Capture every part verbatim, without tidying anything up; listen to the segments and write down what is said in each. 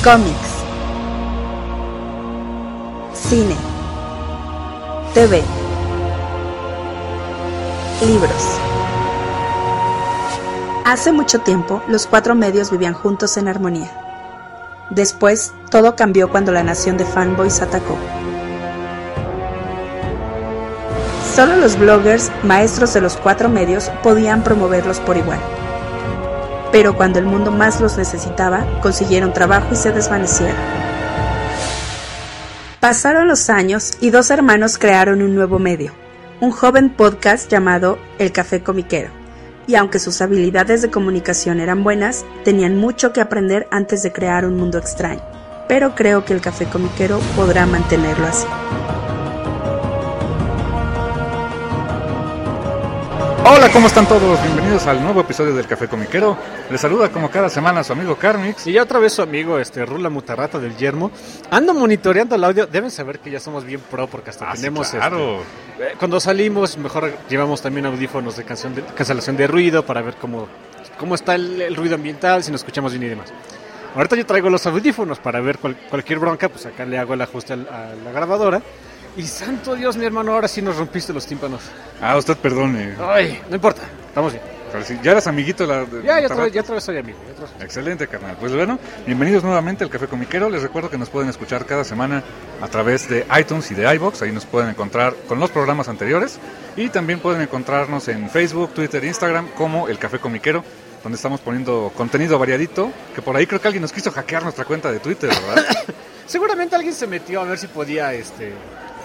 Cómics, cine, T V, libros. Hace mucho tiempo, los cuatro medios vivían juntos en armonía. Después, todo cambió cuando la nación de fanboys atacó. Solo los bloggers, maestros de los cuatro medios, podían promoverlos por igual. Pero cuando el mundo más los necesitaba, consiguieron trabajo y se desvanecieron. Pasaron los años y dos hermanos crearon un nuevo medio, un joven podcast llamado El Café Comiquero. Y aunque sus habilidades de comunicación eran buenas, tenían mucho que aprender antes de crear un mundo extraño. Pero creo que El Café Comiquero podrá mantenerlo así. Hola, ¿cómo están todos? Bienvenidos al nuevo episodio del Café Comiquero. Les saluda como cada semana su amigo Carmix. Y ya otra vez su amigo este Rula Mutarrata del Yermo. Ando monitoreando el audio. Deben saber que ya somos bien pro porque hasta ah, tenemos sí, claro. este, cuando salimos mejor llevamos también audífonos de, canción de cancelación de ruido para ver cómo, cómo está el, el ruido ambiental, si nos escuchamos bien y demás. Ahorita yo traigo los audífonos para ver cual, cualquier bronca, pues acá le hago el ajuste a la grabadora. Y santo Dios, mi hermano, ahora sí nos rompiste los tímpanos. Ah, usted perdone. Ay, no importa, estamos bien. Pero si ya eres amiguito de la... De ya, ya otra, vez, ya otra vez soy amigo. Otra vez. Excelente, carnal. Pues bueno, bienvenidos nuevamente al Café Comiquero. Les recuerdo que nos pueden escuchar cada semana a través de iTunes y de iVoox. Ahí nos pueden encontrar con los programas anteriores. Y también pueden encontrarnos en Facebook, Twitter, Instagram como El Café Comiquero, donde estamos poniendo contenido variadito. Que por ahí creo que alguien nos quiso hackear nuestra cuenta de Twitter, ¿verdad? Seguramente alguien se metió a ver si podía, este...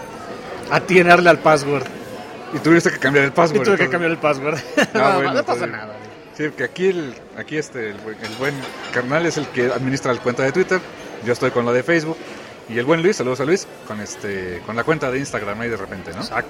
atinarle al password. Y tuviste que cambiar el password. Y tuve entonces. que cambiar el password. Ah, no, bueno, no pasa pues, nada. Sí, porque aquí, el, aquí este, el, buen, el buen carnal es el que administra la cuenta de Twitter. Yo estoy con la de Facebook. Y el buen Luis, saludos a Luis, con este con la cuenta de Instagram ahí de repente, ¿no? Exacto.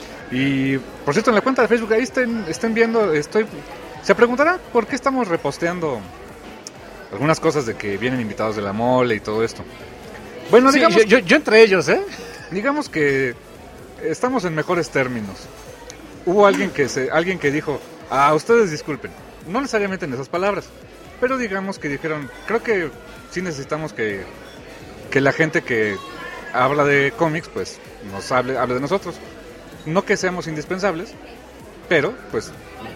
Y por cierto, en la cuenta de Facebook ahí estén, estén viendo, estoy... Se preguntará por qué estamos reposteando algunas cosas de que vienen invitados de la mole y todo esto. Bueno, sí, digamos... Yo, yo, yo entre ellos, ¿eh? Digamos que estamos en mejores términos. Hubo alguien que se, alguien que dijo, ah, ustedes disculpen, no necesariamente en esas palabras, pero digamos que dijeron, creo que sí necesitamos que, que la gente que habla de cómics, pues nos hable, hable de nosotros. No que seamos indispensables, pero pues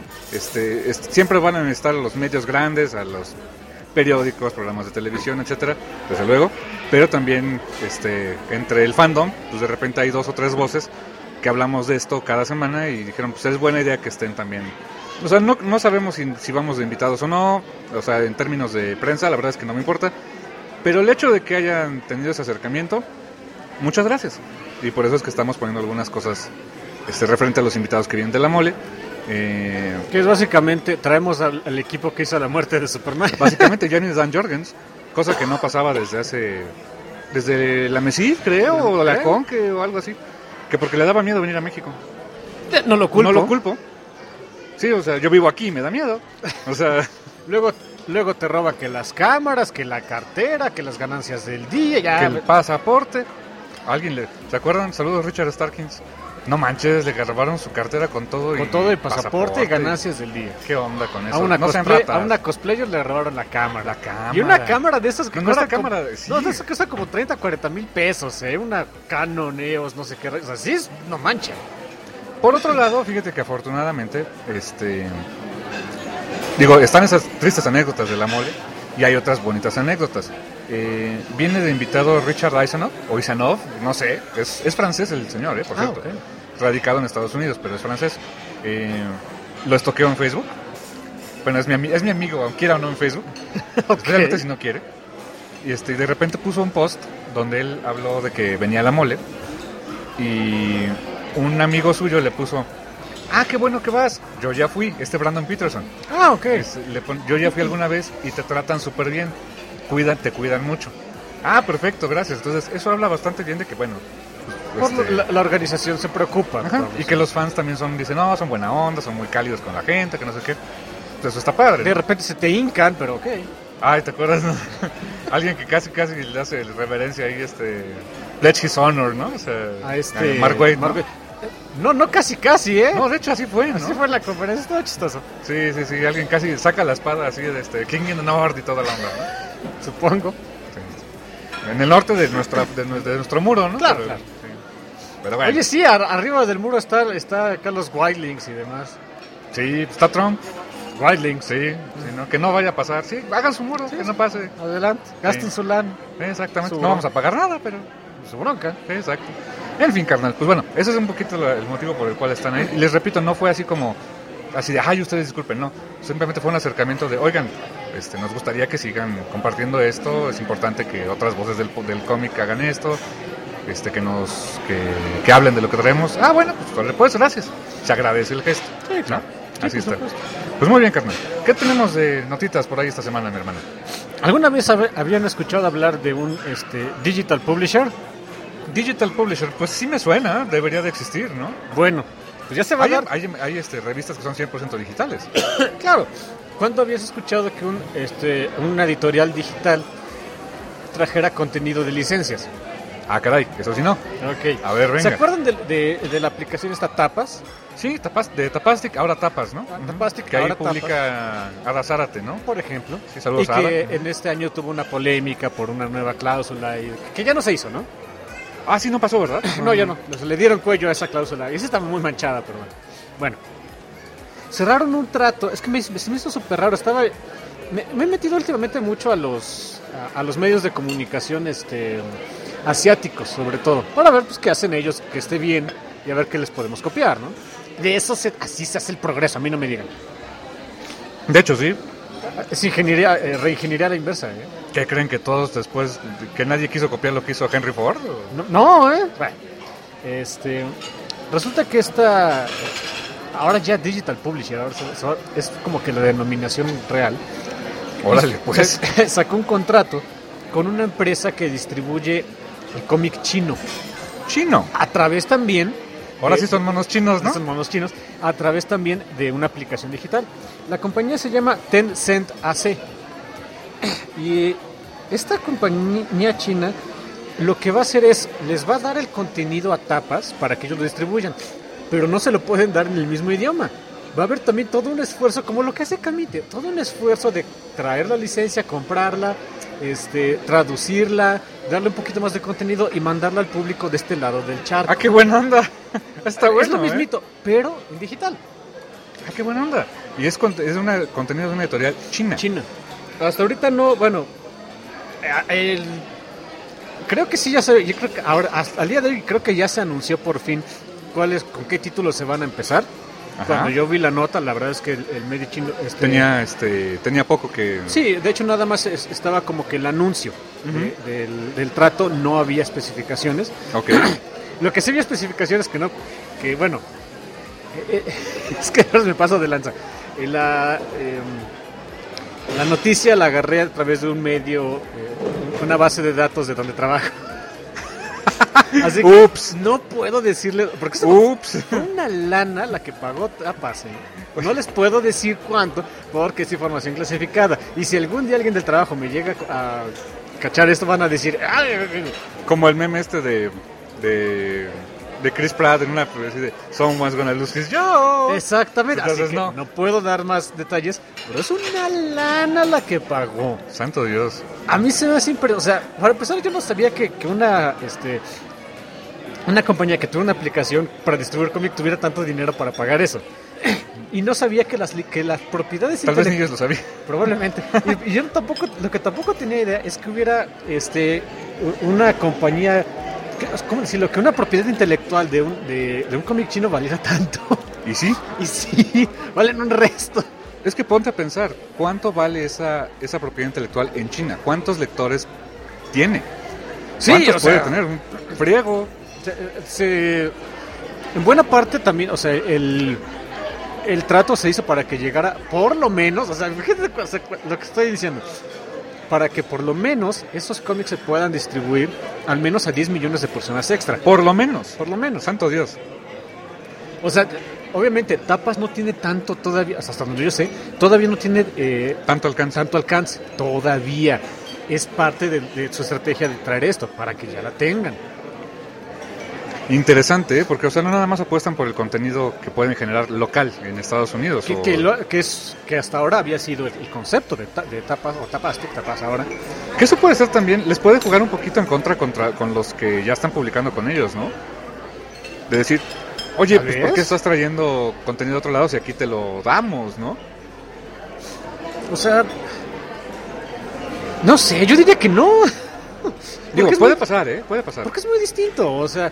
este, este siempre van a necesitar a los medios grandes, a los periódicos, programas de televisión, etcétera, desde luego, pero también este entre el fandom, pues de repente hay dos o tres voces que hablamos de esto cada semana y dijeron, pues es buena idea que estén también. O sea, no, no sabemos si, si vamos de invitados o no, o sea, en términos de prensa, la verdad es que no me importa, pero el hecho de que hayan tenido ese acercamiento, muchas gracias. Y por eso es que estamos poniendo algunas cosas este referente a los invitados que vienen de la mole. Eh, que es básicamente traemos al, al equipo que hizo la muerte de Superman. Básicamente Johnny Dan Jorgens, cosa que no pasaba desde hace desde la Messi, creo, o la Conque o algo así, que porque le daba miedo venir a México. No lo culpo. No lo culpo. Sí, o sea, yo vivo aquí, me da miedo. O sea, luego luego te roba que las cámaras, que la cartera, que las ganancias del día, ya que el pasaporte. Alguien le, ¿se acuerdan? Saludos Richard Starkins. No manches, le robaron su cartera con todo y con todo y pasaporte, pasaporte y ganancias del día. ¿Qué onda con eso? A una, no cosplay, a una cosplayer le robaron la cámara. La cámara. Y una cámara de esas que no, cuesta no cámara, como, sí. No, de esas que cuesta como treinta, cuarenta mil pesos, ¿eh? Una Canon, E O S, no sé qué. O sea, sí es, no mancha. Por otro lado, fíjate que afortunadamente, este... Digo, están esas tristes anécdotas de la mole y hay otras bonitas anécdotas. Eh, viene de invitado Richard Isanov, o Isanov, no sé, es, es francés el señor, eh, por ah, cierto. Okay. Radicado en Estados Unidos, pero es francés. Eh, lo estoqueo en Facebook. Bueno, es mi, es mi amigo, aunque quiera o no en Facebook. Okay. Realmente si no quiere. Y este, de repente puso un post donde él habló de que venía la mole. Y un amigo suyo le puso, ah, qué bueno que vas. Yo ya fui, este Brandon Peterson. Ah, ok. Es, le pon, yo ya fui alguna vez y te tratan súper bien. Cuidan, te cuidan mucho. Ah, perfecto, gracias. Entonces, eso habla bastante bien de que, bueno... Por este... la, la organización se preocupa. Ajá, y que los fans también son, dicen, no, son buena onda, son muy cálidos con la gente, que no sé qué. Entonces eso está padre. De ¿no? repente se te hincan, pero ok. Ay, ¿te acuerdas? No? Alguien que casi casi le hace reverencia ahí, este... Pledge his honor, ¿no? O sea, a este... A Mark Waid, ¿no? Mark... No, no casi casi, ¿eh? No, de hecho así fue, ¿no? Así fue en la conferencia, estuvo chistoso. Sí, sí, sí, alguien casi saca la espada así de este King in the North y toda la onda, ¿no? Supongo. Sí. En el norte de nuestra de, de nuestro muro, ¿no? Claro, Pero, claro. sí. Pero bueno. Oye, sí, ar- arriba del muro está, está acá los Wildlings y demás. Sí, está Trump. Wildlings. Sí, sí, ¿no? Que no vaya a pasar. Sí, hagan su muro, Sí, que sí. no pase. Adelante, gasten Sí. su LAN, Exactamente. Su- No vamos a pagar nada, pero... su bronca. Sí, exacto. En fin, carnal, pues bueno, ese es un poquito lo- el motivo por el cual están ahí. Y les repito, no fue así como, así de, ay, ustedes disculpen, no. Simplemente fue un acercamiento de, oigan, este, nos gustaría que sigan compartiendo esto, es importante que otras voces del, del cómic hagan esto, este, que nos, que, que hablen de lo que traemos. Ah, bueno, pues, pues gracias. Se agradece el gesto. Sí, claro. ¿no? Sí, Así por está. supuesto. Pues muy bien, carnal. ¿Qué tenemos de notitas por ahí esta semana, mi hermano? ¿Alguna vez hab- habían escuchado hablar de un este, digital publisher? Digital Publisher, pues sí me suena, debería de existir, ¿no? Bueno, pues ya se va a Hay, dar. hay, hay, este, revistas que son cien por ciento digitales. Claro. ¿Cuándo habías escuchado que un, este, una editorial digital trajera contenido de licencias? Ah, caray, eso sí no. Ok. A ver, venga. ¿Se acuerdan de, de, de la aplicación esta Tapas? Sí, tapas, de Tapastic, ahora Tapas, ¿no? Ah, Ujú. Tapastic, que ahí ahora publica Ada Zárate, ¿no? Por ejemplo. Sí, saludos y a Ada. que en este año tuvo una polémica por una nueva cláusula y que ya no se hizo, ¿no? Ah, sí, no pasó, ¿verdad? No, ya no. Se le dieron cuello a esa cláusula. Y esa estaba muy manchada, pero bueno. Bueno. Cerraron un trato. Es que me, se me hizo súper raro. Estaba... Me, me he metido últimamente mucho a los a, a los medios de comunicación este asiáticos, sobre todo. Para ver pues qué hacen ellos, que esté bien y a ver qué les podemos copiar, ¿no? De eso se, así se hace el progreso, a mí no me digan. De hecho, sí. Es ingeniería, eh, reingeniería a la inversa, ¿eh? ¿Qué creen que todos después, que nadie quiso copiar lo que hizo Henry Ford? ¿O? No, no, ¿eh? Bueno, este, resulta que esta, ahora ya Digital Publisher, ahora se- se- es como que la denominación real. Órale, pues. Se- sacó un contrato con una empresa que distribuye el cómic chino. Chino. A través también... Ahora de- sí son monos chinos, ¿no? Son monos chinos, a través también de una aplicación digital. La compañía se llama Tencent A C. Y esta compañía china lo que va a hacer es, les va a dar el contenido a Tapas para que ellos lo distribuyan, pero no se lo pueden dar en el mismo idioma. Va a haber también todo un esfuerzo, como lo que hace Camite, todo un esfuerzo de traer la licencia, comprarla, este, traducirla, darle un poquito más de contenido y mandarla al público de este lado del charco. Ah, qué buena onda. Está bueno, es lo ¿eh? mismito, pero en digital. Ah, qué buena onda. Y es, cont- es una contenido de una editorial china. China. Hasta ahorita no, bueno, eh, el- creo que sí ya se, yo creo que ahora, hasta al día de hoy creo que ya se anunció por fin cuáles, con qué títulos se van a empezar. Ajá. Cuando yo vi la nota, la verdad es que el, el medio chino este, Tenía, este, tenía poco que... sí, de hecho nada más es- estaba como que el anuncio de- del, del trato, no había especificaciones. Ok. Lo que sí había especificaciones que no, que bueno, eh, eh, es que ahora me paso de lanza. Eh, La, eh, la noticia la agarré a través de un medio, eh, una base de datos de donde trabajo. Así que Ups. no puedo decirle, porque eso Ups. fue una lana la que pagó Tapas, ¿eh? No les puedo decir cuánto porque es información clasificada. Y si algún día alguien del trabajo me llega a cachar esto, van a decir, "Ay, ay, ay". Como el meme este de... de... de Chris Pratt en una así de Someone's gonna lose his job. Exactamente, así Entonces, que no. no. puedo dar más detalles, pero es una lana la que pagó. Santo Dios. A mí se me hace impresionante, o sea, para empezar yo no sabía que, que una este una compañía que tuviera una aplicación para distribuir cómic tuviera tanto dinero para pagar eso. Y no sabía que las li- que las propiedades Tal vez ni intele- ellos lo sabían. probablemente. Y, y yo tampoco, lo que tampoco tenía idea es que hubiera este u- una compañía, que- ¿cómo decirlo? Que una propiedad intelectual de un, de, de un cómic chino valiera tanto. ¿Y sí? Y sí, valen un resto. Es que ponte a pensar, ¿cuánto vale esa, esa propiedad intelectual en China? ¿Cuántos lectores tiene? Sí, ¿Cuántos o puede sea, tener? Un friego. Se- se- en buena parte también, o sea, el, el trato se hizo para que llegara por lo menos, o sea, fíjate cu- o sea, cu- lo que estoy diciendo, para que por lo menos esos cómics se puedan distribuir al menos a diez millones de personas extra. Por lo menos. Por lo menos. Santo Dios. O sea, obviamente Tapas no tiene tanto todavía, hasta donde yo sé, todavía no tiene eh, Tanto alcanza. tanto alcance, todavía. Es parte de, de su estrategia de traer esto, para que ya la tengan. Interesante, ¿eh? Porque o sea, no nada más apuestan por el contenido que pueden generar local en Estados Unidos. Que, o... que, lo, que es que hasta ahora había sido el, el concepto de, ta, de tapas o tapastic, tapas ahora. Que eso puede ser también, les puede jugar un poquito en contra contra con los que ya están publicando con ellos, ¿no? De decir, oye, pues ¿por qué estás trayendo contenido de otro lado si aquí te lo damos, no? O sea, no sé, yo diría que no. Digo, puede muy, pasar, ¿eh? Puede pasar. Porque es muy distinto, o sea...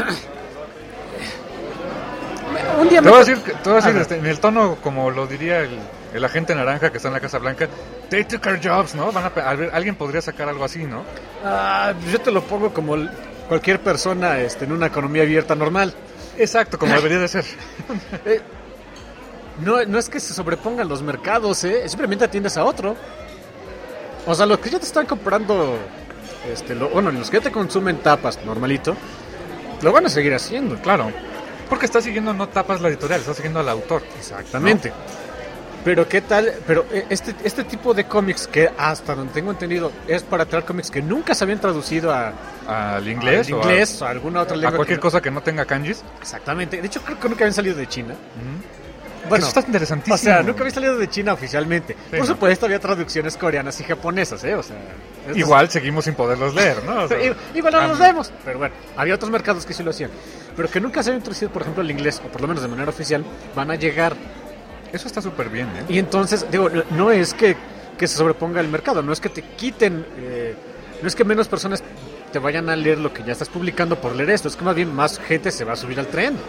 un día te me... voy a decir, te voy a decir este, en el tono como lo diría el, el agente naranja que está en la Casa Blanca, they took our jobs, ¿no? Van a, a ver, alguien podría sacar algo así, ¿no? Ah, yo te lo pongo como el, cualquier persona este, en una economía abierta normal. Exacto, como debería de ser. eh, no, no es que se sobrepongan los mercados, ¿eh? Simplemente atiendes a otro. O sea, los que ya te están comprando... Este, lo, bueno, los que te consumen tapas normalito, lo van a seguir haciendo. Claro, porque está siguiendo no tapas la editorial, está siguiendo al autor. Exactamente, ¿no? Pero qué tal, pero este, este tipo de cómics que hasta donde tengo entendido es para traer cómics que nunca se habían traducido a, al inglés, al inglés o a, o a alguna otra lengua, a cualquier que, cosa que no tenga kanjis. Exactamente, de hecho creo que nunca habían salido de China. Uh-huh. Bueno, eso está interesantísimo. O sea, nunca había salido de China oficialmente. Sí, Por ¿no? supuesto, había traducciones coreanas y japonesas, ¿eh? O sea, igual es... seguimos sin poderlos leer, ¿no? O sea, igual no los vemos. Pero bueno, había otros mercados que sí lo hacían. Pero que nunca se habían introducido, por ejemplo, el inglés, o por lo menos de manera oficial, van a llegar. Eso está súper bien, ¿eh? Y entonces, digo, no es que, que se sobreponga el mercado, no es que te quiten, eh, no es que menos personas te vayan a leer lo que ya estás publicando por leer esto, es que más bien más gente se va a subir al tren.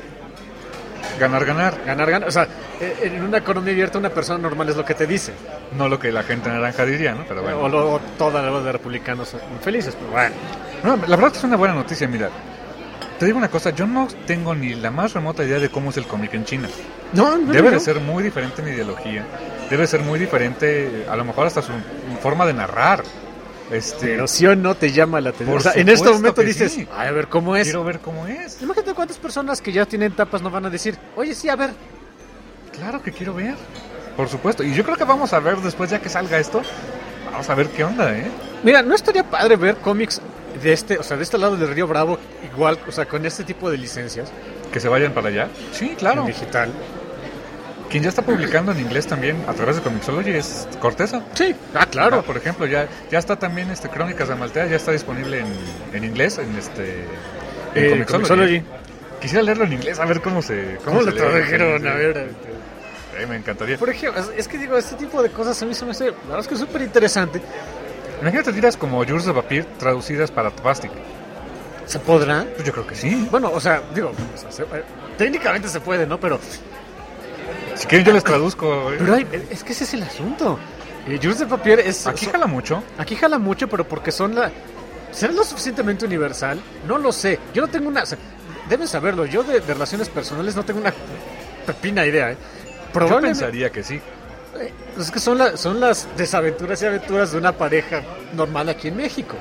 Ganar, ganar. Ganar, ganar. O sea, en una economía abierta una persona normal es lo que te dice. No lo que la gente naranja diría, ¿no? Pero bueno. O, lo, o toda la voz de republicanos infelices, pero bueno. No, la verdad es una buena noticia, mira. Te digo una cosa, yo no tengo ni la más remota idea de cómo es el cómic en China. No, no. Debe no. de ser muy diferente en ideología. Debe ser muy diferente, a lo mejor hasta su forma de narrar. Este, Pero sí o no te llama la atención. O sea, en este momento dices, sí. a ver cómo es. Quiero ver cómo es. Imagínate cuántas personas que ya tienen tapas no van a decir, oye, sí, a ver. Claro que quiero ver. Por supuesto. Y yo creo que vamos a ver después, ya que salga esto, vamos a ver qué onda, ¿eh? Mira, ¿no estaría padre ver cómics de este, o sea, de este lado del Río Bravo, igual, o sea, con este tipo de licencias? Que se vayan para allá. Sí, claro. En digital. Quien ya está publicando en inglés también a través de Comixology es Corteza. Sí, ah, claro. Ah, por ejemplo, ya ya está también este Crónicas de Amaltea, ya está disponible en, en inglés, en este en eh, Comixology. Comixology. Quisiera leerlo en inglés, a ver cómo se cómo, ¿Cómo se lo tradujeron, lee, a ver. Eh, me encantaría. Por ejemplo, es que digo, este tipo de cosas a mí se me hace, la verdad es que es súper interesante. Imagínate tiras como Jules de Vampire traducidas para Tapastic. ¿Se podrá? Pues yo creo que sí. Bueno, o sea, digo, o sea, se, eh, técnicamente se puede, ¿no? Pero si quieren yo les traduzco. Pero hay, es que ese es el asunto. Eh, Jules de Papier es... Aquí so, jala mucho. Aquí jala mucho, pero porque son la... ¿Será lo suficientemente universal? No lo sé. Yo no tengo una... O sea, deben saberlo. Yo de, de relaciones personales no tengo una pepina idea, ¿eh? Yo pensaría que sí. Eh, es que son, la, son las desaventuras y aventuras de una pareja normal aquí en México.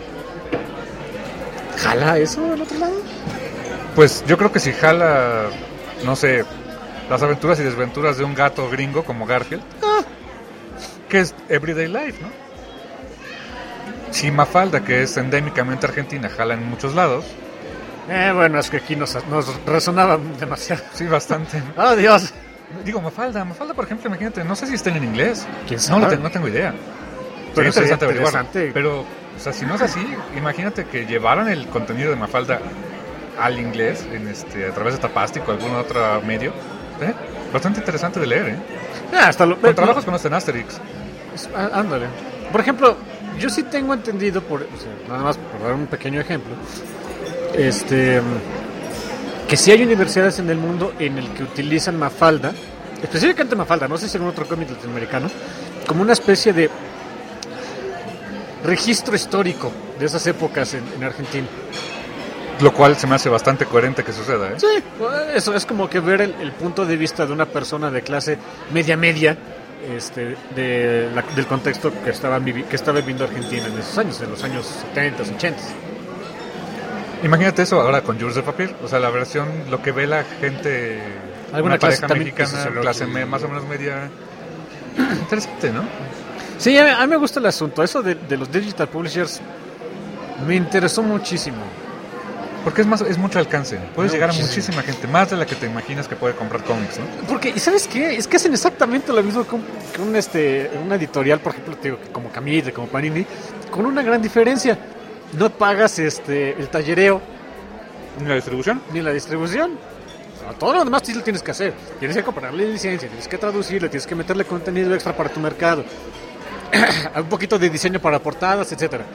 ¿Jala eso al otro lado? Pues yo creo que si jala, no sé, las aventuras y desventuras de un gato gringo como Garfield, ah, que es Everyday Life, ¿no? Si Mafalda, que es endémicamente argentina, jala en muchos lados. Eh, bueno, es que aquí nos, nos resonaba demasiado. Sí, bastante. ¡Oh, Dios! Digo, Mafalda, Mafalda, por ejemplo, imagínate, no sé si está en inglés. ¿Quién sabe? No, no tengo idea. Pero sería interesante interesante. averiguar. Pero, o sea, si no es así, imagínate que llevaran el contenido de Mafalda al inglés, en este, a través de Tapastic o algún otro medio. ¿Eh? Bastante interesante de leer, ¿eh? Ah, hasta lo, Con eh, trabajos conocen Asterix. Ah, ándale. Por ejemplo, yo sí tengo entendido, por, o sea, nada más por dar un pequeño ejemplo, este, que sí hay universidades en el mundo en el que utilizan Mafalda, específicamente Mafalda, no sé si en otro cómic latinoamericano, como una especie de registro histórico de esas épocas en, en Argentina. Lo cual se me hace bastante coherente que suceda, ¿eh? Sí, eso es como que ver el, el punto de vista de una persona de clase media-media, este, de la, del contexto que estaba, que estaba viviendo Argentina en esos años, en los años setenta, ochenta. Imagínate eso ahora con Jules de Papier, o sea, la versión, lo que ve la gente, alguna pareja clase mexicana, clase me, más o menos media. Interesante, ¿no? Sí, a mí, a mí me gusta el asunto, eso de, de los digital publishers me interesó muchísimo. Porque es más es mucho alcance. Puedes No, llegar a muchísimo. muchísima gente, más de la que te imaginas que puede comprar cómics, ¿no? Porque, ¿y sabes qué? Es que hacen exactamente lo mismo que un, que un, este, una editorial, por ejemplo, te digo, como Camite, como Panini, con una gran diferencia. No pagas este el tallereo ¿Y la distribución? ni la distribución. O sea, todo lo demás sí lo tienes que hacer. Tienes que comprarle licencia, tienes que traducirle, tienes que meterle contenido extra para tu mercado. Un poquito de diseño para portadas, etcétera.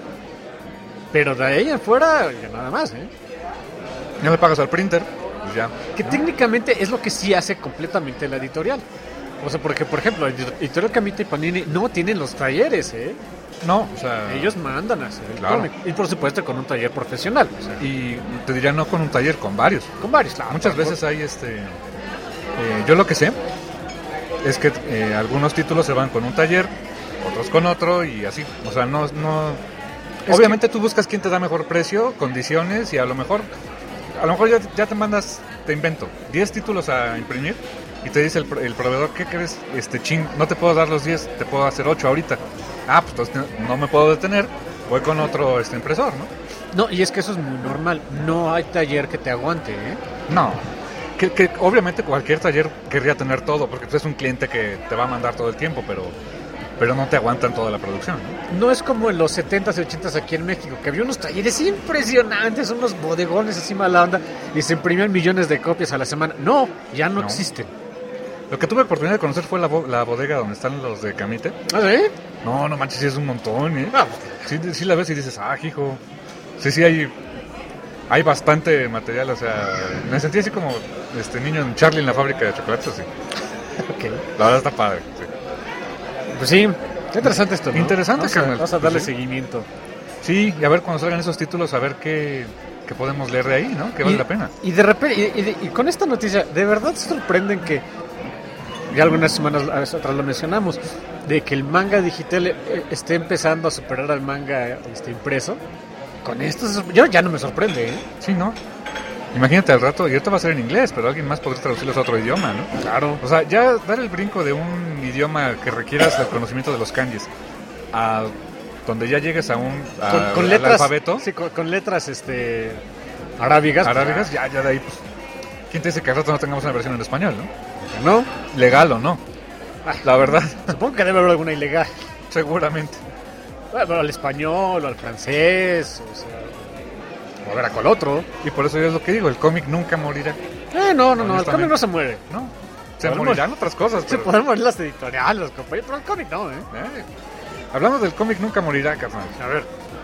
Pero de ahí en fuera, ya nada más, ¿eh? Ya le pagas al printer, pues ya. Que ¿no? técnicamente es lo que sí hace completamente la editorial. O sea, porque, por ejemplo, la editorial Camite y Panini no tienen los talleres, ¿eh? No, o sea... Ellos mandan a hacer el Claro. cómic. Y por supuesto con un taller profesional. O sea, Y te diría no con un taller, con varios. con varios, claro. Muchas por- veces hay este... eh, yo lo que sé es que eh, algunos títulos se van con un taller, otros con otro y así. O sea, no... no Es obviamente tú buscas quién te da mejor precio, condiciones y a lo mejor... A lo mejor ya, ya te mandas, te invento, diez títulos a imprimir y te dice el, pro- el proveedor, ¿qué crees? Este ching, no te puedo dar los diez, te puedo hacer ocho ahorita. Ah, pues entonces no me puedo detener, voy con otro este impresor, ¿no? No, y es que eso es muy normal. No hay taller que te aguante, ¿eh? No, que, que obviamente cualquier taller querría tener todo, porque tú eres un cliente que te va a mandar todo el tiempo, pero, pero no te aguantan toda la producción, ¿no? No es como en los setentas y ochentas aquí en México, que había unos talleres impresionantes, unos bodegones así mala onda, y se imprimían millones de copias a la semana. No, ya no, No. existen. Lo que tuve oportunidad de conocer fue la, bo- la bodega donde están los de Camite. ¿Ah, sí? No, no manches, sí es un montón, ¿eh? Ah, Sí, sí la ves y dices, ah, hijo. Sí, sí, hay, hay bastante material, o sea, me sentí así como este niño en Charlie en la fábrica de chocolates, así. ok. La verdad está padre, sí. Pues sí, qué interesante esto, ¿no? Interesante, vamos a, carnal. vamos a darle Pues sí. seguimiento. Sí, y a ver cuando salgan esos títulos, a ver qué, qué podemos leer de ahí, ¿no? Que vale y, la pena. Y de repente, y, y- y con esta noticia, de verdad se sorprenden que, ya algunas semanas atrás lo mencionamos, de que el manga digital eh, esté empezando a superar al manga este, impreso. Con esto, se sorpre- yo ya no me sorprende, ¿eh? Sí, ¿no? Imagínate al rato, y esto va a ser en inglés, pero alguien más podría traducirlos a otro idioma, ¿no? Claro. O sea, ya dar el brinco de un idioma que requieras el conocimiento de los kanjis a donde ya llegues a un a- Con, con al letras, alfabeto sí, con, con letras este, arábigas. pues, arábigas, ya, ya de ahí, pues, ¿quién te dice que al rato no tengamos una versión en español, no? ¿no? Legal o no. Ah. La verdad, Supongo que debe haber alguna ilegal. seguramente. Bueno, al español, o al francés, o sea, o a ver a cuál otro. Y por eso yo es lo que digo, el cómic nunca morirá, Eh, no, no, no, el Honestamente. cómic no se muere. ¿no? Se Podemos- morirán otras cosas, Se pero... pueden morir las editoriales, los compañeros, pero el cómic no, ¿eh? Eh, Hablando del cómic nunca morirá, carnal. A ver.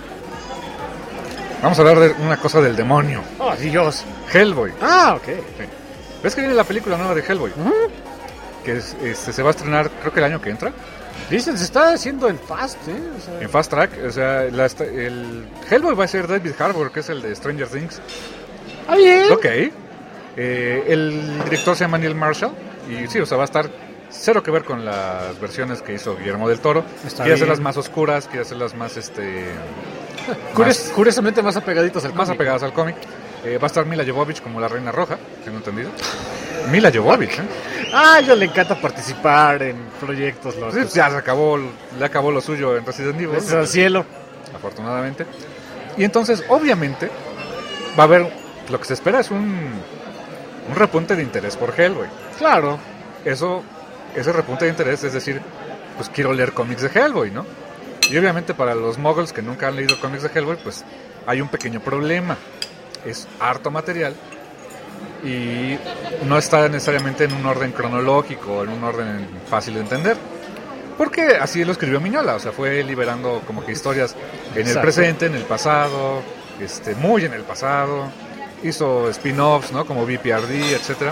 Vamos a hablar de una cosa del demonio. Oh, Dios. Hellboy. Ah, ok. Sí. ¿Ves que viene la película nueva de Hellboy? Que es- este, se va a estrenar, creo que el año que entra, Dicen, se está haciendo en Fast, ¿eh? O sea, en Fast Track. O sea, la esta- el Hellboy va a ser David Harbour, que es el de Stranger Things. ah, bien. Ok. Eh, el director se llama Neil Marshall. Y sí, o sea, va a estar cero que ver con las versiones que hizo Guillermo del Toro. Está Quiere hacerlas bien. más oscuras, quiere hacerlas más, este, Curios- más- curiosamente más apegaditos al más cómic. apegadas al cómic. Eh, va a estar Mila Jovovich como la Reina Roja, tengo entendido. Mila Jovovich, ¿eh? Ah, a ella le encanta participar en proyectos Sí, locos. pues ya se acabó, le acabó lo suyo en Resident Evil. Gracias al cielo. Afortunadamente. Y entonces, obviamente, va a haber, lo que se espera es un, un repunte de interés por Hellboy. Claro. Eso, ese repunte de interés es decir, pues quiero leer cómics de Hellboy, ¿no? Y obviamente para los muggles que nunca han leído cómics de Hellboy, pues hay un pequeño problema. Es harto material y no está necesariamente en un orden cronológico, en un orden fácil de entender. Porque así lo escribió Miñola, o sea, fue liberando como que historias en el Exacto. presente, en el pasado, este, muy en el pasado. Hizo spin-offs, ¿no? Como B P R D, etcétera.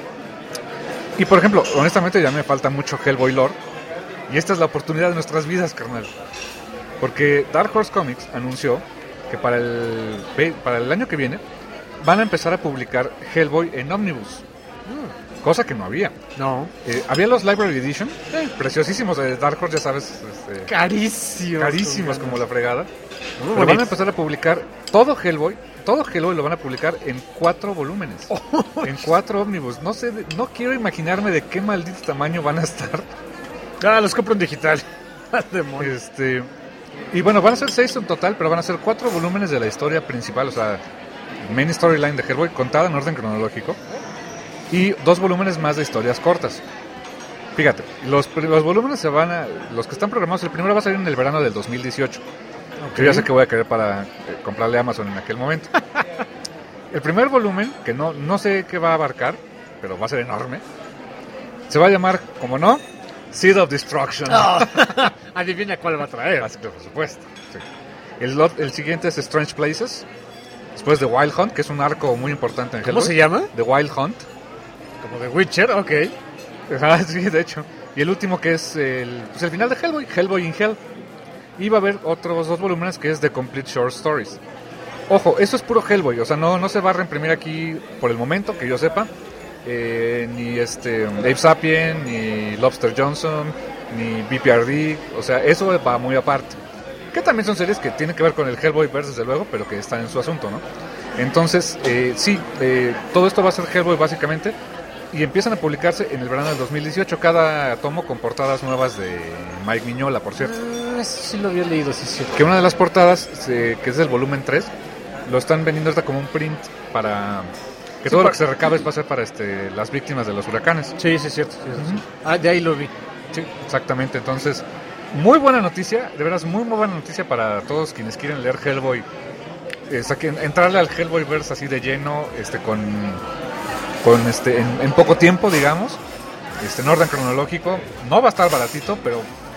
Y por ejemplo, honestamente ya me falta mucho Hellboy lore. Y esta es la oportunidad de nuestras vidas, carnal. Porque Dark Horse Comics anunció que para el, ve- para el año que viene van a empezar a publicar Hellboy en Omnibus. Cosa que no había. No. Eh, había los Library Edition, eh, preciosísimos de Dark Horse, ya sabes, este, Carísimos. carísimos como la fregada. Muy Pero van a bonitos. empezar a publicar todo Hellboy, todo Hellboy lo van a publicar en cuatro volúmenes, en cuatro ómnibus. No sé, de- no quiero imaginarme de qué maldito tamaño van a estar. Ah, los compro en digital. Demonios. Este, y bueno, van a ser seis en total, pero van a ser cuatro volúmenes de la historia principal, o sea, main storyline de Hellboy contada en orden cronológico y dos volúmenes más de historias cortas. Fíjate, los, los volúmenes se van a... Los que están programados, el primero va a salir en el verano del dos mil dieciocho. Okay. Yo ya sé que voy a querer para eh, comprarle a Amazon en aquel momento. El primer volumen, que no, no sé qué va a abarcar, pero va a ser enorme, se va a llamar, como no, Seed of Destruction. Oh. Adivina cuál va a traer. Así que, por supuesto. Sí. El, el siguiente es Strange Places. Después The Wild Hunt, que es un arco muy importante en Hellboy. ¿Cómo se llama? The Wild Hunt. Como The Witcher, ok. Ah, sí, de hecho. Y el último que es el, pues el final de Hellboy, Hellboy in Hell. Y va a haber otros dos volúmenes que es The Complete Short Stories. Ojo, eso es puro Hellboy, o sea, no, no se va a reimprimir aquí por el momento, que yo sepa. Eh, ni este Ape Sapien, ni Lobster Johnson, ni B P R D, o sea, eso va muy aparte. Que también son series que tienen que ver con el Hellboyverse, desde luego, pero que están en su asunto, ¿no? Entonces, eh, sí, eh, todo esto va a ser Hellboy básicamente. Y empiezan a publicarse en el verano del dos mil dieciocho, cada tomo con portadas nuevas de Mike Mignola, por cierto. Ah, eso sí lo había leído, sí, sí. Que una de las portadas, eh, que es del volumen tres, lo están vendiendo ahorita como un print para... Que sí, todo para... lo que se recabe va a ser para este, las víctimas de los huracanes. Sí, sí, es cierto. Sí, uh-huh. sí. Ah, de ahí lo vi. Sí, exactamente. Entonces, muy buena noticia, de veras, muy, muy buena noticia para todos quienes quieren leer Hellboy. Eh, o sea, que entrarle al Hellboyverse así de lleno, este, con... con este en, en poco tiempo, digamos, este en orden cronológico. No va a estar baratito, pero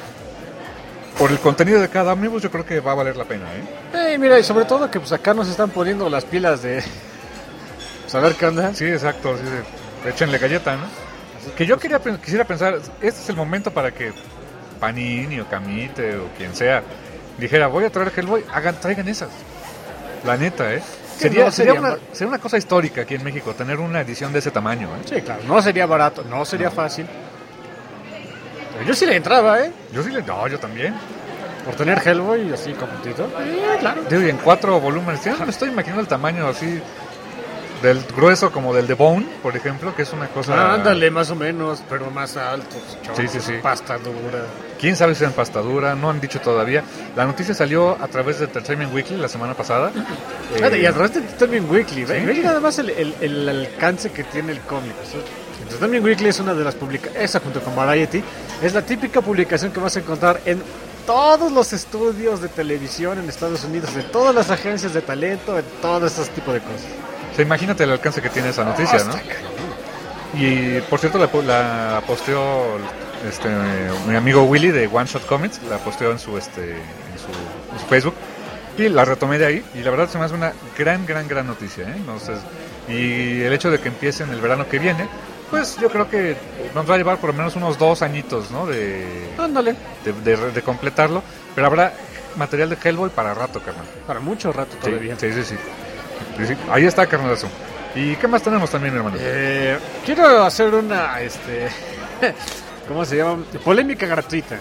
por el contenido de cada omnibus yo creo que va a valer la pena, ¿eh? Eh, mira, y sobre todo que pues acá nos están poniendo las pilas de saber qué onda. Sí, exacto, sí, de, échenle galleta, ¿no? Así que yo quería quisiera pensar, este es el momento para que Panini o Camite o quien sea dijera, voy a traer Hellboy, hagan, traigan esas. La neta, ¿eh? Sería, no sería, sería, una, sería una cosa histórica aquí en México tener una edición de ese tamaño, ¿eh? Sí, claro, no sería barato, no sería no. fácil. Pero yo sí le entraba, ¿eh? Yo sí le... No, yo también. Por tener Hellboy así completito. Eh, claro. Digo, y en cuatro volúmenes. Ya me estoy imaginando el tamaño así del grueso como del de Bone, por ejemplo, que es una cosa... Ah, ándale, más o menos, pero más alto. Sí, sí, sí. Pasta dura. Quién sabe si es en pasta dura, no han dicho todavía. La noticia salió a través de Entertainment Weekly la semana pasada. eh, y a través de Entertainment Weekly, ¿sí? Ve nada más el, el, el alcance que tiene el cómic. Entertainment Weekly es una de las publicaciones, esa junto con Variety, es la típica publicación que vas a encontrar en todos los estudios de televisión en Estados Unidos, de todas las agencias de talento, de todo ese tipo de cosas. O sea, imagínate el alcance que tiene esa noticia, ¿no? Y por cierto, la, la posteó este, mi amigo Willy de One Shot Comics, la posteó en su, este, en su, en su Facebook, y la retomé de ahí, y la verdad se me hace una gran, gran, gran noticia, ¿eh? Entonces, y el hecho de que empiece en el verano que viene, pues yo creo que nos va a llevar por lo menos unos dos añitos, ¿no? De, Ándale. De, de, de completarlo, pero habrá material de Hellboy para rato, carnal. Para mucho rato todavía. Sí, sí, sí. sí. Ahí está, carnalazo. ¿Y qué más tenemos también, mi hermano? Eh, quiero hacer una, este, ¿cómo se llama? Polémica gratuita.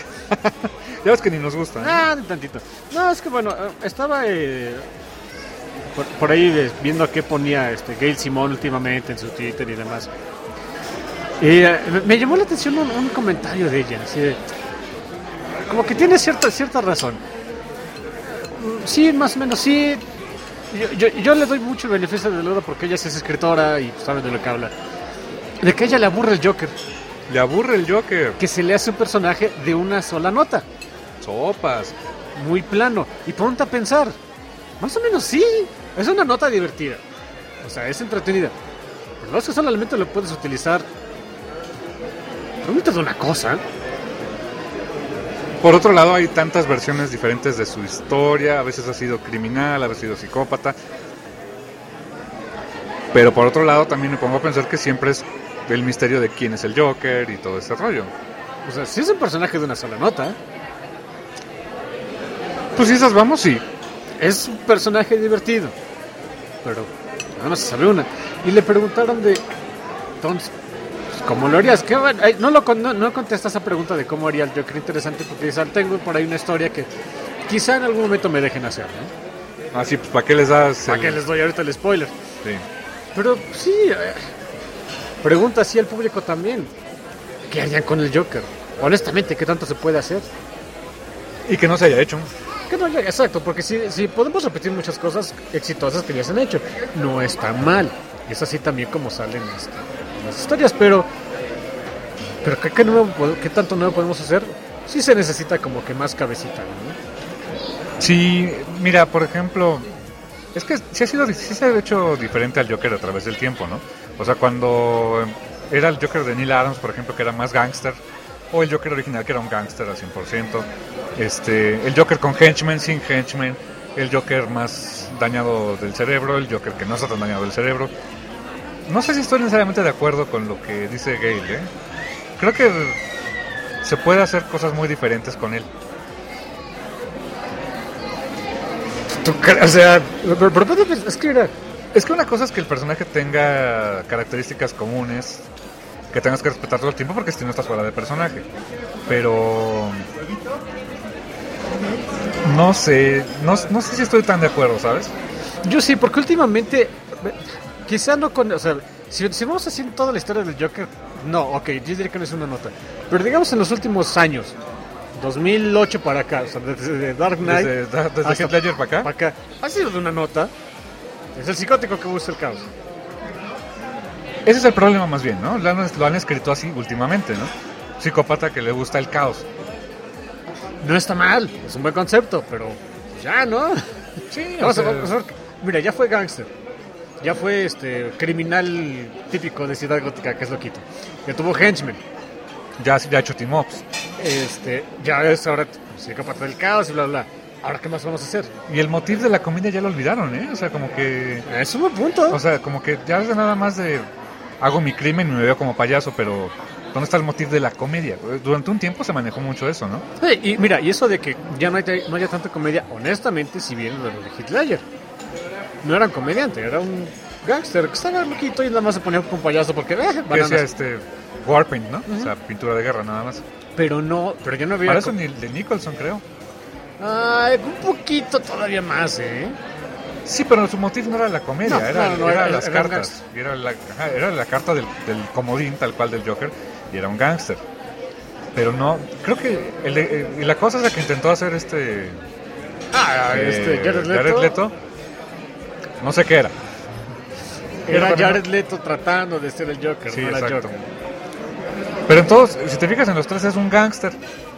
Ya ves que ni nos gusta, ¿eh? Ah, un tantito. No, es que bueno, estaba eh, por, por ahí viendo qué ponía este Gail Simón últimamente en su Twitter y demás. Y eh, me llamó la atención un, un comentario de ella, así, como que tiene cierta cierta razón. Sí, más o menos, sí. Yo, yo, yo le doy mucho el beneficio de la duda porque ella es escritora y sabe de lo que habla. De que a ella le aburre el Joker. Le aburre el Joker. Que se le hace un personaje de una sola nota. Sopas. Muy plano. Y ponte a pensar. Más o menos sí. Es una nota divertida. O sea, es entretenida. Pero no es que solamente lo puedes utilizar. Pregúntate una cosa. Por otro lado, hay tantas versiones diferentes de su historia. A veces ha sido criminal, a veces ha sido psicópata. Pero por otro lado, también me pongo a pensar que siempre es el misterio de quién es el Joker y todo ese rollo. O sea, si es un personaje de una sola nota. Pues si esas vamos, sí. Es un personaje divertido. Pero nada más se sabe una. Y le preguntaron de... Entonces, ¿cómo lo harías? ¿Qué, ay, no, lo, no, no contesta esa pregunta de cómo haría el Joker interesante porque dice, tengo por ahí una historia que quizá en algún momento me dejen hacer, ¿no? Ah, sí, pues ¿para qué les das? ¿Para el... qué les doy ahorita el spoiler? Sí. Pero sí, eh, pregunta así al público también. ¿Qué harían con el Joker? Honestamente, ¿qué tanto se puede hacer? Y que no se haya hecho. qué no llega? Exacto, porque si, si podemos repetir muchas cosas exitosas que ya se han hecho, no está mal. Es así también como salen este, las historias, pero pero ¿qué, qué, nuevo, ¿qué tanto nuevo podemos hacer? Sí se necesita como que más cabecita, ¿no? Sí, mira, por ejemplo, es que sí, ha sido, sí se ha hecho diferente al Joker a través del tiempo, ¿no? O sea, cuando era el Joker de Neil Adams, por ejemplo, que era más gángster, o el Joker original, que era un gángster al cien por ciento, este, el Joker con henchmen, sin henchmen, el Joker más dañado del cerebro, el Joker que no está tan dañado del cerebro. No sé si estoy necesariamente de acuerdo con lo que dice Gale, ¿eh? Creo que se puede hacer cosas muy diferentes con él. ¿Tú crees? O sea, pero, pero, pero es que era... Es que una cosa es que el personaje tenga características comunes que tengas que respetar todo el tiempo, porque si no estás fuera de personaje. Pero no sé, no, no sé si estoy tan de acuerdo, ¿sabes? Yo sí, porque últimamente quizá no con, o sea, si, si vamos haciendo toda la historia del Joker, no, ok, yo diría que no es una nota, pero digamos en los últimos años, dos mil ocho para acá, o sea, desde, desde Dark Knight desde, desde Heath Ledger para acá, para acá, ha sido de una nota. Es el psicótico que busca el caos. Ese es el problema más bien, ¿no? Lo han, lo han escrito así últimamente, ¿no? Psicópata que le gusta el caos. No está mal, es un buen concepto, pero ya, ¿no? Sí, vamos, o sea... a, vamos a ver. Mira, ya fue gángster. Ya fue este criminal típico de Ciudad Gótica, que es loquito. Ya tuvo henchmen. Ya, ya ha hecho team-ups. Este, ya es ahora psicópata del caos y bla, bla. Ahora, ¿qué más vamos a hacer? Y el motivo de la comedia ya lo olvidaron, ¿eh? O sea, como que... Es un buen punto. O sea, como que ya es de nada más de... Hago mi crimen y me veo como payaso, pero... ¿Dónde está el motivo de la comedia? Durante un tiempo se manejó mucho eso, ¿no? Sí, y mira, y eso de que ya no, hay, no haya tanta comedia, honestamente, si viene de lo de Heath Ledger. No era un comediante, era un gángster que estaba loquito y nada más se ponía como payaso porque... Eh, que hacía este... Warpaint, ¿no? Uh-huh. O sea, pintura de guerra nada más. Pero no, pero yo no había... Para eso ni de Nicholson, creo. Ay, un poquito todavía más, ¿eh? Sí, pero su motivo no era la comedia, no, era, no, no, era, era era, las era cartas. Era la, ajá, era la carta del, del comodín, tal cual, del Joker, y era un gángster. Pero no, creo que... El de, el, la cosa es la que intentó hacer este... Ah, eh, este, Jared Leto. Jared Leto. No sé qué era. Era pero, Jared Leto tratando de ser el Joker, sí, no era exacto. Joker. Pero entonces, si te fijas en los tres, es un gángster.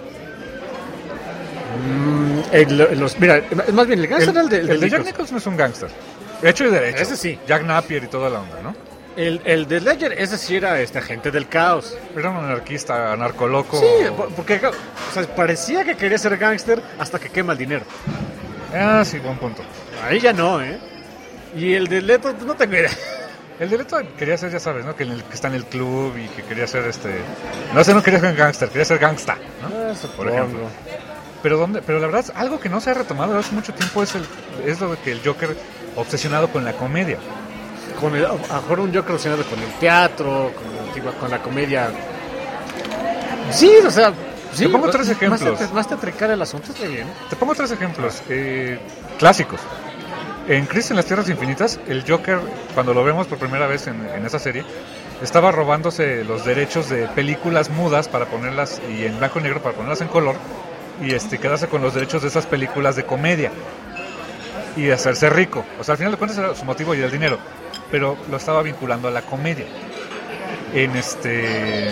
Mm, el, los, mira, más bien el gángster era el de, el el de de Jack Nicholson es un gángster. Hecho y derecho. Ese sí. Jack Napier y toda la onda, ¿no? El, el de Ledger, ese sí era este agente del caos. Era un anarquista, anarcoloco. Sí, porque o sea, parecía que quería ser gángster hasta que quema el dinero. Ah, sí, buen punto. Ahí ya no, ¿eh? Y el de Leto, pues no tengo idea. El de Leto quería ser, ya sabes, ¿no? Que, en el, que está en el club y que quería ser este... No sé, no quería ser gángster, quería ser gangsta, ¿no? Eso, por ejemplo. Pero, ¿dónde? Pero la verdad, algo que no se ha retomado hace mucho tiempo es, el, es lo de que el Joker obsesionado con la comedia. Con el, a lo mejor un Joker obsesionado con el teatro, con, con la comedia. Sí, o sea... Sí, te pongo tres ejemplos. Más, más teatrical el asunto, está bien. Te pongo tres ejemplos eh, clásicos. En Crisis en las Tierras Infinitas, el Joker, cuando lo vemos por primera vez en, en esa serie, estaba robándose los derechos de películas mudas para ponerlas, y en blanco y negro para ponerlas en color, y este, quedarse con los derechos de esas películas de comedia y hacerse rico. O sea, al final de cuentas era su motivo y el dinero, pero lo estaba vinculando a la comedia. En este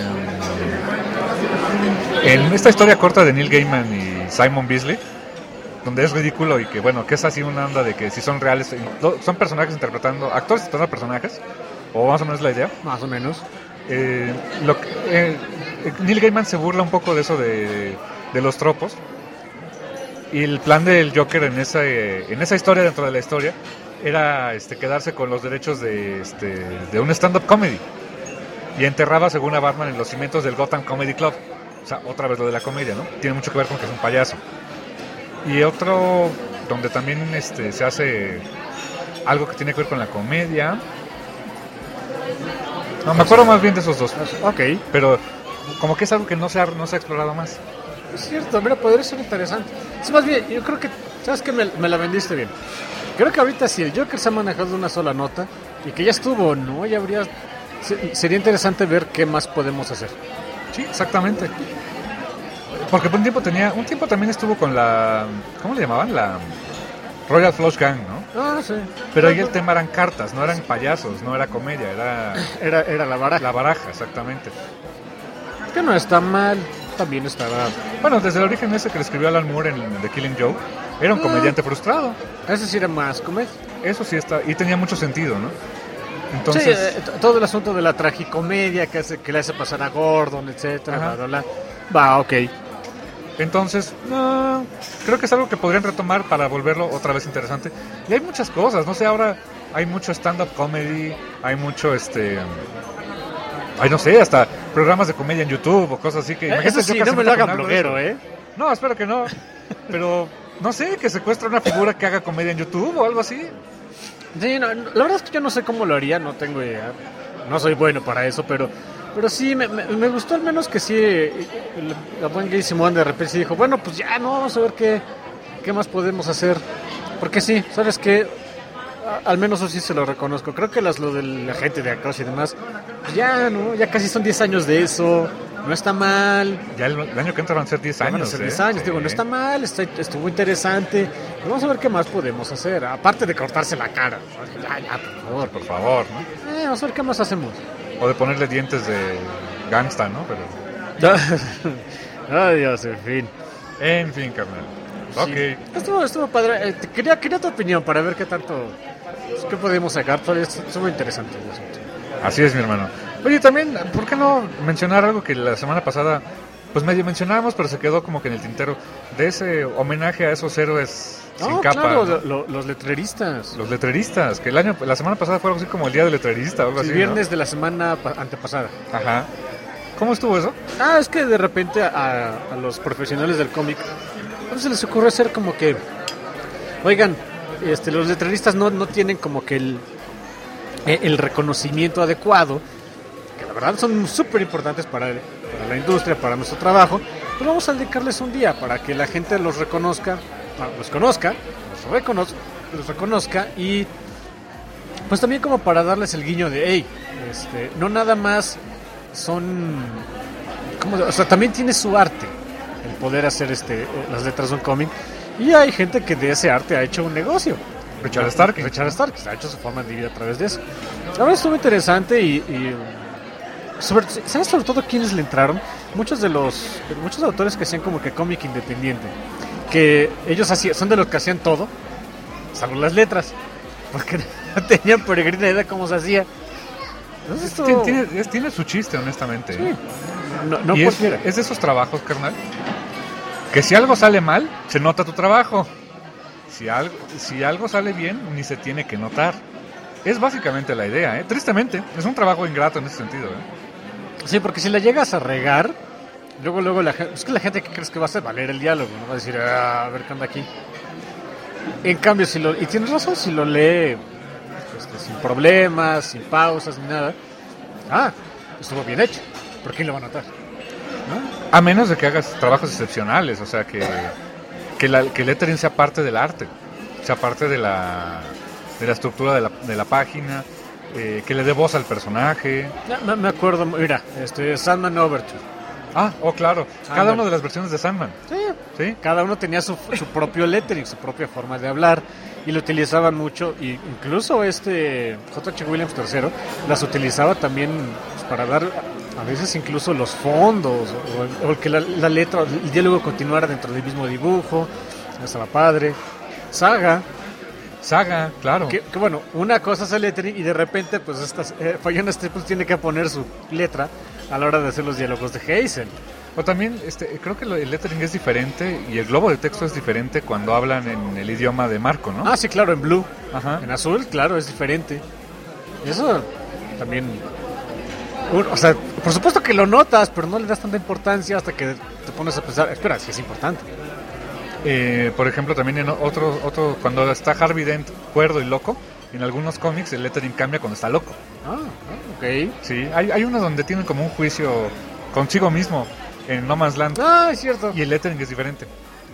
en esta historia corta de Neil Gaiman y Simon Bisley, donde es ridículo y que bueno, que es así una onda de que si son reales, son personajes interpretando, actores interpretando personajes, o más o menos la idea. Más o menos. Eh, lo que, eh, Neil Gaiman se burla un poco de eso de, de los tropos, y el plan del Joker en esa, eh, en esa historia, dentro de la historia, era este, quedarse con los derechos de, este, de un stand-up comedy, y enterraba según a Batman en los cimientos del Gotham Comedy Club. O sea, otra vez lo de la comedia, ¿no? Tiene mucho que ver con que es un payaso. Y otro donde también este, se hace algo que tiene que ver con la comedia. No, me acuerdo más bien de esos dos. Ok. Pero como que es algo que no se ha, no se ha explorado más. Es cierto, mira, podría ser interesante. Es más bien, yo creo que, ¿sabes qué? Me, me la vendiste bien. Creo que ahorita si el Joker se ha manejado de una sola nota y que ya estuvo, ¿no? Ya habría... Sería interesante ver qué más podemos hacer. Sí, exactamente. Porque por un tiempo tenía, un tiempo también estuvo con la, ¿cómo le llamaban? La Royal Flush Gang, ¿no? Ah, sí. Pero ahí el tema eran cartas, no eran payasos, no era comedia, era Era, era la baraja. la baraja, exactamente. Que no está mal, también estaba... Bueno, desde el origen ese que le escribió Alan Moore en The Killing Joke, era un Ah. comediante frustrado. Ese sí era más comedia. Eso sí está, y tenía mucho sentido, ¿no? Sí, Entonces, eh, t- todo el asunto de la tragicomedia que, hace, que le hace pasar a Gordon, etcétera, Ajá. bla, bla, bla. Va, ok. entonces, no, creo que es algo que podrían retomar para volverlo otra vez interesante. Y hay muchas cosas, no sé, ahora hay mucho stand-up comedy, hay mucho, este, ay, no sé, hasta programas de comedia en YouTube o cosas así que... Eh, imagínate Eso yo sí, que no se me lo meta haga con algo de bloguero, eso. ¿eh? No, espero que no, pero, no sé, que secuestre una figura que haga comedia en YouTube o algo así. Sí, no, no, la verdad es que yo no sé cómo lo haría, no tengo idea. No soy bueno para eso, pero pero sí, me, me, me gustó al menos que sí, eh, el, la buen Gay Simón de repente sí dijo, bueno, pues ya, no, vamos a ver qué, qué más podemos hacer. Porque sí, ¿sabes qué? A- Al menos eso sí se lo reconozco. Creo que las, lo de la gente de Across y demás, pues ya, ¿no? Ya casi son diez años de eso, no está mal. Ya el, el año que entra van a ser diez Ya van a años. ser ¿eh? diez años, Sí. digo, no está mal, está, estuvo interesante. Pero vamos a ver qué más podemos hacer, aparte de cortarse la cara. Ya, ya, por favor. Por favor, ¿no? Eh, vamos a ver qué más hacemos. O de ponerle dientes de gangsta, ¿no? Pero, Ay, Dios, en fin. en fin, carnal. Sí. Ok. Estuvo, estuvo padre. Eh, te- quería, quería tu opinión para ver qué tanto, pues, qué podemos sacar. Pero estuvo estuvo interesante el asunto. Así es, mi hermano. Oye, también, ¿por qué no mencionar algo que la semana pasada, pues medio mencionábamos, pero se quedó como que en el tintero, de ese homenaje a esos héroes sin Ah, capa, claro, ¿no? lo- lo- los letreristas. Los letreristas, que el año, la semana pasada fue algo así como el día del letrerista o algo El así, viernes de la semana pa- antepasada. ¿no? Ajá. ¿Cómo estuvo eso? Ah, es que de repente a, a los profesionales del cómic no se les ocurre hacer como que, oigan, este, los letreristas no, no tienen como que el, eh, el reconocimiento adecuado, que la verdad son súper importantes para, para la industria, para nuestro trabajo, pues vamos a dedicarles un día para que la gente los reconozca, ah, los conozca, los reconozca, los reconozca y pues también como para darles el guiño de, hey, este, no nada más son, ¿cómo se- o sea, también tiene su arte el poder hacer este eh, las letras de un cómic y hay gente que de ese arte ha hecho un negocio. Richard Stark. Richard Stark ha hecho su forma de vida a través de eso. La verdad estuvo interesante y, y sobre, ¿sabes sobre todo quiénes le entraron? Muchos de los muchos autores que hacían como que cómic independiente, que ellos hacían, son de los que hacían todo, salvo las letras, porque no tenían peregrina idea cómo se hacía. Entonces, esto- Tiene, tiene- es- tiene su chiste, honestamente. Sí. ¿eh? No, no y es, cualquiera. es de esos trabajos, carnal, que si algo sale mal, se nota tu trabajo. Si algo, si algo sale bien, ni se tiene que notar. Es básicamente la idea, ¿eh? Tristemente, es un trabajo ingrato en ese sentido, ¿eh? Sí, porque si la llegas a regar, luego, luego la gente, es que la gente que crees que va a hacer valer el diálogo, no va a decir, ah, a ver qué onda aquí. En cambio, si lo, y tienes razón, si lo lee este, sin problemas, sin pausas, ni nada, ah, estuvo bien hecho, ¿por quién lo va a notar? ¿No? A menos de que hagas trabajos excepcionales, o sea, que, que, la, que el lettering sea parte del arte, sea parte de la, de la estructura de la, de la página, eh, que le dé voz al personaje. Ya, me, me acuerdo, mira, este Sandman Overture. Ah, oh, claro, cada Ándale. una de las versiones de Sandman, Sí, ¿sí? cada uno tenía su, su propio lettering, su propia forma de hablar y lo utilizaban mucho, y incluso este J H Williams tercero las utilizaba también pues, para dar a veces incluso los fondos o, o que la, la letra, el diálogo continuara dentro del mismo dibujo. Estaba padre. Saga, Saga, claro. que, que bueno, una cosa es el lettering y de repente pues estas eh, Fiona Staples tiene que poner su letra a la hora de hacer los diálogos de Hazel. O también, este, creo que lo- el lettering es diferente y el globo de texto es diferente cuando hablan en el idioma de Marco, ¿no? Ah, sí, claro, en blue. Ajá. En azul, claro, es diferente. Eso también... un- O sea, por supuesto que lo notas, pero no le das tanta importancia hasta que te pones a pensar, espera, sí es importante. Eh, por ejemplo, también en otro, otro, cuando está Harvey Dent cuerdo y loco, en algunos cómics el lettering cambia cuando está loco. Ah, ah, ok. Sí, hay, hay uno donde tienen como un juicio consigo mismo en No Man's Land Ah, es cierto. y el lettering es diferente.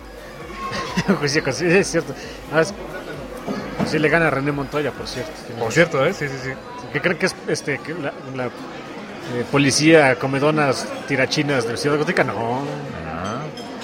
Pues sí, sí, es cierto. Ah, es- sí le gana a René Montoya, por cierto. Por cierto, ¿eh? Sí, sí, sí. ¿Qué creen que es este, que la, la, eh, policía comedonas tirachinas de Ciudad Gótica? No. Ah.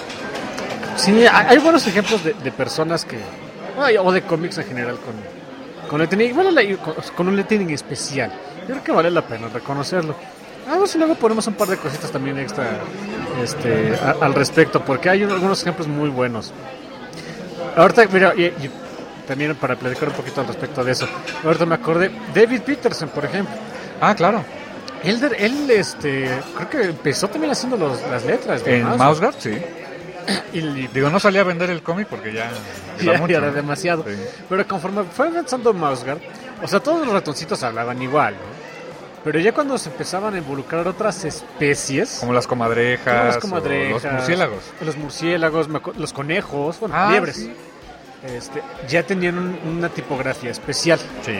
Sí, hay, hay buenos ejemplos de, de personas que... ay, o de cómics en general con, con lettering, bueno, la- con, con un lettering especial. Yo creo que vale la pena reconocerlo. A ver si luego ponemos un par de cositas también extra este, a- al respecto, porque hay un- algunos ejemplos muy buenos. Ahorita, mira, y, y también para platicar un poquito al respecto de eso, ahorita me acordé, David Peterson, por ejemplo. Ah, claro. Él, de- él este, creo que empezó también haciendo los, las letras. de En Mouse. Mouse Guard, sí. Y, y- Digo, no salía a vender el cómic porque ya ya, era mucho, ya era ¿no? demasiado. Sí. Pero conforme fue avanzando Mouseguard, o sea, todos los ratoncitos hablaban igual, ¿no? Pero ya cuando se empezaban a involucrar otras especies, Como las comadrejas, como las o comadrejas, los murciélagos. los murciélagos, me acu- los conejos, bueno, Ah, liebres, sí. este, ya tenían un- una tipografía especial. Sí.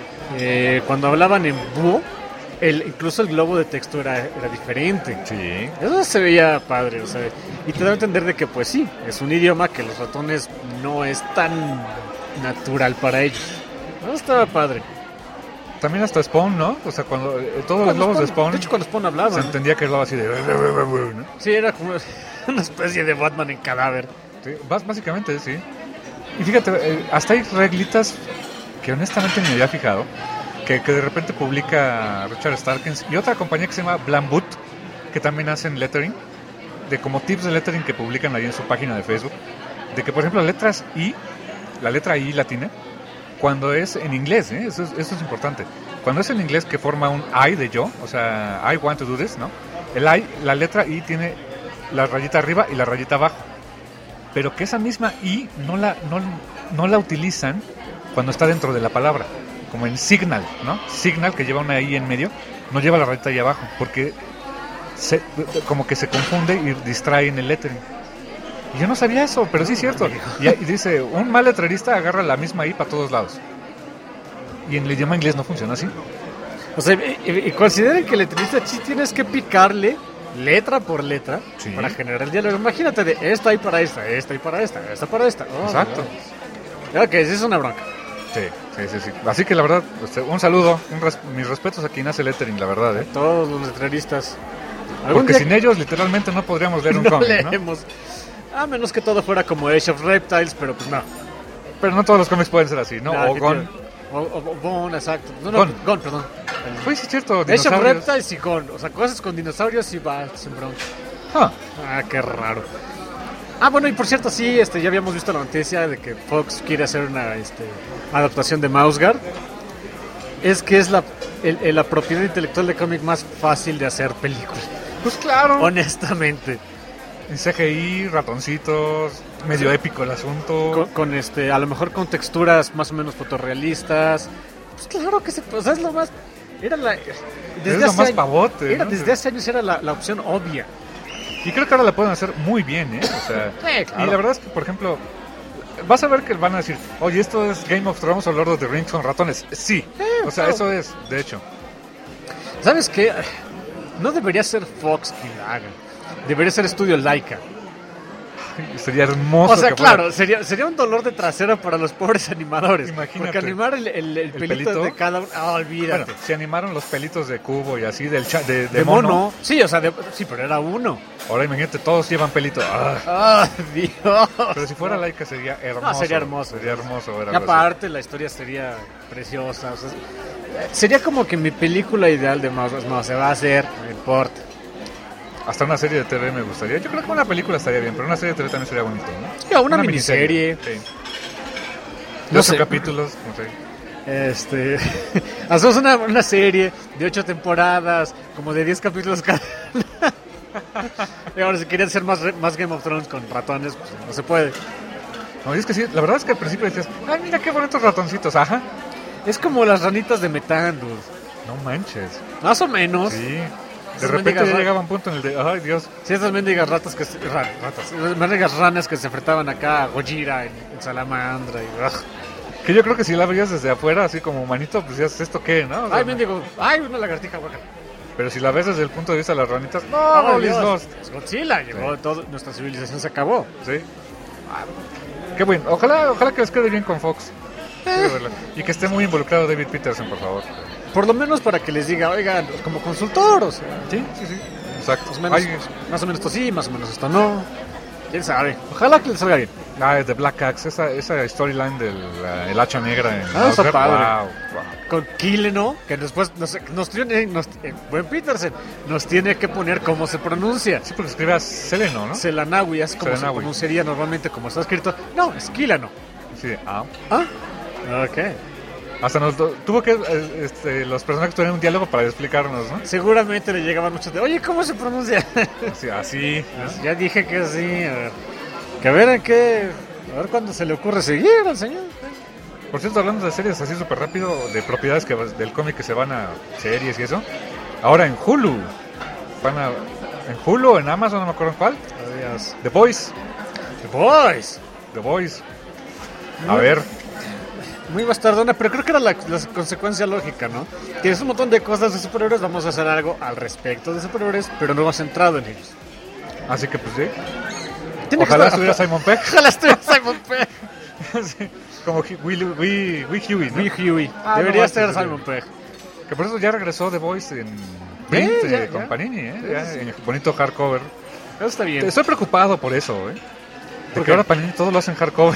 Eh, cuando hablaban en búho, el, incluso el globo de texto era, era diferente. Sí. Eso se veía padre, o sea, y te da a entender de que pues sí, es un idioma que los ratones no es tan natural para ellos. Eso estaba padre. También hasta Spawn, ¿no? O sea, cuando eh, todos los lobos de Spawn De hecho, cuando Spawn se hablaban, entendía que hablaba así de... ¿no? sí, era como una especie de Batman en cadáver. Sí, bas- básicamente, sí. Y fíjate, eh, hasta hay reglitas que honestamente ni me había fijado, que, que de repente publica Richard Starkins y otra compañía que se llama Blambut, que también hacen lettering, de como tips de lettering que publican ahí en su página de Facebook, de que por ejemplo las letras I, la letra I latina, cuando es en inglés, ¿eh? eso, es, eso es importante, cuando es en inglés que forma un I de yo, o sea, I want to do this, ¿no? El I, la letra I tiene la rayita arriba y la rayita abajo, pero que esa misma I no la, no, no la utilizan cuando está dentro de la palabra, como en signal, ¿no? Signal, que lleva una I en medio, no lleva la rayita ahí abajo, porque se, como que se confunde y distrae en el lettering. Y yo no sabía eso, pero sí es cierto. Y, y dice, un mal letrerista agarra la misma I para todos lados. Y en el idioma inglés no funciona así. O sea, y, y- y consideren que el letrista sí tienes que picarle letra por letra Sí. para generar el diálogo. Imagínate de esta hay para esta, esta y para esta, esta para esta. Oh, Exacto. no. Ok, sí es una bronca. Sí, sí, sí, sí. Así que la verdad, este, un saludo, un res- mis respetos a quien hace lettering, la verdad, ¿eh? Todos los letreristas. Algún Porque día sin ellos literalmente no podríamos leer un no cómic, ¿no? leemos. A menos que todo fuera como Age of Reptiles, pero pues no. Pero no todos los cómics pueden ser así, ¿no? Nada, O que Gon. tiene- O, o, o Gon, exacto. No, no, Gon. Gon, perdón. Pues sí, es cierto, Age of dinosaurios. Reptiles y Gon. O sea, cosas con dinosaurios y va sin bronca. Ah, Ah, qué raro. Ah, bueno, y por cierto, sí, este, ya habíamos visto la noticia de que Fox quiere hacer una este, adaptación de Mouseguard. Es que es la, el- el- la propiedad intelectual de cómic más fácil de hacer película. pues claro. Honestamente. En C G I, ratoncitos, medio épico el asunto. Con, con, este, a lo mejor con texturas más o menos fotorrealistas. Pues claro que se puede, o sea, es lo más. Era la. Es lo más año- pavote, Era ¿no? desde hace años era la, la opción obvia. Y creo que ahora la pueden hacer muy bien, ¿eh? O sea, Sí, claro. y la verdad es que, por ejemplo, vas a ver que van a decir, oye, ¿esto es Game of Thrones o Lord of the Rings con ratones? Sí, o sea, claro. eso es, de hecho. ¿Sabes qué? No debería ser Fox quien la haga. Debería ser Estudio Laika. Sería hermoso. O sea, que fuera- claro, sería, sería un dolor de trasero para los pobres animadores. Imagínate. Porque animar el, el- el pelito, pelito? de cada uno. Ah, olvídate. Bueno, se animaron los pelitos de cubo y así, del cha- de, de de mono. mono. Sí, o sea, de- sí, pero era uno. Ahora imagínate, todos llevan pelito. Ah, ¡Ah, Dios! pero si fuera Laika sería hermoso. No, sería hermoso. Sería hermoso ver Y algo así. aparte, la historia sería preciosa. O sea, sería como que mi película ideal de Mouse. No, se va a hacer, no importa. Hasta una serie de T V me gustaría. Yo creo que una película estaría bien, pero una serie de T V también sería bonito, ¿no? Sí, o una miniserie. Sí. No doce sé. capítulos, no sé. Este. Hacemos una, una serie de ocho temporadas, como de diez capítulos cada. Y ahora, si querían hacer más, re- más Game of Thrones con ratones, pues no se puede. No, y es que sí, la verdad es que al principio decías, ay, mira qué bonitos ratoncitos, ajá. Es como las ranitas de Metandus. No manches. Más o menos. Sí. De Esas repente mendigas ya ra- llegaba un punto en el de, ay, Dios. Sí, esas mendigas ratas que se- ra- ratas, esas mendigas ranas que se enfrentaban acá a Gojira en, en Salamandra y ugh. Que yo creo que si la veías desde afuera, así como humanito, pues ya ¿esto qué, no? O sea, Ay, mendigo, ay, una lagartija guaca. pero si la ves desde el punto de vista de las ranitas, no, Oh, Molly's Dios. Lost. Es Godzilla, llegó todo, nuestra civilización se acabó. Sí. Qué bueno. Ojalá, ojalá que les quede bien con Fox. Quiero verla. Y que esté muy involucrado David Peterson, por favor. Por lo menos para que les diga, oigan, como consultor, o sea, Sí, sí, sí. Exacto. más o menos, Ay, más o menos esto sí, más o menos esto no. quién sabe. Ojalá que le salga bien. Ah, es de Black Axe, esa, esa storyline del uh, el hacha negra en Ah, está Outlaw. padre. Wow, wow. Con Kille, ¿no? Que después nos, nos tiene, nos, eh, buen Petersen, nos tiene que poner cómo se pronuncia. Sí, porque escribas Seleno, ¿no? Selanawi es como se Selanawi. pronunciaría normalmente como está escrito. No, es Kilano. Sí, ah. Ah, ok. Hasta nos tu- tuvo que eh, este, los personajes tuvieron un diálogo para explicarnos, ¿no? Seguramente le llegaban muchos de, oye, ¿cómo se pronuncia? Así, así, ¿no? Ya dije que sí. A ver. Que a ver en qué. A ver cuándo se le ocurre seguir al señor. Por cierto, hablando de series así súper rápido, de propiedades que del cómic que se van a series y eso. Ahora en Hulu. Van a. En Hulu, en Amazon, no me acuerdo en cuál. Adiós. The Boys. The Boys. The Boys. A ver. Muy bastardona, pero creo que era la, la consecuencia lógica, ¿no? Tienes un montón de cosas de superhéroes, vamos a hacer algo al respecto de superhéroes, pero no vas centrado en ellos. Así que pues sí. Tiene que Ojalá estar- estuviera Simon Pegg. Ojalá estuviera Simon Pegg. Sí, como Hu- Will, Will, Will Huey, ¿no? Will Huey. Ah, Debería no, estar sí, sí, Simon sí. Pegg. Que por eso ya regresó The Voice en print, ya, eh, con ya. Panini, ¿eh? Sí, Ya, sí, sí. en bonito hardcover. Eso está bien. Estoy preocupado por eso, ¿eh? ¿Por Porque qué? ahora Panini todo lo hace en hardcover.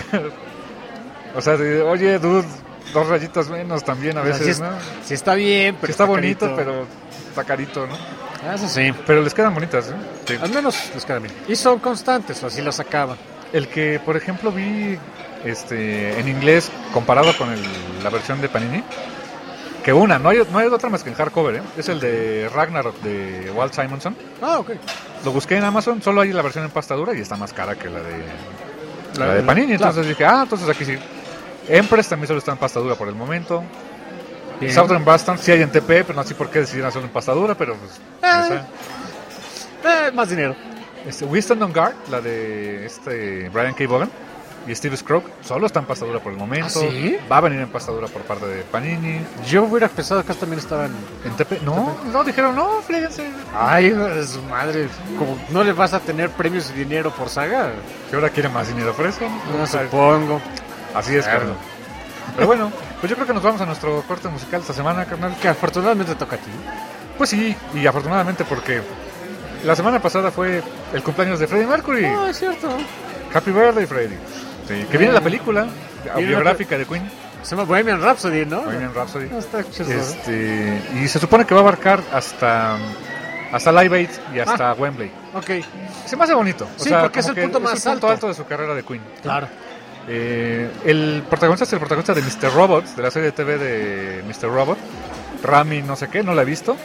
O sea, de, oye, dude, dos rayitas menos también a O sea, veces, sí, ¿no? es- sí está bien, pero Sí está bonito, carito. pero está carito, ¿no? Ah, eso sí. Pero les quedan bonitas, ¿eh? Sí. Al menos les queda bien. Y son constantes, o así los acaban. El que, por ejemplo, vi este en inglés comparado con el- la versión de Panini, que una, no hay, no hay otra más que en hardcover, ¿eh? Es el de Ragnarok de Walt Simonson. Ah, ok. Lo busqué en Amazon, solo hay la versión en pasta dura y está más cara que la de, la La- de Panini. la- Entonces dije, ah, entonces aquí sí. Empress también solo está en pasta dura por el momento. Bien. Southern Bastard sí hay en T P, pero no sé por qué decidieron hacerlo en pasta dura, pero pues... Ah. esa. Eh, más dinero. Este, We Stand on Guard, la de este Brian K. Vaughan y Steve Scrooge, solo está en pasta dura por el momento. ¿Ah, sí? Va a venir en pasta dura por parte de Panini. Yo hubiera pensado que también estaban. En T P, no, no, dijeron, no, fríjense. Ay, hijo de su madre. Como no le vas a tener premios y dinero por saga. ¿Qué ahora quiere más dinero por eso? No supongo. Así es, Claro. carnal. Pero bueno, pues yo creo que nos vamos a nuestro corte musical esta semana, carnal. Que afortunadamente toca a ti. Pues sí, y afortunadamente porque la semana pasada fue el cumpleaños de Freddie Mercury. No, es cierto. Happy Birthday, Freddie. Sí, que viene la película biográfica de Queen, Se llama Bohemian Rhapsody, ¿no? Bohemian Rhapsody. No, está chistoso. Este, y se supone que va a abarcar hasta hasta Live Aid y hasta Wembley. Ok, Se me hace bonito. O Sí, sea, porque es como el que punto más es el punto alto. alto de su carrera de Queen. claro. Eh, el protagonista es el protagonista de mister Robot, de la serie de T V de mister Robot. Rami no sé qué, no la he visto.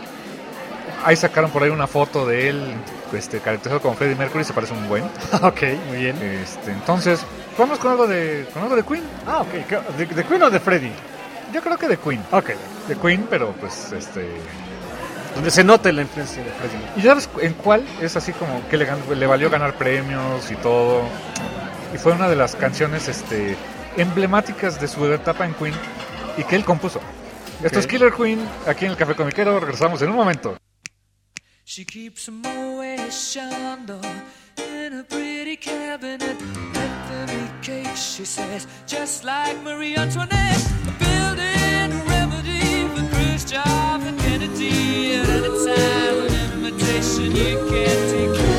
Ahí sacaron por ahí una foto de él este, caracterizado como Freddie Mercury, se parece un buen. Ok, muy bien. Este, entonces, vamos con algo de con algo de Queen. Ah, ok. ¿Qué- ¿De, de Queen o de Freddy? Yo creo que de Queen. Ok. De Queen, pero pues este... Donde se note la influencia de Freddy. ¿Y ya sabes en cuál es así como que le, gan- le valió ganar premios y todo? Y fue una de las canciones este, emblemáticas de su etapa en Queen y que él compuso. Esto Ok. es Killer Queen, aquí en el Café Comiquero, regresamos en un momento. She keeps a Moet Chandon in a pretty cabinet. Anthony cake, she says, just like Marie Antoinette. A building a remedy for Khrushchev and Kennedy. At any time, an invitation you can't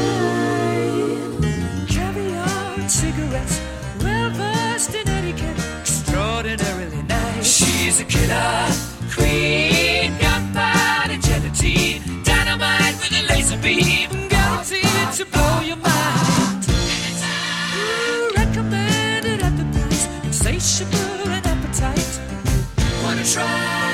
decline. Caviar and cigarettes, well versed in etiquette, extraordinarily nice. She's a killer queen, gunpowder gelatine, dynamite with a laser beam, guaranteed to blow your mind. Ooh, recommended at the price, insatiable and appetite. Wanna try?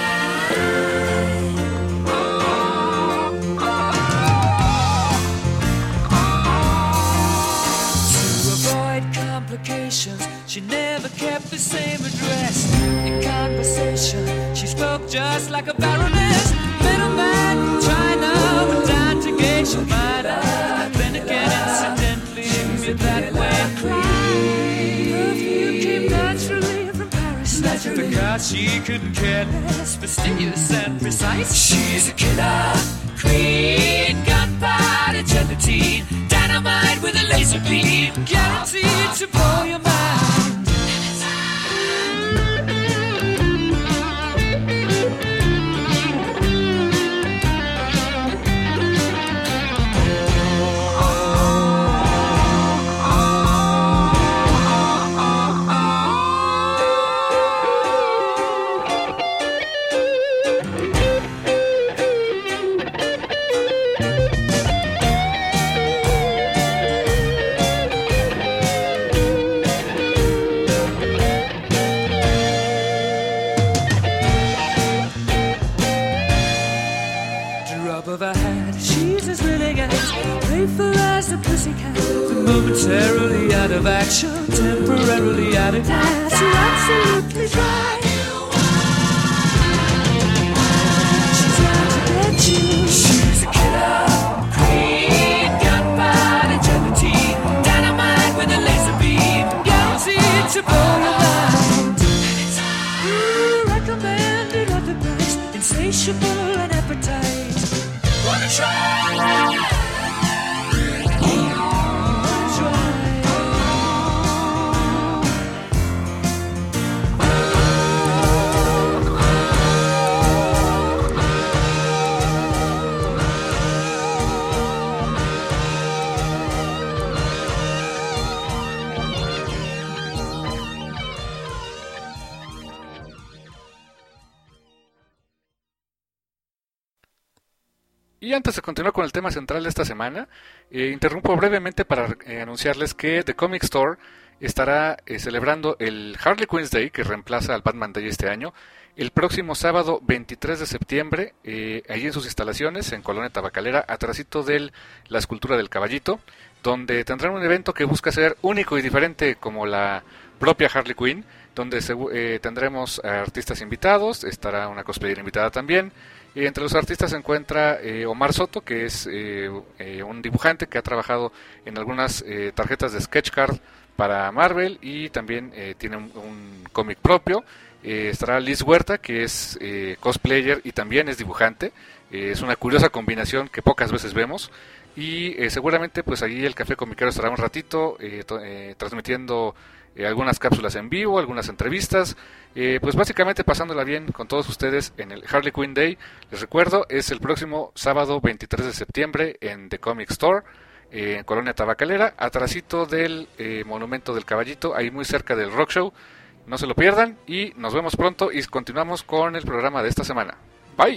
To avoid complications, she never kept the same address. In conversation, she spoke just like a baroness. Middleman from China went down to gauge your mind. Then again, incidentally, me that way. Perfume came naturally from Paris. Naturally. Because she couldn't care less, fastidious and precise. She's a killer queen, gunpowder gelatine, dynamite with a laser beam, guaranteed to blow your mind. pussycat, momentarily out of action, temporarily out of gas, you're absolutely dry. She's out to get you. She's a killer queen, gunpowder gelatine, dynamite with a laser beam, guaranteed to blow your mind. Ooh, recommended at the price, insatiable and appetite. Wanna try? Y antes de continuar con el tema central de esta semana, eh, interrumpo brevemente para eh, anunciarles que The Comic Store estará eh, celebrando el Harley Quinn's Day, que reemplaza al Batman Day este año, el próximo sábado veintitrés de septiembre, eh, allí en sus instalaciones, en Colonia Tabacalera, atrasito de la escultura del caballito, donde tendrán un evento que busca ser único y diferente como la propia Harley Quinn, donde se, eh, tendremos a artistas invitados, estará una cosplayer invitada también. Y entre los artistas se encuentra eh, Omar Soto, que es eh, eh, un dibujante que ha trabajado en algunas eh, tarjetas de sketch card para Marvel y también eh, tiene un, un cómic propio. Eh, estará Liz Huerta, que es eh, cosplayer y también es dibujante. Eh, es una curiosa combinación que pocas veces vemos. Y eh, seguramente pues allí el Café Comiquero estará un ratito eh, to- eh, transmitiendo eh, algunas cápsulas en vivo, algunas entrevistas, eh, pues básicamente pasándola bien con todos ustedes en el Harley Quinn Day. Les recuerdo, es el próximo sábado veintitrés de septiembre en The Comic Store, eh, en Colonia Tabacalera, atrasito del eh, Monumento del Caballito, ahí muy cerca del Rock Show. No se lo pierdan y nos vemos pronto y continuamos con el programa de esta semana. Bye.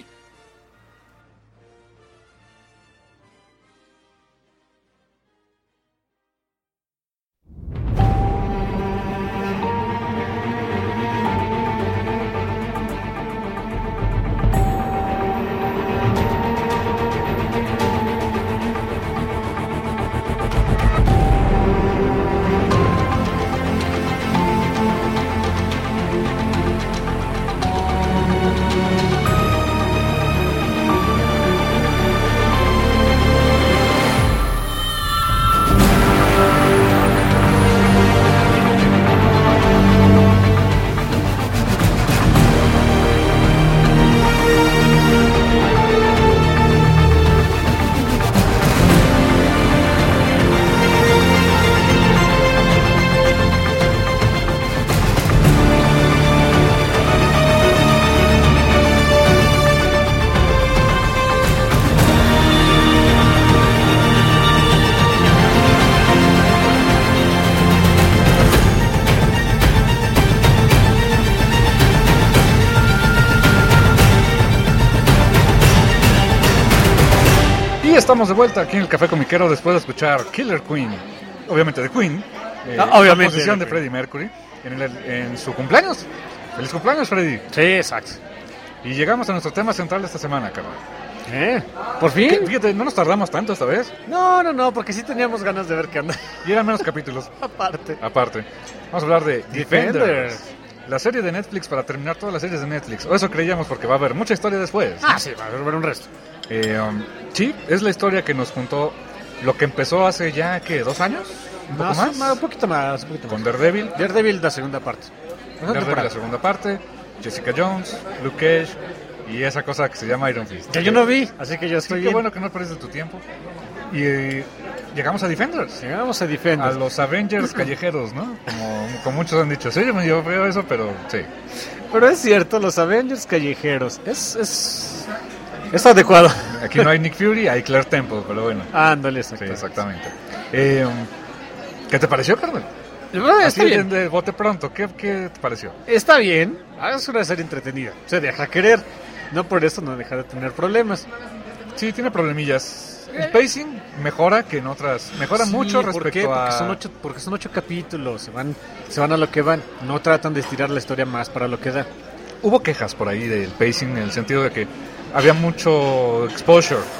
Estamos de vuelta aquí en el Café Comiquero después de escuchar Killer Queen, obviamente de Queen, eh, ah, obviamente la composición de Freddie Mercury en, el, en su cumpleaños. ¡Feliz cumpleaños, Freddie! Sí, exacto. Y llegamos a nuestro tema central de esta semana, carnal. ¿Eh? ¿Por fin? ¿Qué? Fíjate, no nos tardamos tanto esta vez. No, no, no, porque sí teníamos ganas de ver qué anda. Y eran menos capítulos. Aparte. Aparte. Vamos a hablar de Defenders. Defenders. La serie de Netflix para terminar todas las series de Netflix. O eso creíamos porque va a haber mucha historia después. Ah, sí, va a haber un resto. Eh, um, sí, es la historia que nos contó lo que empezó hace ya, ¿qué? ¿Dos años? ¿Un poco más? más? Un poquito más. Un poquito Con más. Daredevil. Daredevil, la segunda parte. La Daredevil, la segunda parte. Jessica Jones, Luke Cage y esa cosa que se llama Iron Fist. Que yo no vi, así que yo estoy Sí, bien. qué bueno que no perdiste tu tiempo. Y eh, llegamos a Defenders. Llegamos a A Defenders. los Avengers callejeros, ¿no? Como, como muchos han dicho. Sí, yo medio veo eso, pero sí. Pero es cierto, los Avengers callejeros. Es, es, es adecuado. Aquí no hay Nick Fury, hay Claire Temple, pero bueno. Ándale, Sí, exacto. exactamente. Eh, ¿Qué te pareció, Carmen? Está Así bien. de, de bote pronto, ¿qué, ¿qué te pareció? Está bien. Es una serie entretenida. Se deja querer. No por eso no deja de tener problemas. Sí, tiene problemillas. El pacing mejora que en otras. Mejora Sí, mucho ¿por respecto qué? Porque a. son ocho, porque son ocho capítulos. Se van, se van a lo que van. No tratan de estirar la historia más para lo que da. Hubo quejas por ahí del pacing en el sentido de que había mucho exposure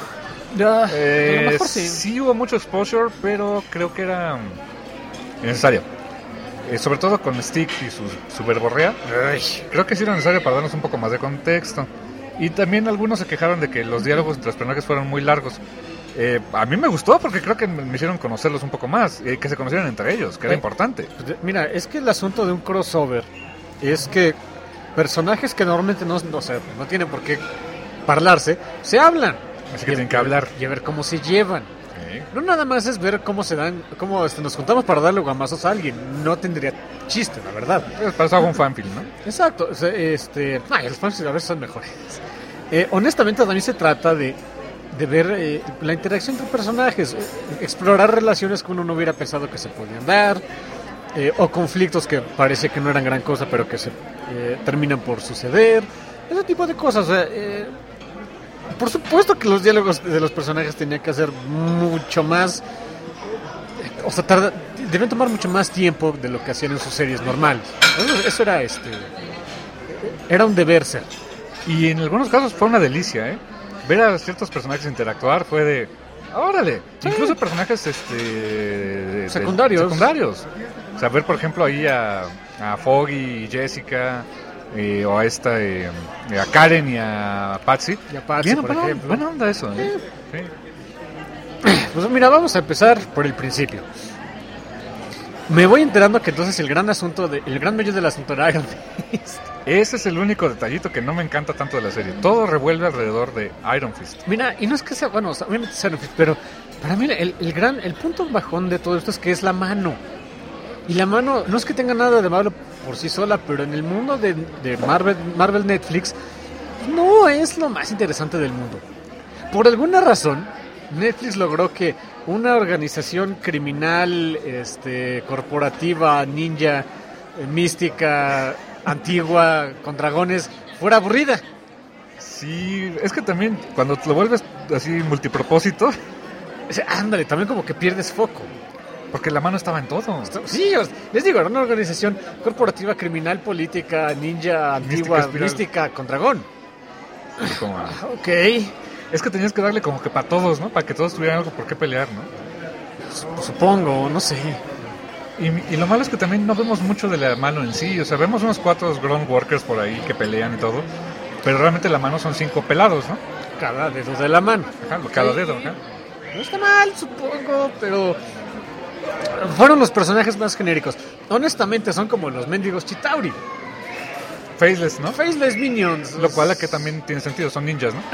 Ya, Eh, a lo mejor sí. sí. hubo mucho exposure, pero creo que era mm, necesario. Eh, sobre todo con Stick y su, su verborrea. Creo que sí era necesario para darnos un poco más de contexto. Y también algunos se quejaron de que los diálogos entre los personajes fueron muy largos. Eh, a mí me gustó porque creo que me me hicieron conocerlos un poco más. Y que se conocieran entre ellos, que era Eh, importante. Pues, Mira, es que el asunto de un crossover es que personajes que normalmente no, no, sé, no tienen por qué parlarse, se hablan. Así que tienen que hablar. Y a ver cómo se llevan. Sí. No nada más es ver cómo se dan, cómo este, nos juntamos para darle guamazos a alguien. No tendría chiste, la verdad. Pues para eso hago un fanfilm, ¿no? Exacto. O sea, este, ay, los fans a veces son mejores. Eh, honestamente, también se trata de, de ver eh, la interacción entre personajes, eh, explorar relaciones que uno no hubiera pensado que se podían dar, eh, o conflictos que parece que no eran gran cosa, pero que se eh, terminan por suceder. Ese tipo de cosas. O sea, eh, por supuesto que los diálogos de los personajes tenían que ser mucho más, o sea, tarda, deben tomar mucho más tiempo de lo que hacían en sus series normales. Eso, eso era este, era un deber ser. Y en algunos casos fue una delicia, ¿eh? Ver a ciertos personajes interactuar fue de... ¡Órale! Sí. Incluso personajes este, de- de- Secundarios. secundarios. O sea, ver, por ejemplo, ahí a, a Foggy y Jessica, eh, o a esta, eh, a Karen y a Patsy. Y a Patsy, Bien, por buena, ejemplo. buena onda eso, ¿eh? Sí. Pues mira, vamos a empezar por el principio. Me voy enterando que entonces el gran asunto, de, el gran medio del asunto era Iron Fist. Ese es el único detallito que no me encanta tanto de la serie. Todo revuelve alrededor de Iron Fist. Mira, y no es que sea, bueno, o sea, obviamente es Iron Fist, pero para mí el, el gran, el punto bajón de todo esto es que es la mano. Y la mano no es que tenga nada de malo por sí sola, pero en el mundo de, de Marvel, Marvel Netflix no es lo más interesante del mundo. Por alguna razón, Netflix logró que una organización criminal, este, corporativa, ninja, eh, mística, antigua, con dragones, fuera aburrida. Sí, es que también cuando te lo vuelves así multipropósito, O sea, ándale, también como que pierdes foco. porque la mano estaba en todo. Sí, os- les digo, era una organización corporativa, criminal, política, ninja, antigua, espiral. mística, con dragón. Y como- Ok. Es que tenías que darle como que para todos, ¿no? Para que todos tuvieran algo por qué pelear, ¿no? Supongo, no sé. Y, y lo malo es que también no vemos mucho de la mano en sí. O sea, vemos unos cuatro ground workers por ahí que pelean y todo. Pero realmente la mano son cinco pelados, ¿no? Cada dedo de la mano. Ajá, cada Ok. dedo, ajá. No está mal, supongo, pero fueron los personajes más genéricos. Honestamente, son como los mendigos Chitauri. Faceless, ¿no? Faceless Minions. Lo cual que también tiene sentido, son ninjas, ¿no?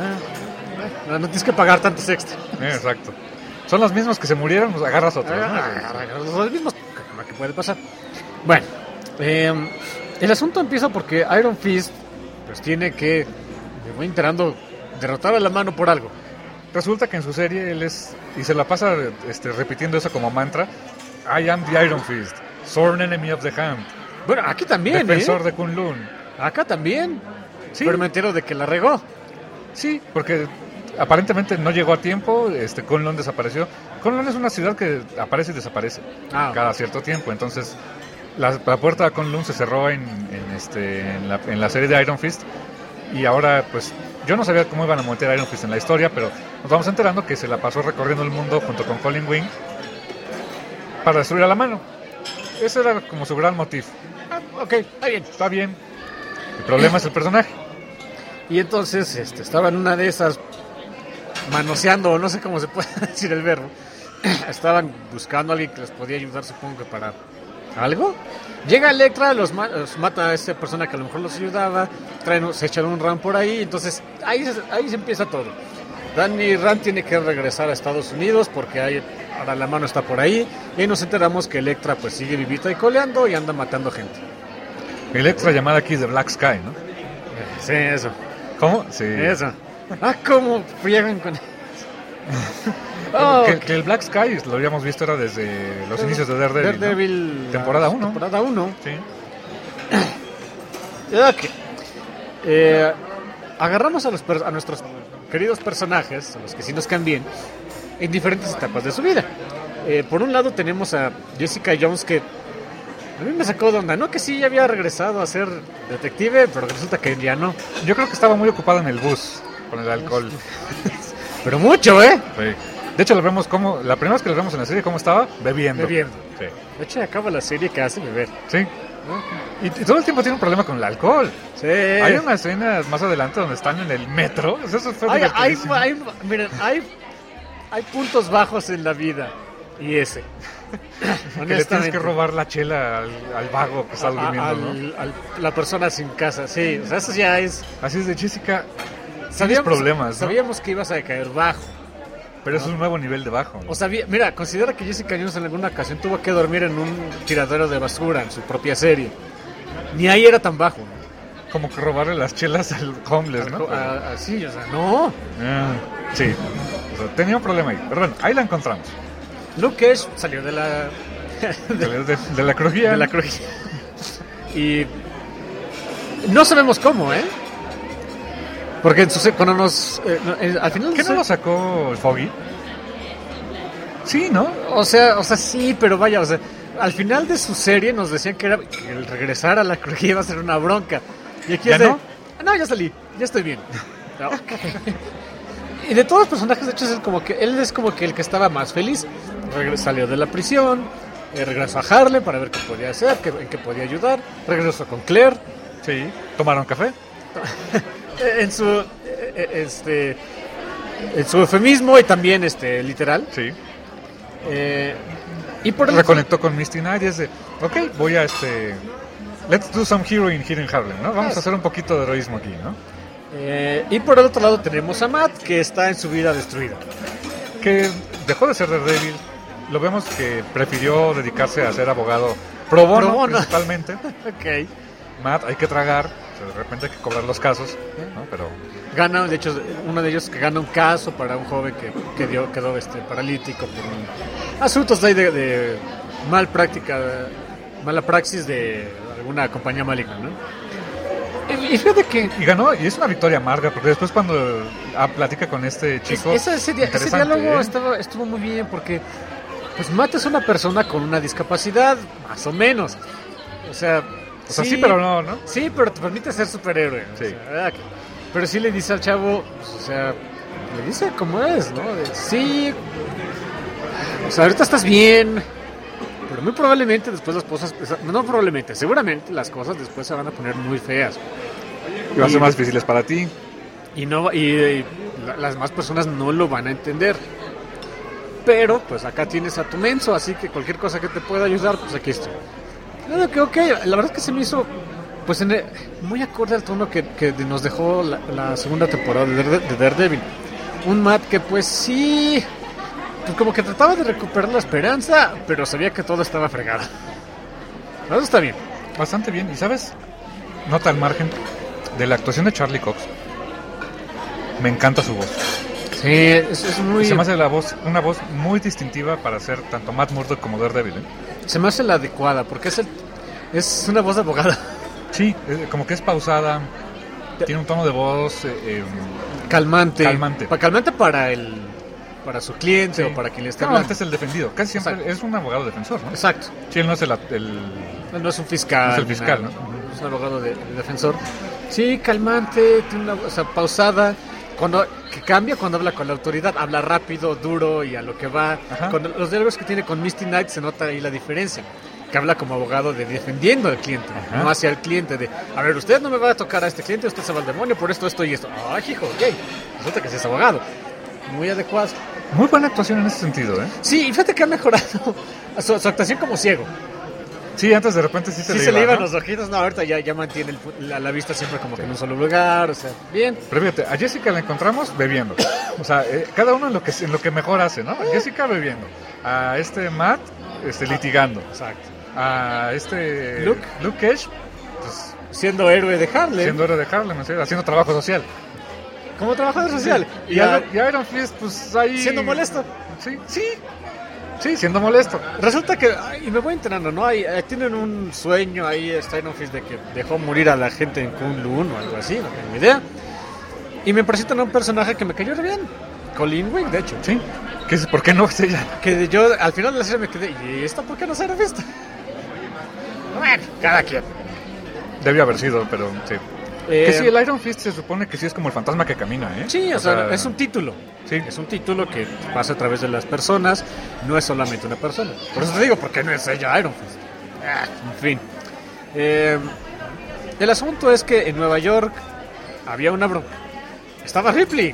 No, no tienes que pagar tantos extra. Eh, exacto. Son los mismos que se murieron, pues agarras otros, Ah, ¿no? Los mismos que puede pasar. Bueno, eh, el asunto empieza porque Iron Fist pues tiene que, me voy enterando, derrotar a la mano por algo. Resulta que en su serie él es, y se la pasa este, repitiendo eso como mantra, I am the Iron Fist, sworn enemy of the hand, Bueno, aquí también, defensor ¿eh? de Kunlun. Acá también. Sí. Pero me entero de que la regó. Sí, porque aparentemente no llegó a tiempo, este Kunlun desapareció. Kunlun es una ciudad que aparece y desaparece Ah, cada cierto tiempo, entonces la, la puerta a Kunlun se cerró en, en, este, en, la, en la serie de Iron Fist, y ahora pues yo no sabía cómo iban a meter a Iron Fist en la historia, pero nos vamos enterando que se la pasó recorriendo el mundo junto con Colin Wing para destruir a la mano. Ese era como su gran motivo. Ah, ok, está bien. Está bien. El problema es el personaje. Y entonces este, estaba en una de esas manoseando, o no sé cómo se puede decir el verbo. Estaban buscando a alguien que les podía ayudar, supongo que para algo. Llega Electra, los, ma- los mata a esa persona que a lo mejor los ayudaba, traen, se echan un Rand por ahí, entonces ahí, se- ahí se empieza todo. Danny Rand tiene que regresar a Estados Unidos porque hay, ahora la mano está por ahí, y ahí nos enteramos que Electra pues sigue vivita y coleando y anda matando gente. Electra llamada aquí de Black Sky, ¿no? Sí, eso. ¿Cómo? Sí. Eso. Ah, cómo friegan con eso. Oh, que, que el Black Sky, lo habíamos visto, era desde los inicios de Daredevil. ¿no? Daredevil, Temporada la- uno. Temporada uno. Sí. Ok. Eh, agarramos a, los per- a nuestros queridos personajes, a los que sí nos caen bien, en diferentes etapas de su vida. Eh, por un lado tenemos a Jessica Jones, que a mí me sacó de onda, ¿no? Que sí ya había regresado a ser detective, pero resulta que ya no. Yo creo que estaba muy ocupado en el bus con el alcohol. Pero mucho, ¿eh? Sí. De hecho, lo vemos como, la primera vez que lo vemos en la serie, ¿cómo estaba? Bebiendo. Bebiendo. Sí. De hecho, acaba la serie que hace beber. Sí. Y, y todo el tiempo tiene un problema con el alcohol. Sí. Hay unas escenas más adelante donde están en el metro. Eso fue Hay, hay, divertidísimo. hay, miren, hay, hay puntos bajos en la vida. Y ese. Que le tienes que robar la chela al, al vago que está durmiendo, a, al, ¿no? al, la persona sin casa, sí. O sea, eso ya es... Así es de Jessica. Tienes Sabíamos, problemas, ¿no? sabíamos que ibas a caer bajo. Pero eso es un nuevo nivel de bajo, ¿no? O sea, mira, considera que Jessica Jones en alguna ocasión tuvo que dormir en un tiradero de basura en su propia serie. Ni ahí era tan bajo, ¿no? Como que robarle las chelas al homeless, ¿no? A- a- sí, o sea, no. Ah, sí. O sea, tenía un problema ahí. Pero bueno, ahí la encontramos. Luke Cage salió de la... De, de, de la crujía. de la crujía. Y no sabemos cómo, ¿eh? Porque en su- cuando nos... eh, no, eh, al final... ¿Qué su- no lo sacó el Foggy? Sí, ¿no? O sea, o sea, sí, pero vaya, o sea, al final de su serie nos decían que, era, que el regresar a la crujía iba a ser una bronca. Y aquí ¿Ya es de... no? "Ah, no, ya salí, ya estoy bien". Ah, ok. Y de todos los personajes, de hecho, es como que él es como que el que estaba más feliz. Regres- salió de la prisión, eh, regresó a Harlem para ver qué podía hacer, qué, en qué podía ayudar. Regresó con Claire. Sí. ¿Tomaron café? Eh, en su eh, eh, este en su eufemismo y también este literal. Sí. Eh, y por el Reconectó con Misty Knight y es de, ok, voy a este... Let's do some heroing here in Harlem, ¿no? Vamos a hacer un poquito de heroísmo aquí, ¿no? Eh, y por el otro lado tenemos a Matt, que está en su vida destruida. Que dejó de ser Daredevil. Lo vemos que prefirió dedicarse a ser abogado pro bono, Pro bono. principalmente. Ok. Matt, hay que tragar. O sea, de repente hay que cobrar los casos, ¿no? Pero Gana, de hecho, uno de ellos que gana un caso para un joven que, que dio, quedó este, paralítico por un asuntos de, de, de mal práctica, mala praxis de alguna compañía maligna, ¿no? Y, y fíjate que y ganó, y es una victoria amarga, porque después cuando ah, platica con este chico... Es- ese, ese, dia- ese interesante, diálogo ¿eh? estaba, estuvo muy bien porque pues Matt es una persona con una discapacidad, más o menos. O sea, O sea, sí, pero no, ¿no? Sí, pero te permite ser superhéroe. o Sí. sea, ah, que- pero sí le dice al chavo, pues, o sea, le dice cómo es, ¿no? De, sí, o sea, ahorita estás bien, pero muy probablemente después las cosas, no probablemente, seguramente las cosas después se van a poner muy feas. Y va a ser más difíciles para ti. Y no y, y la- las más personas no lo van a entender. Pero pues acá tienes a tu menso, así que cualquier cosa que te pueda ayudar, pues aquí estoy. Claro que ok, la verdad es que se me hizo pues en el- muy acorde al tono que, que nos dejó la, la segunda temporada de, Dare- de Daredevil. Un Matt que pues sí, pues como que trataba de recuperar la esperanza, pero sabía que todo estaba fregado. Eso está bien. Bastante bien. Y sabes, nota al margen de la actuación de Charlie Cox. Me encanta su voz. Sí, es, es muy... Se me hace la voz, una voz muy distintiva para ser tanto Matt Murdock como Daredevil, ¿eh? Se me hace la adecuada, porque es, el, es una voz de abogada. Sí, eh, como que es pausada, tiene un tono de voz eh, eh, Calmante. Calmante. Pa- calmante para el para su cliente sí. o para quien le esté No, hablando. este es el defendido, casi siempre Exacto. es un abogado defensor, ¿no? Exacto. Sí, él no es el, el- Él no es un fiscal. No es el ni fiscal, nada. Es un abogado de, de defensor. Sí, calmante, tiene una o sea, pausada. Cuando que cambia cuando habla con la autoridad, habla rápido, duro y a lo que va. Ajá. Con los diálogos que tiene con Misty Knight se nota ahí la diferencia. Que habla como abogado de defendiendo al cliente, Ajá. no hacia el cliente de, a ver, usted no me va a tocar a este cliente, usted se va al demonio por esto, esto y esto. Ay, hijo, ok. Resulta que sí es abogado. Muy adecuado. Muy buena actuación en ese sentido, ¿eh? Sí, y fíjate que ha mejorado su, su actuación como ciego. Sí, antes de repente sí se Sí le se le iba, iban ¿no? los ojitos, no, ahorita ya, ya mantiene el pu- la, la vista siempre como que en un solo lugar, o sea, bien. Pero fíjate, a Jessica la encontramos bebiendo. O sea, eh, cada uno en lo que en lo que mejor hace, ¿no? A Jessica bebiendo. A este Matt este, litigando. Exacto. A este Luke. Luke Cage, pues, Siendo héroe de Harlem, siendo héroe de Harlem, ¿sí? Haciendo trabajo social. como trabajador social, Y, y, a- a, y Iron Fist, pues ahí... siendo molesto. Sí, sí. Sí, siendo molesto. Resulta que, ay, y me voy enterando, ¿no? Hay, eh, tienen un sueño ahí, está en Office, de que dejó morir a la gente en Kunlun o algo así, no tengo ni idea. Y me presentan a un personaje que me cayó re bien, Colleen Wing, de hecho. Sí. ¿Qué es? ¿Por qué no es ella? Que yo al final de la serie me quedé, ¿y esta por qué no se ha visto? Bueno, cada quien. Debió haber sido, pero sí. Eh, Que sí, el Iron Fist se supone que sí es como el fantasma que camina, ¿eh? Sí, o, O sea, sea, es un título. Sí. Es un título que pasa a través de las personas, no es solamente una persona. Por eso te digo, porque no es ella Iron Fist. Ah, en fin. Eh, el asunto es que en Nueva York había una bronca. Estaba Ripley.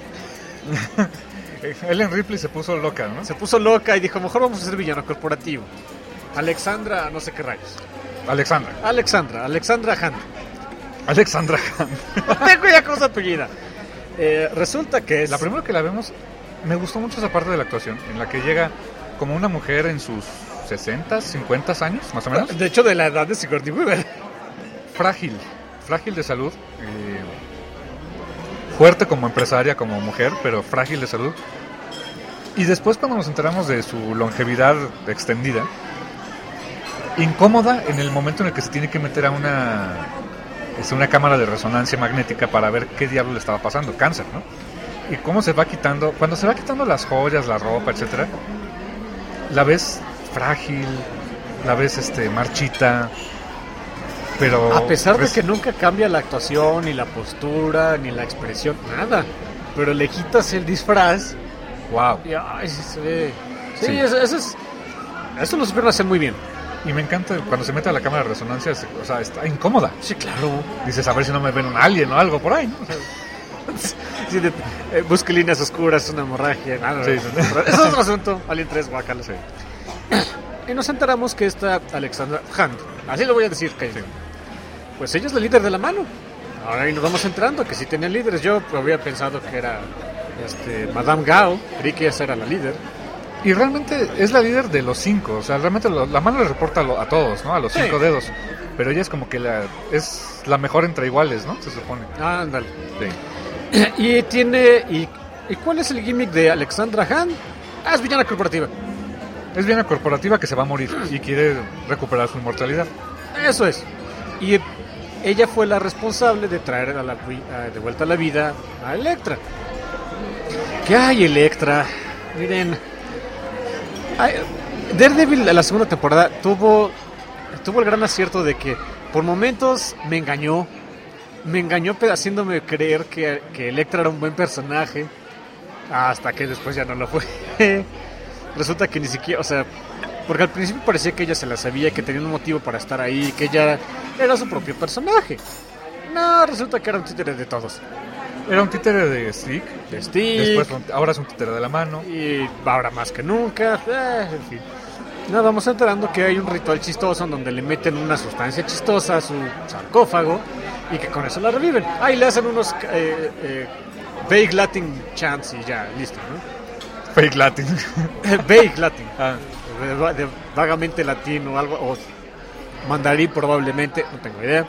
Ellen Ripley se puso loca, ¿no? Se puso loca y dijo, mejor vamos a ser villano corporativo. Alexandra, no sé qué rayos. Alexandra. Alexandra, Alexandra Hunt. Alexandra Hunt. No tengo ya cosa apellida. Eh, resulta que es... La primera que la vemos, me gustó mucho esa parte de la actuación, en la que llega como una mujer en sus sesenta, cincuenta años, más o menos. De hecho, de la edad de Sigourney Weaver. Frágil, frágil de salud. Eh, fuerte como empresaria, como mujer, pero frágil de salud. Y después cuando nos enteramos de su longevidad extendida, incómoda en el momento en el que se tiene que meter a una, es una cámara de resonancia magnética para ver qué diablo le estaba pasando, cáncer, ¿no? Y cómo se va quitando, cuando se va quitando las joyas, la ropa, etcétera, la ves frágil, la ves este marchita, pero A pesar de res- que nunca cambia la actuación, ni la postura, ni la expresión, nada. Pero le quitas el disfraz wow. y ay, sí se ve. Sí, Sí. Eso, eso es. Eso lo supieron hacer muy bien. Y me encanta cuando se mete a la cámara de resonancia, se- o sea, está incómoda. Sí, claro. Dices, a ver si no me ven un alien o algo por ahí, ¿no? O sea, Sí, de, eh, busca líneas oscuras, una hemorragia. Nada, Sí, no, sí. no, eso es otro asunto. Alien tres, guacala. sí. Y nos enteramos que esta Alexandra Hunt, así lo voy a decir, que pues ella es la líder de la mano. Ahora ahí nos vamos enterando que sí tenían líderes. Yo había pensado que era este, Madame Gao, creí que esa era la líder. Y realmente es la líder de los cinco, o sea, realmente lo- la mano le reporta a, lo- a todos, ¿no? A los Sí. cinco dedos. Pero ella es como que la, es la mejor entre iguales, ¿no? Se supone. Ándale. Sí. Y tiene. Y, ¿Y cuál es el gimmick de Alexandra Hunt? Ah, es villana corporativa. Es bien corporativa que se va a morir y quiere recuperar su inmortalidad. Eso es. Y ella fue la responsable de traer a la, vi- a- de vuelta a la vida a Electra. ¿Qué hay, Electra? Miren. Ay, Daredevil en la segunda temporada tuvo, tuvo el gran acierto de que por momentos me engañó. Me engañó pe- haciéndome creer que, que Electra era un buen personaje. Hasta que después ya no lo fue. Resulta que ni siquiera, o sea, porque al principio parecía que ella se la sabía, que tenía un motivo para estar ahí, que ella era su propio personaje. No, resulta que era un títere de todos. Era un títere de Stick, De Stick, después fue un- ahora es un títere de la mano. y ahora más que nunca, eh, en fin. Nada, vamos enterando que hay un ritual chistoso en donde le meten una sustancia chistosa a su sarcófago y que con eso la reviven. Ahí le hacen unos eh, eh, vague Latin chants y ya, listo, ¿no? Fake Latin. Vague Latin. Ah, De, va- de vagamente latín o algo, o mandarín probablemente, no tengo idea.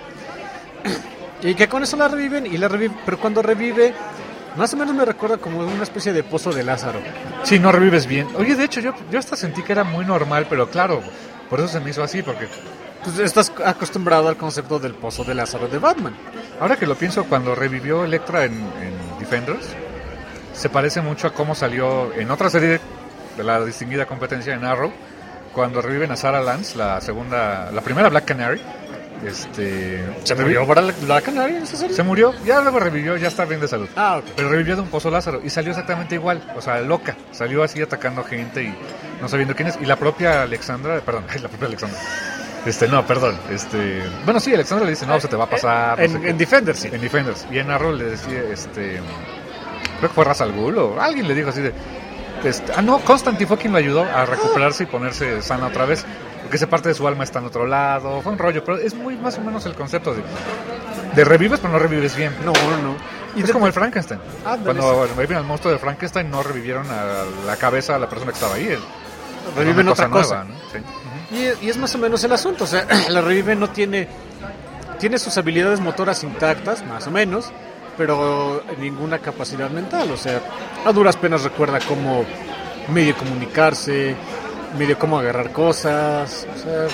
Y que con eso la reviven y la reviven, pero cuando revive, más o menos me recuerda como una especie de pozo de Lázaro. sí, no revives bien. Oye, de hecho, yo, yo hasta sentí que era muy normal, pero claro, por eso se me hizo así, porque Pues estás acostumbrado al concepto del pozo de Lázaro de Batman. ahora que lo pienso, cuando revivió Electra en, en Defenders, se parece mucho a cómo salió en otra serie de la distinguida competencia en Arrow, cuando reviven a Sarah Lance, la segunda, la primera Black Canary. Este, ¿Se revi- murió para la, la Canaria en esa serie? Se murió, ya luego revivió, ya está bien de salud. Ah, ok. Pero revivió de un pozo Lázaro y salió exactamente igual, o sea, loca. Salió así atacando gente y no sabiendo quién es. Y la propia Alexandra, perdón, la propia Alexandra. Este, no, perdón. Este, bueno, sí, Alexandra le dice, no, se te va a pasar. no sé En, qué. en Defender, sí. En Defenders. Y en Arrow le decía, este, creo que fue Ra's al Ghul o alguien le dijo así de, este, ah, no, Constantine fue quien lo ayudó a recuperarse y ponerse sana otra vez. Porque esa parte de su alma está en otro lado. Fue un rollo, pero es muy más o menos el concepto de, de revives, pero no revives bien. No, no, no. Y es como el Frankenstein. Ah, Cuando reviven al monstruo de Frankenstein, no revivieron a la cabeza a la persona que estaba ahí. Reviven Una otra cosa. nueva, ¿no? Sí. Y, y es más o menos el asunto, o sea, la revive no tiene tiene sus habilidades motoras intactas, más o menos, pero ninguna capacidad mental, o sea, a duras penas recuerda cómo medio comunicarse, medio cómo agarrar cosas, o sea,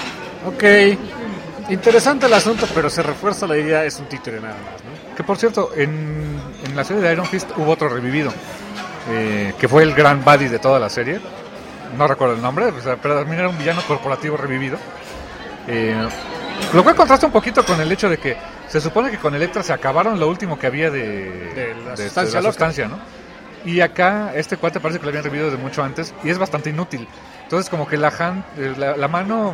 ok, interesante el asunto, pero se refuerza la idea, es un títere nada más, ¿no? Que por cierto, en, en la serie de Iron Fist hubo otro revivido, eh, que fue el gran buddy de toda la serie. No recuerdo el nombre, o sea, pero también era un villano corporativo revivido. Eh, Lo cual contrasta un poquito con el hecho de que se supone que con Elektra se acabaron lo último que había de, De la de- sustancia de la loca. sustancia, ¿no? Y acá este cuate parece que lo habían revivido de mucho antes y es bastante inútil. Entonces como que la, hand, eh, la, la mano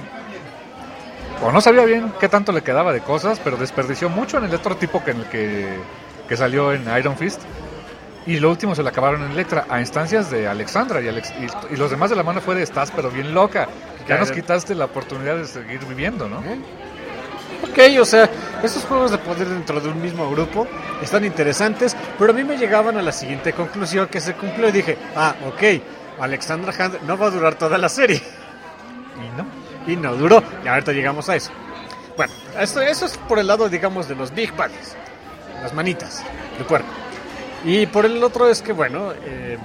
o no sabía bien qué tanto le quedaba de cosas, pero desperdició mucho en el otro tipo que en el que, que salió en Iron Fist. Y lo último se lo acabaron en Elektra a instancias de Alexandra y, Alex, y, y los demás de la mano fue de estás pero bien loca. Ya nos quitaste la oportunidad de seguir viviendo, ¿no? ¿Eh? Ok, o sea, estos juegos de poder dentro de un mismo grupo están interesantes, pero a mí me llegaban a la siguiente conclusión que se cumplió y dije, ah, ok, Alexandra Hand no va a durar toda la serie. Y no. Y no duró, y ahorita llegamos a eso. Bueno, esto, eso es por el lado, digamos, de los Big Buddies, las manitas de puerco. Y por el otro es que, bueno, eh,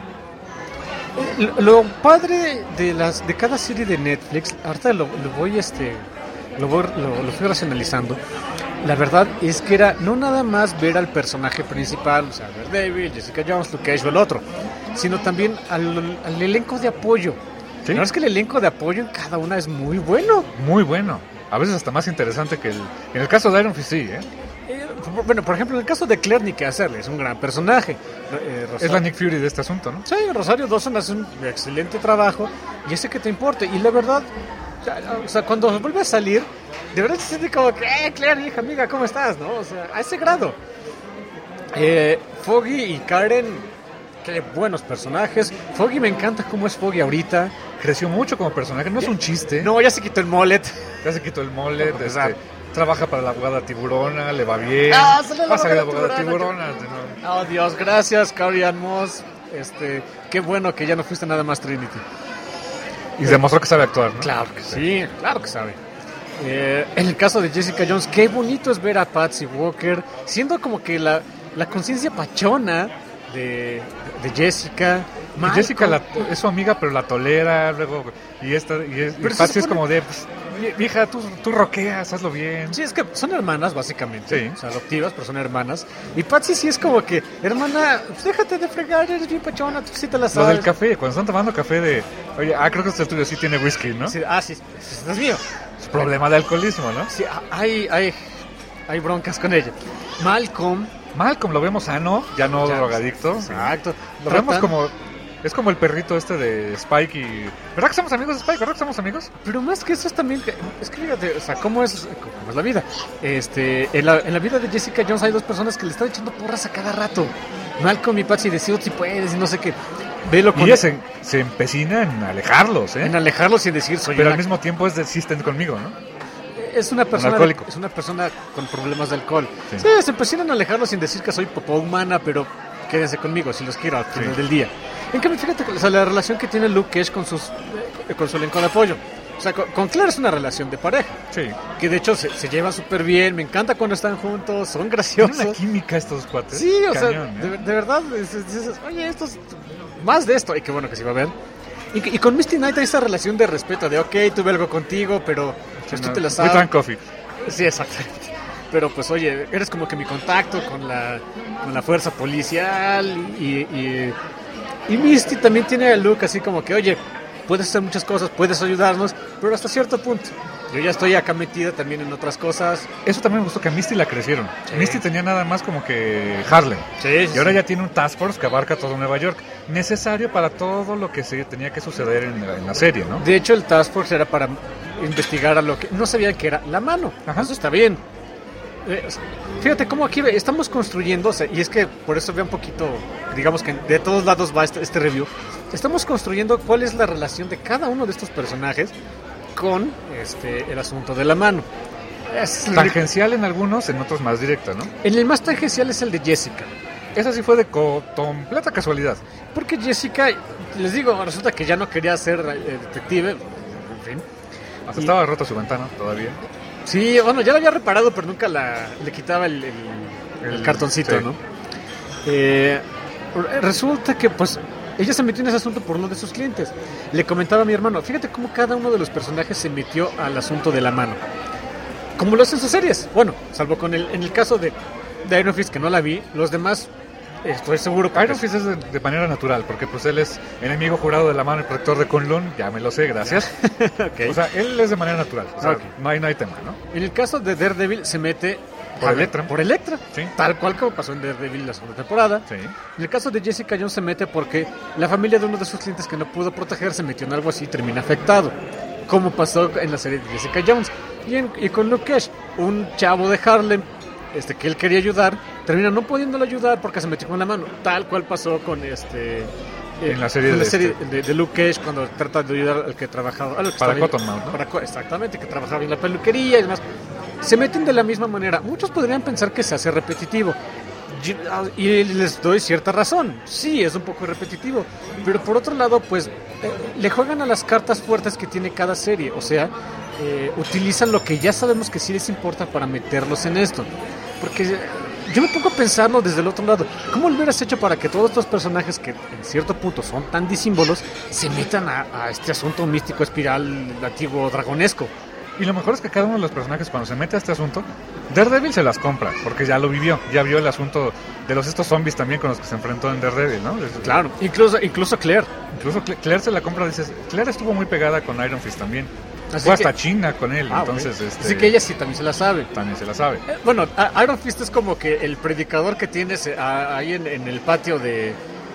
lo, lo padre de las de cada serie de Netflix, ahorita lo, lo voy este lo, voy, lo, lo fui racionalizando. La verdad es que era no nada más ver al personaje principal, o sea, Daredevil, Jessica Jones, Luke Cage o el otro, sino también al, al elenco de apoyo. ¿Sí? La verdad es que el elenco de apoyo en cada una es muy bueno. Muy bueno. A veces hasta más interesante que el... En el caso de Iron Fist, sí, ¿eh? Eh, bueno, por ejemplo, en el caso de Claire, ni qué hacerle, es un gran personaje. Eh, Rosario, Es la Nick Fury de este asunto, ¿no? Sí, Rosario Dawson hace un excelente trabajo y ese que te importe. Y la verdad, o sea, cuando vuelve a salir, de verdad se siente como que, eh, Claire, hija, amiga, ¿cómo estás? ¿No? O sea, a ese grado. Eh, Foggy y Karen, qué buenos personajes. Foggy me encanta cómo es Foggy ahorita. Creció mucho como personaje, no es un chiste. No, ya se quitó el mullet. Ya se quitó el mole, Para empezar. este, trabaja para la abogada tiburona, le va bien. Ah, sale la va a salir la abogada abogada tiburona, tiburona. ¿no? Oh, Dios, gracias, Carrie Ann Moss. Este, qué bueno que ya no fuiste nada más Trinity. Y demostró que sabe actuar, ¿no? Claro que sí, claro que sabe. Eh, en el caso de Jessica Jones, qué bonito es ver a Patsy Walker siendo como que la, la conciencia pachona de, de Jessica. Y Malcolm. Jessica la- es su amiga, pero la tolera, luego... Y esta y, es, y Pero se Patsy es supone- como de, pues, vieja, tú, tú roqueas, hazlo bien. Sí, es que son hermanas, básicamente. Sí. O sea, adoptivas, pero son hermanas. Y Patsy sí es como que, hermana, pues déjate de fregar, eres bien pachona, tú sí te la Lo sabes. del café, cuando están tomando café de... Oye, ah, creo que este tuyo sí tiene whisky, ¿no? Sí, ah, sí, este es mío. Es problema de alcoholismo, ¿no? Sí, hay, hay, hay broncas con ella. Malcolm. Malcolm lo vemos sano, ya no Ya, drogadicto. Exacto. Lo vemos Tratan- como... Es como el perrito este de Spike y... ¿Verdad que somos amigos de Spike? ¿Verdad que somos amigos? Pero más que eso es también, que- es que fíjate, o sea, cómo es, cómo es la vida. Este, en la, en la vida de Jessica Jones hay dos personas que le están echando porras a cada rato. Malcolm y Patsy deciden si puedes y no sé qué. Velo con Y ella se, se empecina en alejarlos, ¿eh? en alejarlos sin decir soy Pero una- al mismo tiempo es de sí estén conmigo, ¿no? es una persona alcohólico. es una persona con problemas de alcohol. Sí. Sí, se empezaron a alejarlos sin decir que soy popó humana, pero quédense conmigo si los quiero al final Sí. del día. En cambio, fíjate, o sea, la relación que tiene Luke Cage con sus eh, con su elenco de apoyo. O sea, con, con Claire es una relación de pareja. Sí. Que de hecho se, se llevan súper bien, me encanta cuando están juntos, son Tienen graciosos. una química estos cuates. Sí, o Cañón, sea, ¿eh? de, de verdad, es- es- dices, oye, esto es más de esto, y qué bueno que sí va a haber. Y, que- y con Misty Knight hay esa relación de respeto, de ok, tuve algo contigo, pero pues, tú No, te la We sabes. drank coffee. Sí, exactamente. Pero pues oye, eres como que mi contacto con la, con la fuerza policial y, y, y Misty también tiene a Luke así como que, oye, puedes hacer muchas cosas, puedes ayudarnos, pero hasta cierto punto. Yo ya estoy acá metida también en otras cosas. Eso también me gustó, que a Misty la crecieron. Sí. Misty tenía nada más como que Harlem. Sí, Y ahora ya tiene un task force que abarca todo Nueva York. Necesario para todo lo que se tenía que suceder en la, en la serie, ¿no? De hecho, el Task Force era para investigar a lo que no sabían que era la mano. Ajá. Eso está bien. Eh, fíjate cómo aquí ve, estamos construyendo, o sea, y es que por eso veo un poquito, digamos que de todos lados va este, este review. Estamos construyendo cuál es la relación de cada uno de estos personajes con este el asunto de la mano. Es el único- Tangencial en algunos, en otros más directa, ¿no? en el más tangencial es el de Jessica. Esa sí fue de co- completa casualidad. Porque Jessica, les digo, resulta que ya no quería ser eh, detective. En fin. Hasta Y- estaba rota su ventana todavía. Sí, bueno, ya la había reparado, pero nunca la, le quitaba el, el- el El- cartoncito, sí. ¿no? Eh, resulta que, pues, ella se metió en ese asunto por uno de sus clientes. Le comentaba a mi hermano, fíjate cómo cada uno de los personajes se metió al asunto de la mano. Como lo hacen sus series. Bueno, salvo con el, en el caso de, de Iron Fist, que no la vi, los demás Estoy seguro que Iron Fist es de, de manera natural, porque pues él es enemigo jurado de la mano y protector de Kunlun, ya me lo sé, gracias. Okay. O sea, él es de manera natural, o sea, Okay. no, hay, no hay tema, ¿no? En el caso de Daredevil se mete Por a- Elektra. Por Elektra, Sí. tal cual como pasó en Daredevil la segunda temporada. Sí. En el caso de Jessica Jones se mete porque la familia de uno de sus clientes que no pudo proteger se metió en algo así y termina afectado, como pasó en la serie de Jessica Jones. Y, en- y con Luke Cage, un chavo de Harlem este, que él quería ayudar, termina no pudiéndolo ayudar porque se metió con la mano, tal cual pasó con este... En la serie con la de serie este- de, de Luke Cage, cuando trata de ayudar al que trabajaba al que Para estaba- Cottonmouth, ¿no? para Co- exactamente, que trabajaba en la peluquería y demás. Se meten de la misma manera. Muchos podrían pensar que se hace repetitivo. Yo- ah, Y les doy cierta razón. Sí, es un poco repetitivo. Pero por otro lado, pues eh, le juegan a las cartas fuertes que tiene cada serie. O sea, eh, utilizan lo que ya sabemos que sí les importa para meterlos en esto. Porque eh, yo me pongo a pensarlo desde el otro lado. ¿Cómo lo hubieras hecho para que todos estos personajes que en cierto punto son tan disímbolos se metan a, a este asunto místico, espiral, antiguo, dragonesco? Y lo mejor es que cada uno de los personajes cuando se mete a este asunto, Daredevil se las compra, porque ya lo vivió, ya vio el asunto de los estos zombies también con los que se enfrentó en Daredevil, ¿no? Es- Claro, incluso, incluso Claire. Incluso Cla- Claire se la compra, dices, Claire estuvo muy pegada con Iron Fist también. Así Fue hasta que- China con él, Ah, entonces ok. este, Así que ella sí también se la sabe. también se la sabe. Eh, Bueno, a- Iron Fist es como que el predicador que tienes eh, a- ahí en, en el patio de,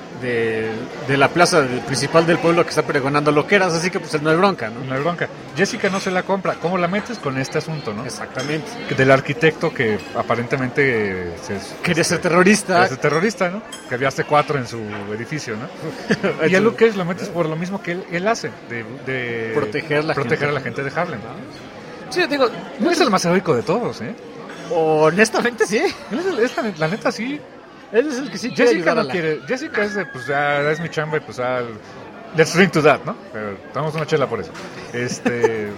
de, de la plaza del- principal del pueblo que está pregonando loqueras, así que pues no hay bronca, ¿no? No hay bronca. Jessica no se la compra. ¿Cómo la metes? Con este asunto, ¿no? Exactamente. Del arquitecto que aparentemente se, Quería ser terrorista. es terrorista, ¿no? Que había C cuatro en su edificio, ¿no? Y a Luke Cage lo metes por lo mismo que él, él hace, de, de Proteger la proteger gente. a la gente de Harlem. Sí, digo, No es el más heroico de todos, ¿eh? honestamente sí. Él es el- es la, la neta sí. Él es el que sí quiere Jessica ayudar a no la- quiere. Jessica es de, pues ya es mi chamba y pues ya. Let's drink to that, ¿no? Pero tomamos una chela por eso. Este.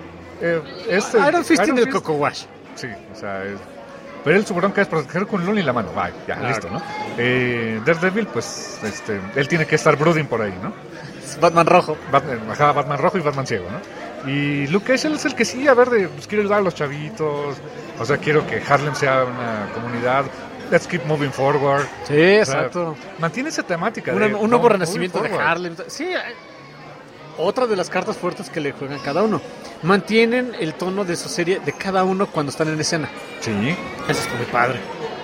eh, este Iron Fist tiene el Fist- Coco Wash. Sí, o sea, es- pero él su bronca es proteger con Lun y la mano. Bye, ya, Claro. listo, ¿no? Eh, Daredevil, pues, este, él tiene que estar brooding por ahí, ¿no? Batman rojo. Batman, ajá, Batman rojo y Batman ciego, ¿no? Y Luke Cage él es el que sí, a ver, de, pues quiero ayudar a los chavitos, o sea, quiero que Harlem sea una comunidad, let's keep moving forward. Sí, O sea, exacto. mantiene esa temática. Una- de, un no, nuevo renacimiento de moving forward. Harlem. Sí, eh, otra de las cartas fuertes que le juegan cada uno. Mantienen el tono de su serie de cada uno cuando están en escena. Sí. Eso está muy padre.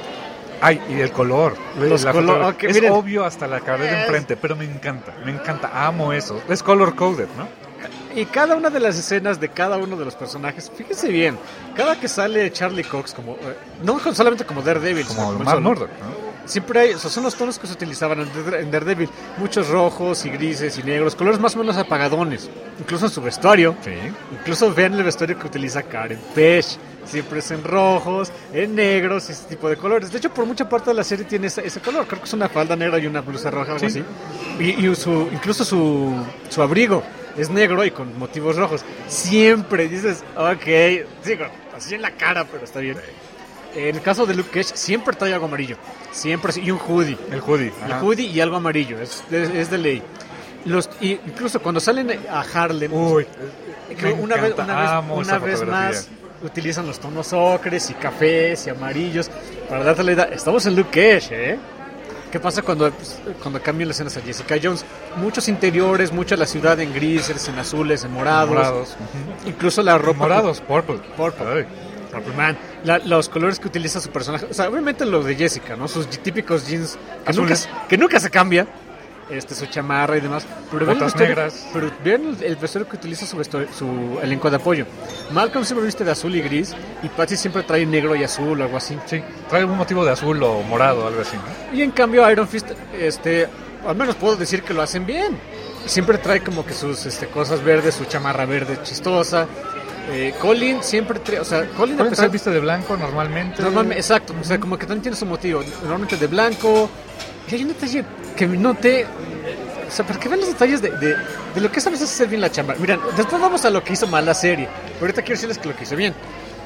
Ay, y el color. Los La color- foto- ok, es miren. obvio hasta la cara de Es- enfrente, pero me encanta, me encanta, amo eso. Es color coded, ¿no? Y cada una de las escenas de cada uno de los personajes, fíjense bien, cada que sale Charlie Cox como, eh, no solamente como Daredevil, sino Como como él Matt solo, Murdock, ¿no? siempre hay, esos son los tonos que se utilizaban en Dare- en Daredevil, muchos rojos y grises y negros, colores más o menos apagadones, incluso en su vestuario. Sí. Incluso vean el vestuario que utiliza Karen Page. Siempre es en rojos, en negros, ese tipo de colores. De hecho, por mucha parte de la serie tiene ese, ese color. Creo que es una falda negra y una blusa roja, algo Sí. así. Y, y su, incluso su, su abrigo es negro y con motivos rojos. Siempre dices, ok, digo, así en la cara, pero está bien. En el caso de Luke Cage, siempre trae algo amarillo. Siempre, y un hoodie. El hoodie. El ajá. hoodie y algo amarillo, es, es, es de ley. Los, y incluso cuando salen a Harlem, Uy, que me una vez, encanta, una vez, amo una esa vez fotografía. más utilizan los tonos ocres y cafés y amarillos para darte la idea. Estamos en Luke Cage, ¿eh? ¿Qué pasa cuando, pues, cuando cambian las escenas a Jessica Jones? Muchos interiores, mucha la ciudad en grises, en azules, en morados. Morados. ujú. Incluso la ropa. Morados, purple. Purple. Ay. Purple Man. La- los colores que utiliza su personaje. O sea, obviamente los de Jessica, ¿no? Sus típicos jeans que, nunca, Azules. que nunca se cambia. Este, su chamarra y demás. Pero vean el Botas vestuario- negras. Pero vean el, el vestuario que utiliza su, vestuario- su elenco de apoyo. Malcolm siempre viste de azul y gris. Y Patsy siempre trae negro y azul o algo así. Sí, trae algún motivo de azul o morado, algo así, ¿no? Y en cambio Iron Fist, este, al menos puedo decir que lo hacen bien. Siempre trae como que sus este, cosas verdes, su chamarra verde chistosa. Eh, Colin siempre trae, o sea, Colin a Pueden pesar ser viste de blanco normalmente. normalmente, exacto, o sea, como que también tiene su motivo, normalmente de blanco. Y hay un detalle que noté, o sea, para que vean los detalles de, de, de lo que es a veces hacer bien la chamba. Miren, después vamos a lo que hizo mal la serie, pero ahorita quiero decirles que lo que hizo bien.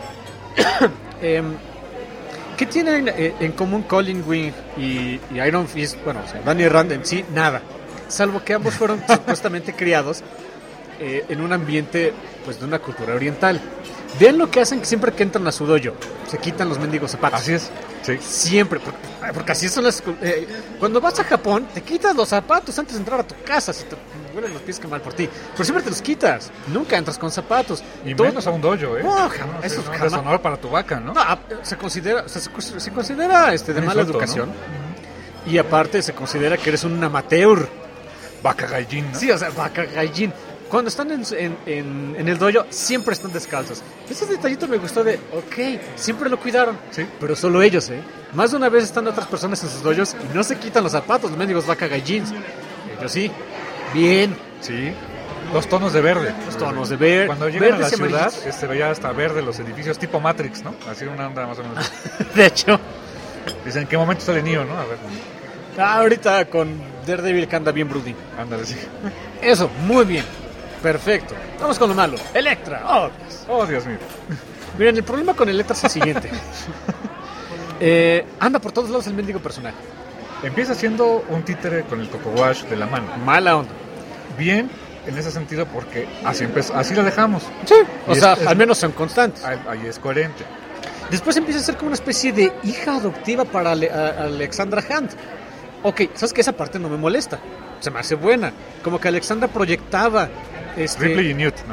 Em, ¿Qué tienen eh, en común Colin Wing y, y Iron Fist? Bueno, o sea, Danny Rand en sí, nada. Salvo que ambos fueron supuestamente criados eh, en un ambiente pues de una cultura oriental. Vean lo que hacen siempre que entran a su dojo. Se quitan los mendigos zapatos. Así es, sí. Siempre, porque, porque así son las... Eh, cuando vas a Japón, te quitas los zapatos antes de entrar a tu casa. Si te huelen los pies, que mal por ti. Pero siempre te los quitas. Nunca entras con zapatos. Y Todo- menos a un dojo, ¿eh? No, jamás, No, eso sí, no, jamás. deshonor para tu vaca, ¿no? No, se considera, o sea, se, se considera este, de Un mala insulto, educación. Y aparte se considera que eres un amateur. Vaca gaijin, ¿no? Sí, o sea, vaca gaijin. Cuando están en, en, en, en el dojo, siempre están descalzos. Ese detallito me gustó de, ok, siempre lo cuidaron. Sí. Pero solo ellos, ¿eh? Más de una vez están otras personas en sus dojos y no se quitan los zapatos, los mendigos vaca gaijins. Ellos sí. Bien. Sí. Los tonos de verde. Los tonos de verde. Cuando llegan a la verdes y ciudad, amarillitos. se veía hasta verde los edificios tipo Matrix, ¿no? Así una onda más o menos. De hecho, Dicen, ¿en qué momento sale Neo, no? A ver, ahorita con Daredevil que anda bien Broody. ándale, sí. Eso, muy bien. Perfecto. Vamos con lo malo. Electra. Oh, Dios. Oh, Dios mío. Miren, el problema con Electra es el siguiente. Eh, anda por todos lados el mendigo personaje. Empieza siendo un títere con el Coco Wash de la mano. Mala onda. Bien, en ese sentido, porque así empezó, así lo dejamos. Sí. O Y sea, es- es- al menos son constantes. Ahí, ahí es coherente. Después empieza a ser como una especie de hija adoptiva para Ale- a- Alexandra Hunt. Ok, ¿sabes qué? Esa parte no me molesta. Se me hace buena. Como que Alexandra proyectaba... Este, Ripley y Newt, ¿no?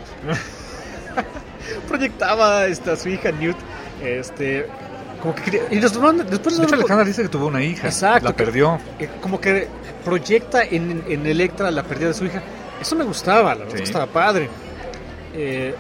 proyectaba este, a su hija Newt. Este... Como que quería- y los- después De hecho, Alejandra dice que tuvo una hija. Exacto. La perdió. eh, como que proyecta en, en Electra la pérdida de su hija. Eso me gustaba, la verdad Sí. que estaba padre. Eh,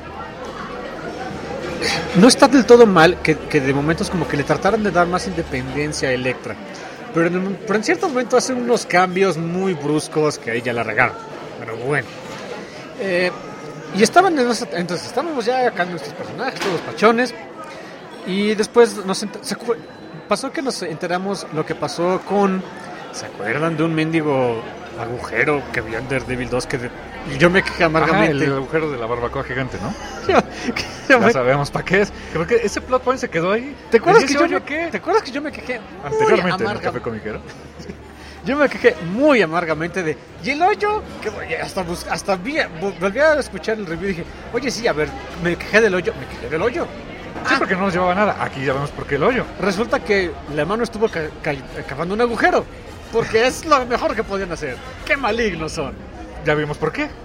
no está del todo mal que, que de momentos como que le trataran de dar más independencia a Electra. Pero en, pero en cierto momento hacen unos cambios muy bruscos que ahí ya la regaron. Pero bueno. Eh, y estaban en esa- entonces estábamos ya acá nuestros personajes, todos pachones. Y después nos enter- se acu- pasó que nos enteramos lo que pasó con... ¿Se acuerdan de un mendigo agujero que vio en Daredevil dos? Que de- y yo me quejé Ajá, el amargamente. agujero de la barbacoa gigante, ¿no? Yo- que yo Ya me- sabemos para qué es. Creo que ese plot point se quedó ahí. ¿Te acuerdas, ¿Y que ese yo hoyo me, qué? ¿Te acuerdas que yo me quejé muy Anteriormente en el amarga- Café Comiquero. Yo me quejé muy amargamente de... ¿Y el hoyo? Que oye, hasta, bus- hasta vi, vol- volví a escuchar el review y dije... Oye, sí, a ver, me quejé del hoyo. Me quejé del hoyo. Sí, porque no nos llevaba nada. Aquí ya vemos por qué el hoyo. Resulta que la mano estuvo ca- ca- cavando un agujero. Porque es lo mejor que podían hacer. ¡Qué malignos son! Ya vimos por qué.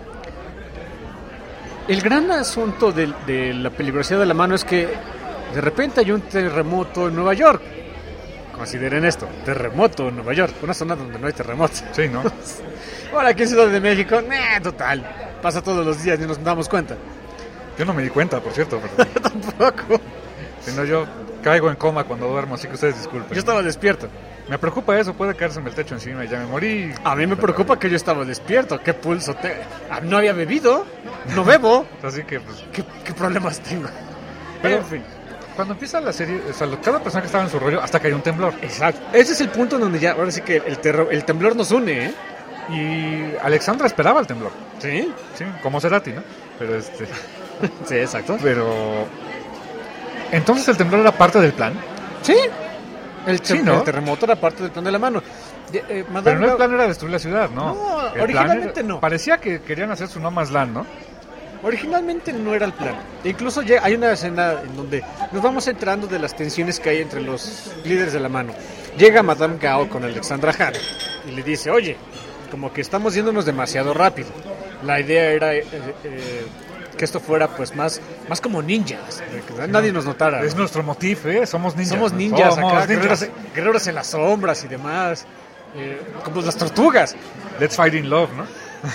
El gran asunto de, de la peligrosidad de la mano es que de repente hay un terremoto en Nueva York. Consideren esto, terremoto en Nueva York, una zona donde no hay terremotos. Sí, ¿no? Ahora aquí en Ciudad de México, nah, total, pasa todos los días y nos damos cuenta. Yo no me di cuenta, por cierto. Pero, Tampoco. si no, yo caigo en coma cuando duermo, así que ustedes disculpen. Yo estaba despierto. Me preocupa eso, puede caerse el techo encima y ya me morí. A mí me preocupa que yo estaba despierto. ¿Qué pulso te... Ah, no había bebido, no bebo. Así que, pues. ¿Qué, qué problemas tengo? Pero, en fin. Cuando empieza la serie, o sea, lo- cada persona que estaba en su rollo, hasta que hay un temblor. Exacto. Ese es el punto en donde ya, ahora sí que el, terror, el temblor nos une, ¿eh? Y Alexandra esperaba el temblor. Sí. Sí, como Cerati, ¿no? Pero este. Sí, exacto. Pero. Entonces el temblor era parte del plan. Sí. El, Sí, ter- ¿no? el terremoto era parte del plan de la mano. De- eh, Madame Pero no el Gao- plan era destruir la ciudad, ¿no? No, El plan originalmente era- no. Parecía que querían hacer su No Man's Land, ¿no? Originalmente no era el plan. E incluso ya hay una escena en donde nos vamos enterando de las tensiones que hay entre los líderes de la mano. Llega Madame Gao con Alexandra Han y le dice, oye, como que estamos yéndonos demasiado rápido. La idea era eh, eh, que esto fuera pues más, más como ninjas, que nadie nos notara. Es nuestro motif, ¿eh? Somos ninjas. Somos ¿no? ninjas Somos acá, ninjas. Guerreros, guerreros en las sombras y demás, eh, como las tortugas. Let's fight in love, ¿no?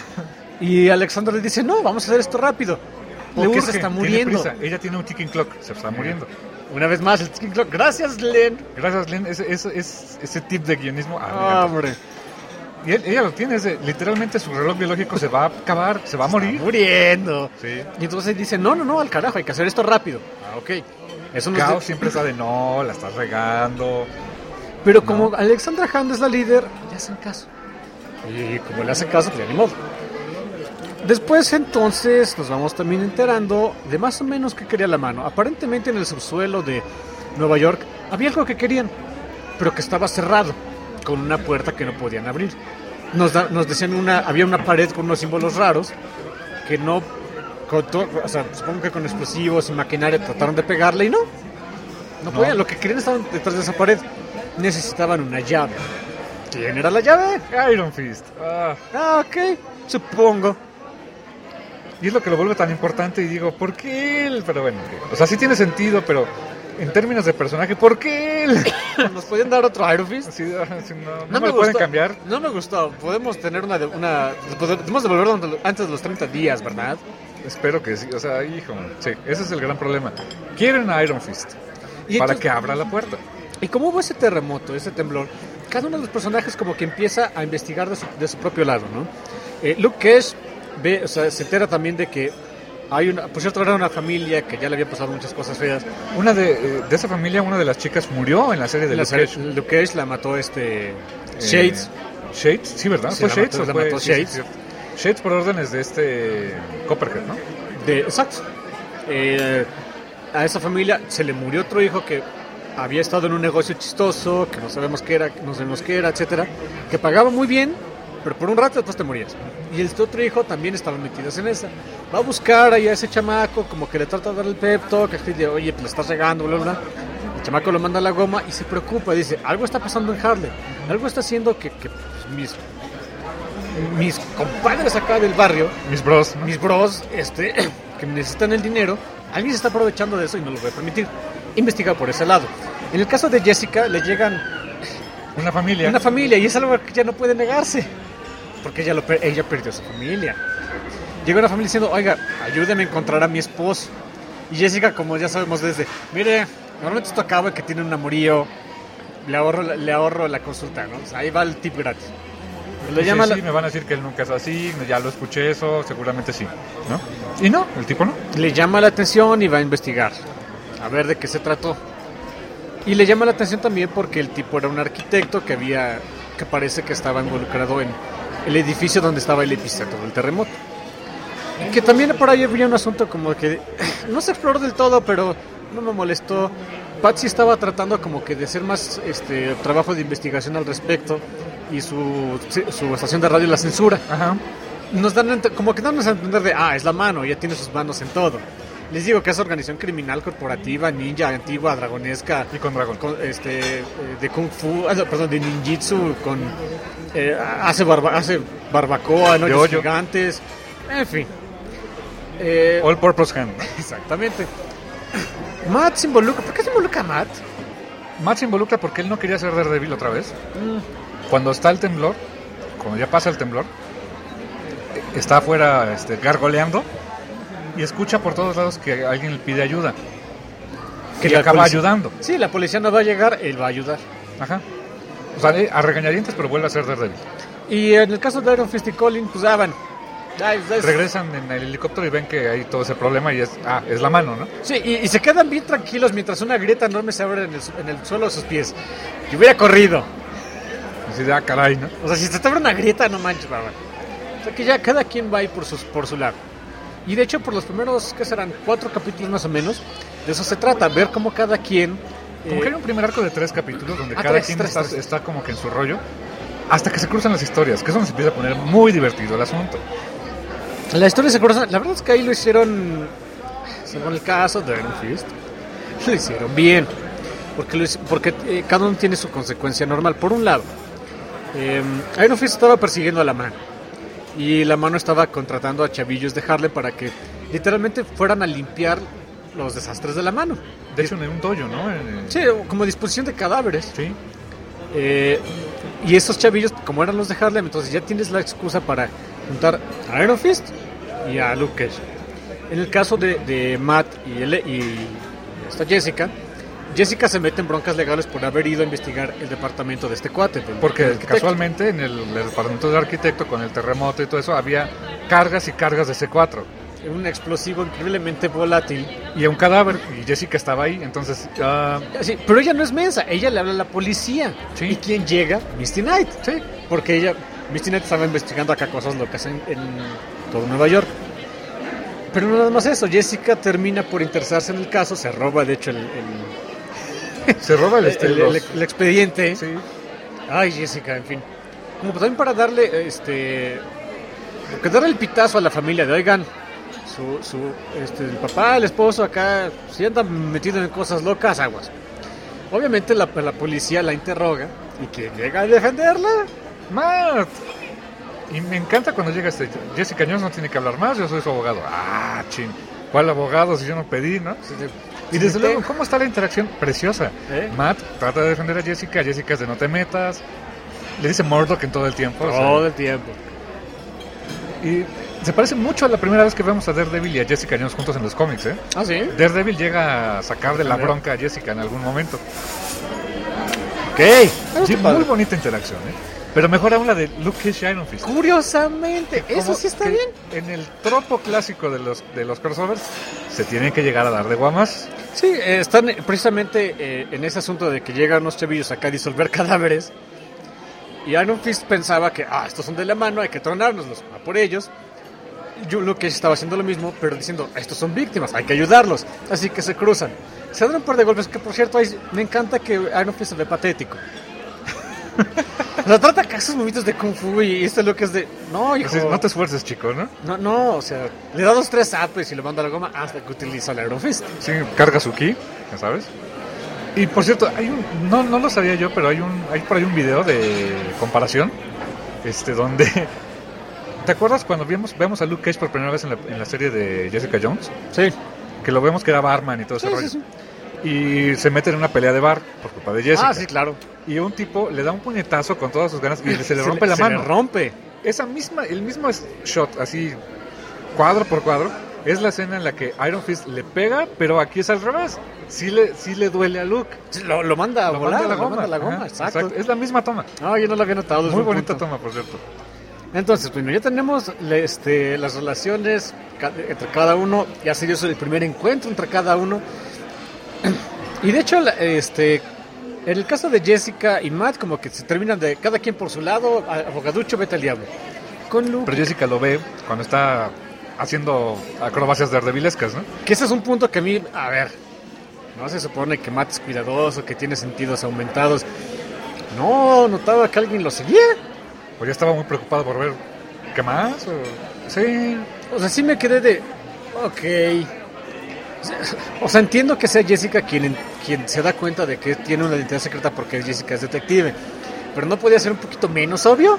Y Alexandra le dice, no, vamos a hacer esto rápido. Le Porque urge, se está tiene muriendo. prisa. Ella tiene un ticking clock, se está muriendo. Una vez más, el ticking clock. Gracias, Len. Gracias, Len. Ese, ese, ese, ese tip de guionismo. ah, me encanta. Hombre, Y él- ella lo tiene, es de- literalmente su reloj biológico se va a acabar, se va a morir. muriendo. Sí. Y entonces dice, no, no, no, al carajo, hay que hacer esto rápido. Ah, ok. Eso nos Gao de- siempre está de no, la estás regando. Pero como Alexandra Hand es la líder, le hacen caso. Y como le hacen caso, pues ya ni modo. Después entonces nos vamos también enterando de más o menos qué quería la mano. Aparentemente en el subsuelo de Nueva York había algo que querían, pero que estaba cerrado, con una puerta que no podían abrir. Nos, da- nos decían una, había una pared con unos símbolos raros que no con to- o sea, supongo que con explosivos y maquinaria trataron de pegarle y no. No, No. podían, lo que querían estaban detrás de esa pared. Necesitaban una llave. ¿Quién era la llave? Iron Fist. Ah. Ah, ok, supongo. Y es lo que lo vuelve tan importante y digo, ¿por qué él? Pero bueno, ok. O sea, sí tiene sentido, pero en términos de personaje, ¿por qué él? ¿Nos podían dar otro Iron Fist? Así, ah, sí, no, no No me me lo pueden gustó. cambiar. No me gustó. Podemos tener una... De, una podemos devolverlo antes de los treinta días, ¿verdad? Espero que sí, o sea, hijo, sí, ese es el gran problema. Quieren a Iron Fist Y para entonces- que abra la puerta. Y como hubo ese terremoto, ese temblor, cada uno de los personajes como que empieza a investigar de su, de su propio lado, ¿no? Eh, Luke Cage ve, o sea, se entera también de que hay una, por cierto, era una familia que ya le había pasado muchas cosas feas. Una de, eh, de esa familia, una de las chicas murió en la serie de La Luke serie- Cage. Luke Cage la mató este Eh, Shades. Shades, sí, ¿verdad? Sí, ¿Fue la Shades mató- o la fue mató sí, sí, Shades. cierto. Shades por órdenes de este Copperhead, ¿no? De, exacto. Eh, a esa familia se le murió otro hijo que había estado en un negocio chistoso, que no sabemos qué era, no sabemos qué era, etcétera, que pagaba muy bien, pero por un rato después te morías. Y el otro hijo también estaba metido en esa. Va a buscar ahí a ese chamaco, como que le trata de dar el pep talk, que dice, oye, pues le estás regando, bla, bla, bla. El chamaco lo manda a la goma y se preocupa, dice, algo está pasando en Harlem, algo está haciendo que, que pues, mis, mis compadres acá del barrio, Mis bros, ¿no? mis bros, este, que necesitan el dinero, alguien se está aprovechando de eso y no lo voy a permitir. Investiga por ese lado. En el caso de Jessica, le llegan Una familia. una familia y es algo que ya no puede negarse, porque ella, lo, per- ella perdió su familia. Llega una familia diciendo, oiga, ayúdeme a encontrar a mi esposo. Y Jessica, como ya sabemos desde, mire, normalmente esto acaba que tiene un amorío, le ahorro, la- le ahorro la consulta, ¿no? O sea, ahí va el tip gratis. Le Dice, llama sí, la- me van a decir que él nunca es así, ya lo escuché eso, seguramente sí, ¿no? Y no, el tipo no. le llama la atención y va a investigar, a ver de qué se trató. Y le llama la atención también porque el tipo era un arquitecto que había, que parece que estaba involucrado en el edificio donde estaba el epicentro del terremoto. Y que también por ahí había un asunto como que no se exploró del todo, pero no me molestó. Patsy estaba tratando como que de hacer más este trabajo de investigación al respecto y su, su estación de radio la censura. Ajá. Nos dan a ent- como que damos a entender de, ah, es la mano, ya tiene sus manos en todo. Les digo que es organización criminal corporativa, ninja, antigua, dragonesca, Y con dragón. con, este, eh, de kung fu, ah, no, perdón, de ninjitsu, con eh, hace, barba, hace barbacoa, ¿no? De hoyo. gigantes, en fin. Eh, All Purpose Hand. exactamente. Matt se involucra, ¿por qué se involucra Matt? Matt se involucra porque él no quería ser Daredevil otra vez. Mm, Cuando está el temblor, cuando ya pasa el temblor, está afuera este, gargoleando y escucha por todos lados que alguien le pide ayuda. Que le la acaba policía- ayudando. Sí, la policía no va a llegar, él va a ayudar. Ajá. O sea, eh, a regañadientes, pero vuelve a ser Daredevil. Y en el caso de Iron Fist y Colin, pues daban. Regresan en el helicóptero y ven que hay todo ese problema y es, ah, es la mano, ¿no? Sí, y, y se quedan bien tranquilos mientras una grieta enorme se abre en el, su- en el suelo de sus pies. Yo hubiera corrido. Así de, ah, caray, ¿no? O sea, si se te abre una grieta, no manches, bárbaro. O sea, que ya cada quien va a ir por, sus, por su lado. Y de hecho, por los primeros, ¿qué serán? Cuatro capítulos más o menos, de eso se trata, ver cómo cada quien... Como eh, que hay un primer arco de tres capítulos donde Ah, cada tres, quien tres, está, tres. está como que en su rollo, hasta que se cruzan las historias, que eso nos empieza a poner muy divertido el asunto. La historia se conoce. La verdad es que ahí lo hicieron, según el caso de Iron Fist, lo hicieron bien. Porque, lo hic- porque eh, cada uno tiene su consecuencia normal. Por un lado, eh, Iron Fist estaba persiguiendo a la mano. Y la mano estaba contratando a chavillos de Harlem para que literalmente fueran a limpiar los desastres de la mano. De hecho, en un dojo, ¿no? En- Sí, como disposición de cadáveres. Sí. Eh, y estos chavillos, como eran los de Harlem, entonces ya tienes la excusa para juntar a Iron Fist y a Luke Cage. En el caso de, de Matt y, él, y esta Jessica, Jessica se mete en broncas legales por haber ido a investigar el departamento de este cuate. del- del Porque arquitecto. casualmente en el, el departamento del arquitecto, con el terremoto y todo eso, había cargas y cargas de C cuatro. Un explosivo increíblemente volátil. Y un cadáver, y Jessica estaba ahí, entonces... ah, Sí, pero ella no es mensa, ella le habla a la policía. Sí. ¿Y quién llega? Misty Knight. sí, Porque ella, Misty Knight estaba investigando acá cosas locas en, en todo Nueva York. Pero no nada más eso, Jessica termina por interesarse en el caso, se roba de hecho el, el, se roba el, el- este, el- los- el- el expediente. sí. Ay, Jessica, en fin. Como también para darle, este, que darle el pitazo a la familia de, oigan, su, su este, el papá, el esposo acá, si anda metido en cosas locas, aguas. Obviamente la, la policía la interroga y que llega a defenderla. Matt. Y me encanta cuando llega este Jessica Jones, no tiene que hablar más, yo soy su abogado. Ah, chin. ¿Cuál abogado si yo no pedí, no? Y desde luego, ¿cómo está la interacción? Preciosa. ¿Eh? Matt trata de defender a Jessica, Jessica es de no te metas. Le dice Murdoch en todo el tiempo. Todo o sea, el tiempo. Y se parece mucho a la primera vez que vemos a Daredevil y a Jessica Jones juntos en los cómics, ¿eh? ¿Ah, sí? Daredevil llega a sacar de la bronca a Jessica en algún momento. Ok. Sí, muy bonita interacción, ¿eh? Pero mejor aún la de Luke Cage y Iron Fist. Curiosamente, eso sí está bien. En el tropo clásico de los, de los crossovers, se tienen que llegar a dar de guamas. Sí, eh, están precisamente eh, en ese asunto de que llegan unos chavillos acá a disolver cadáveres. Y Iron Fist pensaba que, ah, estos son de la mano, hay que tronárnoslos, a por ellos. Yo, Luke Cage estaba haciendo lo mismo, pero diciendo, estos son víctimas, hay que ayudarlos. Así que se cruzan. Se dan un par de golpes, que por cierto, ahí, me encanta que Iron Fist se ve patético. O sea, trata acá esos movimientos de Kung Fu y este Luke es de, no, hijo. Entonces, no te esfuerces, chico, ¿no? No, no, o sea, le da dos, tres apes y le manda la goma hasta que utiliza el Iron Fist. Sí, carga su ki, ya sabes. Y por cierto, hay un, no, no lo sabía yo, pero hay un, hay por ahí un video de comparación, este, donde, ¿te acuerdas cuando vimos, vemos a Luke Cage por primera vez en la, en la serie de Jessica Jones? Sí. Que lo vemos que era barman y todo ese sí, rollo. Sí, sí. Y se mete en una pelea de bar por culpa de Jessica. Ah, sí, claro. Y un tipo le da un puñetazo con todas sus ganas y se le se rompe le, la se mano. Le rompe. Esa misma, el mismo shot, así, cuadro por cuadro, es la escena en la que Iron Fist le pega, pero aquí es al revés. Sí le, sí le duele a Luke. Lo, lo manda a lo volar, manda a la lo goma. manda a la goma, Ajá, exacto. exacto. Es la misma toma. No, yo no lo había notado. Muy bonita punto. Toma, por cierto. Entonces, bueno, ya tenemos este, las relaciones entre cada uno. Ya se dio el primer encuentro entre cada uno. Y de hecho, este, en el caso de Jessica y Matt, como que se terminan de cada quien por su lado, abogaducho, vete al diablo. Con Luke, pero Jessica lo ve cuando está haciendo acrobacias daredevilescas, ¿no? Que ese es un punto que a mí, a ver, no se supone que Matt es cuidadoso, que tiene sentidos aumentados. No, notaba que alguien lo seguía. Pues ya estaba muy preocupado por ver qué más. O... Sí. O sea, sí me quedé de, ok. O sea, entiendo que sea Jessica quien, quien se da cuenta de que tiene una identidad secreta porque Jessica es detective. Pero no podía ser un poquito menos obvio.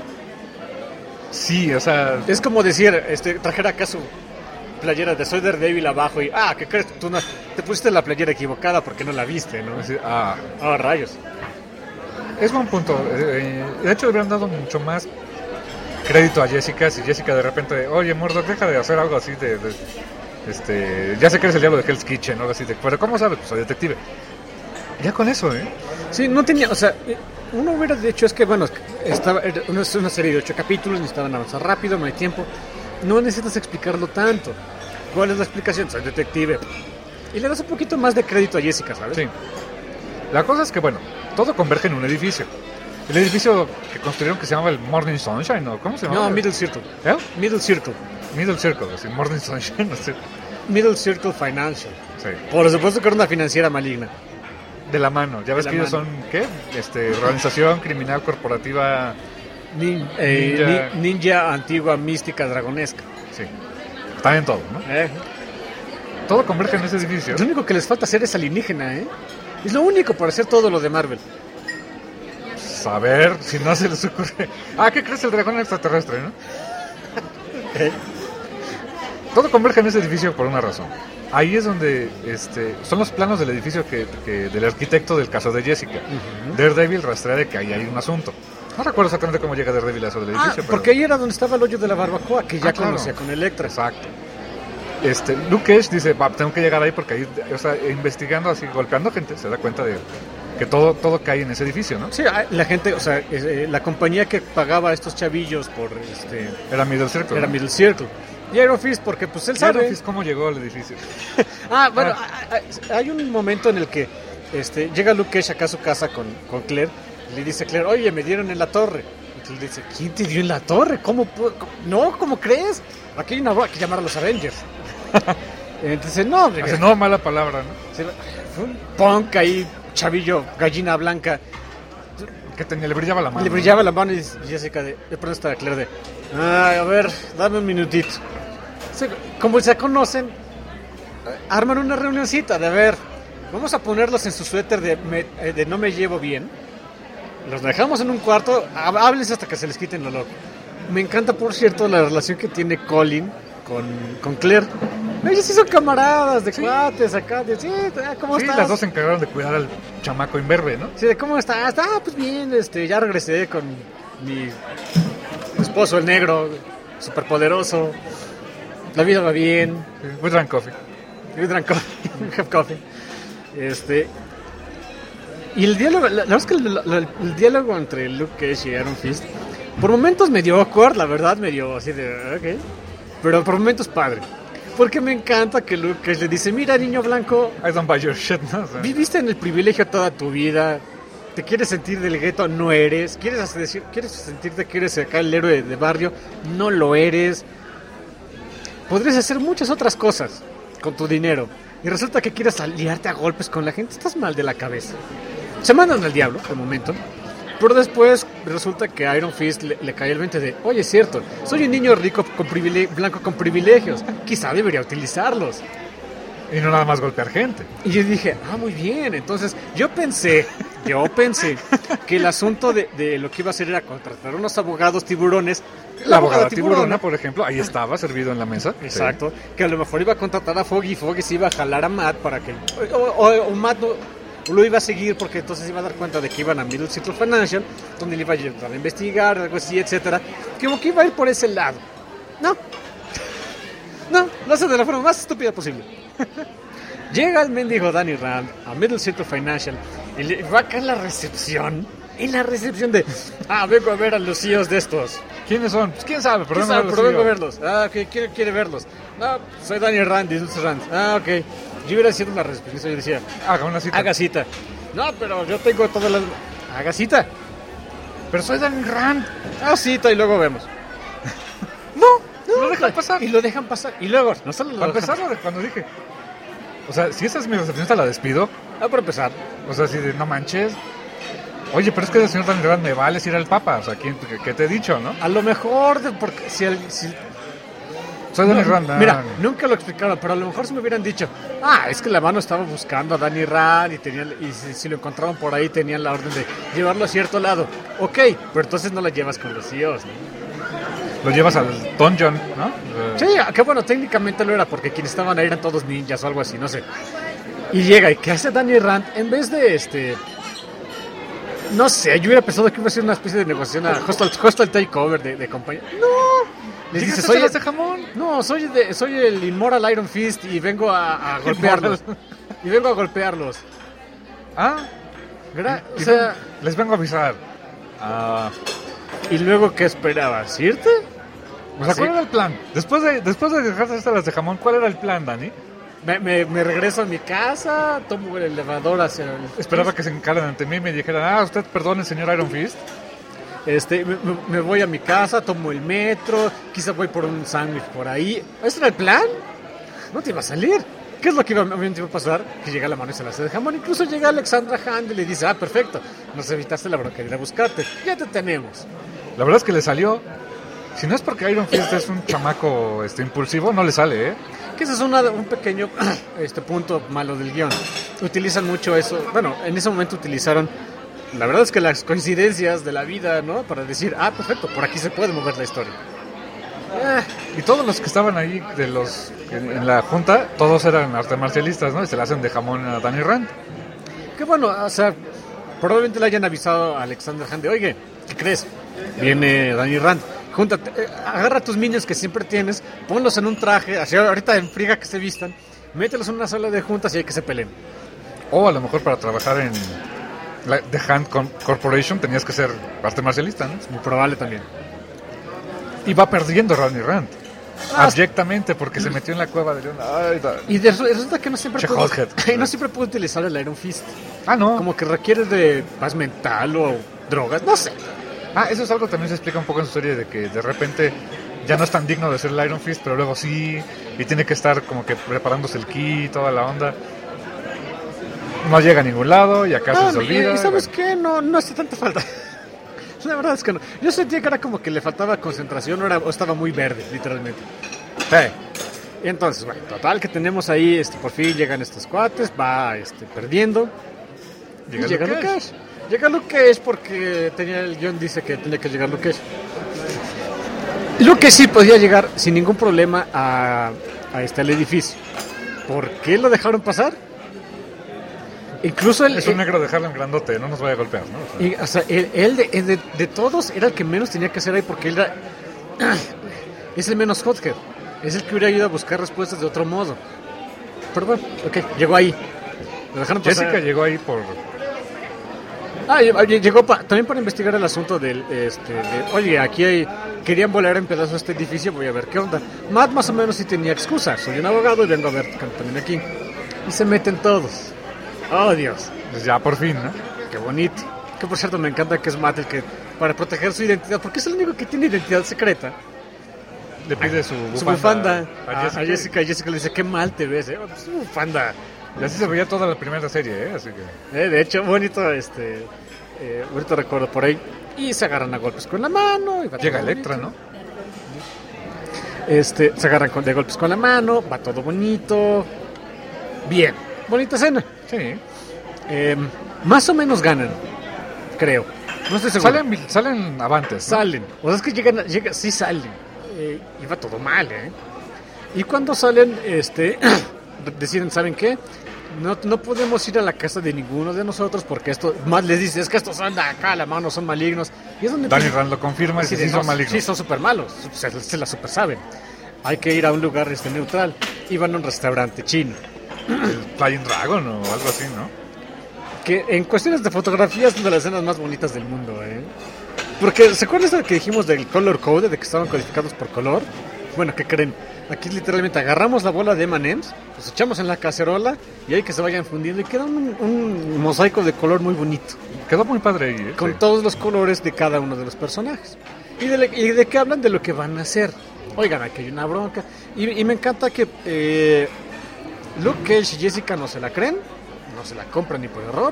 Sí, o sea... Es como decir, este, trajera acá su playera de Soy Daredevil abajo y, ah, ¿qué crees? Tú no, te pusiste la playera equivocada porque no la viste, ¿no? Sí, ah. Ah, rayos. Es buen punto. Eh, de hecho, le hubieran dado mucho más crédito a Jessica si Jessica de repente, oye, Murdoch, deja de hacer algo así de... de este, ya sé que eres el diablo de Hell's Kitchen, algo así de, pero ¿cómo sabes? Pues soy detective. Ya con eso, ¿eh? Sí, no tenía, o sea, uno hubiera dicho, es que bueno, estaba, es una serie de ocho capítulos, necesitaban avanzar rápido, no hay tiempo, no necesitas explicarlo tanto. ¿Cuál es la explicación? Soy detective. Y le das un poquito más de crédito a Jessica, ¿sabes? Sí. La cosa es que, bueno, todo converge en un edificio. El edificio que construyeron que se llamaba el Morning Sunshine, ¿no? ¿Cómo se llama? No, Middle Circle. ¿Eh? Middle Circle. Middle Circle, así, Morning Sunshine, no sé. Middle Circle Financial. Sí. Por supuesto que era una financiera maligna. De la mano. Ya ves que ellos son, ¿qué? Este, organización criminal corporativa... Nin, eh, ninja. Ni, ninja antigua, mística, dragonesca. Sí. Está en todo, ¿no? Eh. Todo converge en ese edificio. Lo único que les falta hacer es alienígena, ¿eh? Es lo único para hacer todo lo de Marvel. A ver, si no se les ocurre... Ah, ¿qué crees? El dragón extraterrestre, ¿no? ¿Eh? Todo converge en ese edificio por una razón. Ahí es donde este, son los planos del edificio que, que del arquitecto del caso de Jessica. Uh-huh. Daredevil rastrea de que ahí hay un asunto. No recuerdo exactamente cómo llega Daredevil a eso del edificio. Ah, porque pero... ahí era donde estaba el hoyo de la barbacoa, que ya ah, claro. conocía con Electra. Exacto. Este, Luke Cage dice, va, tengo que llegar ahí porque ahí, o sea, investigando así, golpeando gente, se da cuenta de que todo, todo cae en ese edificio, ¿no? Sí, la gente, o sea, eh, la compañía que pagaba a estos chavillos por este... Era Middle Circle. Era ¿no? Middle Circle. Y Iron Fist, porque pues él sabe... Iron Fist, ¿cómo llegó al edificio? ah, bueno, ah. hay un momento en el que este, llega Luke Cage acá a su casa con, con Claire, y le dice a Claire, oye, me dieron en la torre. Y él dice, ¿quién te dio en la torre? ¿Cómo? cómo? No, ¿cómo crees? Aquí hay una hay que llamar a los Avengers. Entonces, no, hombre. Hace no, mala palabra, ¿no? Fue un punk ahí, chavillo, gallina blanca. Que tenía, le brillaba la mano. Le brillaba la mano y Jessica de, de pronto estaba Claire de, ay, a ver, dame un minutito. se, como se conocen, arman una reunioncita de a ver, vamos a ponerlos en su suéter de, me, de no me llevo bien. Los dejamos en un cuarto, háblense hasta que se les quiten lo loco. Me encanta, por cierto, la relación que tiene Colin con, con Claire. Ellos sí son camaradas, de sí. cuates, acá, de, sí, ¿cómo sí, estás? Las dos se encargaron de cuidar al chamaco imberbe, ¿no? Sí, de ¿cómo estás? Ah, pues bien, este, ya regresé con mi esposo, el negro, superpoderoso. La vida va bien. We drank coffee. We drank coffee. We have coffee. Este... Y el diálogo, la, la verdad es que el, el, el diálogo entre Luke Cage y Iron Fist, por momentos medio awkward, la verdad, medio así de, ok, pero por momentos padre. Porque me encanta que Luke Cage le dice, mira, niño blanco, I don't buy your shit, ¿no? O sea, viviste en el privilegio toda tu vida, te quieres sentir del gueto, no eres, quieres, decir, quieres sentirte que eres acá el héroe de barrio, no lo eres. Podrías hacer muchas otras cosas con tu dinero y resulta que quieres aliarte a golpes con la gente, estás mal de la cabeza. Se mandan al diablo, de momento, pero después resulta que a Iron Fist le, le cae el veinte de, oye, es cierto, soy un niño rico con privile- blanco con privilegios, quizá debería utilizarlos. Y no nada más golpear gente. Y yo dije, ah, muy bien, entonces yo pensé, yo pensé que el asunto de, de lo que iba a hacer era contratar unos abogados tiburones. La, la abogada tiburona, tiburona, por ejemplo, ahí estaba servido en la mesa. Exacto, sí. Que a lo mejor iba a contratar a Foggy y Foggy se iba a jalar a Matt para que, o, o, o Matt no, lo iba a seguir porque entonces iba a dar cuenta de que iban a Middle Circle Financial, donde le iba a ayudar a investigar, algo así, etcétera. Como que iba a ir por ese lado. No. No, lo hace de la forma más estúpida posible. Llega el mendigo Danny Rand a Middle Circle Financial y le va a caer la recepción. En la recepción de, ah, vengo a ver a los C E Os de estos. ¿Quiénes son? Pues quién sabe, pero, ¿Quién sabe? Pero vengo a verlos. Ah, ok, ¿quién quiere verlos? No, soy Danny Rand, y Dulce Rand. Ah, ok. Yo hubiera sido una recepción, yo decía, haga una cita. Haga cita. No, pero yo tengo todas las... Haga cita. Pero soy Danny Rand. Ah, cita y luego vemos. No, no, lo dejan pasar. Y lo dejan pasar. Y luego, no solo lo Para dejan empezar, de cuando dije, o sea, si esa es mi recepcionista, la despido. Ah, para empezar. O sea, si de no manches. Oye, pero es que el señor Danny Rand me va a decir al Papa. O sea, ¿qué, qué te he dicho, no? A lo mejor, de porque si el... Si... Soy Danny no, Rand. Mira, no. Nunca lo explicaron, pero a lo mejor si me hubieran dicho, ah, es que la mano estaba buscando a Danny Rand y, tenía, y si, si lo encontraban por ahí tenían la orden de llevarlo a cierto lado. Ok, pero entonces no la llevas con los C E Os, ¿no? Lo llevas al dungeon, ¿no? Sí, que bueno, técnicamente lo era porque quienes estaban ahí eran todos ninjas o algo así, no sé. Y llega, ¿y qué hace Danny Rand? En vez de este... No sé, yo hubiera pensado que iba a ser una especie de negociación a hostile, hostile takeover de, de compañía. No. Les dice, soy el, de jamón? No, soy, de, soy el Immoral Iron Fist y vengo a, a golpearlos. y vengo a golpearlos. Ah, Gra- o sea, les vengo a avisar. Ah. ¿Y luego qué esperabas? ¿Irte? O sea, ¿cuál era el plan? Después de, después de dejarse estas las de jamón, ¿cuál era el plan, Dani? Me, me, me regreso a mi casa, tomo el elevador hacia el... Esperaba que se encaran ante mí y me dijeran, ah, usted perdone, señor Iron Fist. Este, me, me voy a mi casa, tomo el metro, quizá voy por un sándwich por ahí. ¿Ese era el plan? No te iba a salir. ¿Qué es lo que iba, obviamente iba a pasar? Que llega la mano y se la hace de jamón. Incluso llega Alexandra Hand y le dice, ah, perfecto, nos evitaste la bronca de ir a buscarte. Ya te tenemos. La verdad es que le salió. Si no es porque Iron Fist es un chamaco este, impulsivo, no le sale, ¿eh? Que ese es una, un pequeño este punto malo del guión. Utilizan mucho eso. Bueno, en ese momento utilizaron, la verdad es que las coincidencias de la vida, ¿no? Para decir, ah, perfecto, por aquí se puede mover la historia. Eh, y todos los que estaban ahí de los en, en la junta, todos eran artes marcialistas, ¿no? Y se le hacen de jamón a Danny Rand. Que bueno, o sea, probablemente le hayan avisado a Alexander Hand de, oye, ¿qué crees? Viene Danny Rand. Júntate, eh, agarra a tus niños que siempre tienes, ponlos en un traje, así ahorita en friga que se vistan, mételos en una sala de juntas y hay que se peleen. O a lo mejor para trabajar en la The Hand Corporation tenías que ser arte marcialista, ¿no? Es muy probable también. Y va perdiendo Danny Rand. Ah, abyectamente porque se metió en la cueva de León. Ay, da... Y de, resulta que no siempre puede, no siempre puede utilizar el Iron Fist. Ah, no. Como que requiere de paz mental o drogas, no sé. Ah, eso es algo que también se explica un poco en su serie, de que de repente ya no es tan digno de ser el Iron Fist, pero luego sí, y tiene que estar como que preparándose el ki y toda la onda. No llega a ningún lado y acá no, se les olvida. ¿Y sabes qué? No, no hace tanta falta. La verdad es que no. Yo sentía que era como que le faltaba concentración o, era, o estaba muy verde, literalmente. Sí, Entonces, bueno, total que tenemos ahí, este, por fin llegan estos cuates, va este, perdiendo. Llega Y llega Luke Luke Cage. Llega Luke Cage porque tenía el guión dice que tenía que llegar Luke Cage. Luke Cage sí podía llegar sin ningún problema a, a este, al edificio. ¿Por qué lo dejaron pasar? Incluso el, Es un negro de Harlem grandote, no nos vaya a golpear, ¿no? O sea, y, o sea, él, él de, de, de todos era el que menos tenía que hacer ahí porque él era, es el menos hothead. Es el que hubiera ido a buscar respuestas de otro modo. Pero bueno, ok, llegó ahí. Lo dejaron pasar. Jessica llegó ahí por... Ah, ll- llegó pa- también para investigar el asunto del, este, de, oye, aquí hay, querían volar en pedazos este edificio, voy a ver qué onda. Matt más o menos sí tenía excusa, soy un abogado y vengo a ver también aquí. Y se meten todos. Oh, Dios, Pues ya por fin, ¿no? qué bonito. Que por cierto me encanta que es Matt el que, para proteger su identidad, porque es el único que tiene identidad secreta. Le pide su bufanda, Su bufanda a a, Jessica. a Jessica. Y Jessica le dice, qué mal te ves, eh. Pues, su bufanda. Y así se veía toda la primera serie, ¿eh? Así que... Eh, de hecho, bonito, este, eh, bonito recuerdo por ahí. Y se agarran a golpes con la mano. Y va Llega todo Electra, bonito. ¿no? Este, se agarran con, de golpes con la mano, va todo bonito. Bien, bonita escena. Sí. Eh, más o menos ganan, creo. No estoy seguro. Salen, salen avantes, ¿no? Salen. O sea, es que llegan, llega, sí salen. Eh, y va todo mal, ¿eh? Y cuando salen, este, deciden, ¿saben qué? No, no podemos ir a la casa de ninguno de nosotros porque esto, más les dice, es que estos son de acá, la mano son malignos. Y es donde Danny Rand lo confirma y Sí, dice, sí, no, son malignos. sí, son súper malos, se, se la super saben. Hay que ir a un lugar este, neutral. Y van a un restaurante chino. El Flying Dragon o algo así, ¿no? Que en cuestiones de fotografía es una de las escenas más bonitas del mundo, ¿eh? Porque, ¿se acuerdan de lo que dijimos del color code, de que estaban codificados por color? Bueno, ¿qué creen? Aquí literalmente agarramos la bola de eme and eme's, los echamos en la cacerola y ahí que se vayan fundiendo y queda un, un mosaico de color muy bonito. Quedó muy padre ahí, ¿eh? Con Sí. todos los colores de cada uno de los personajes. ¿Y de, le- y de qué hablan? De lo que van a hacer. Oigan, aquí hay una bronca. Y, y me encanta que eh, Luke Cage y Jessica no se la creen, no se la compran ni por error.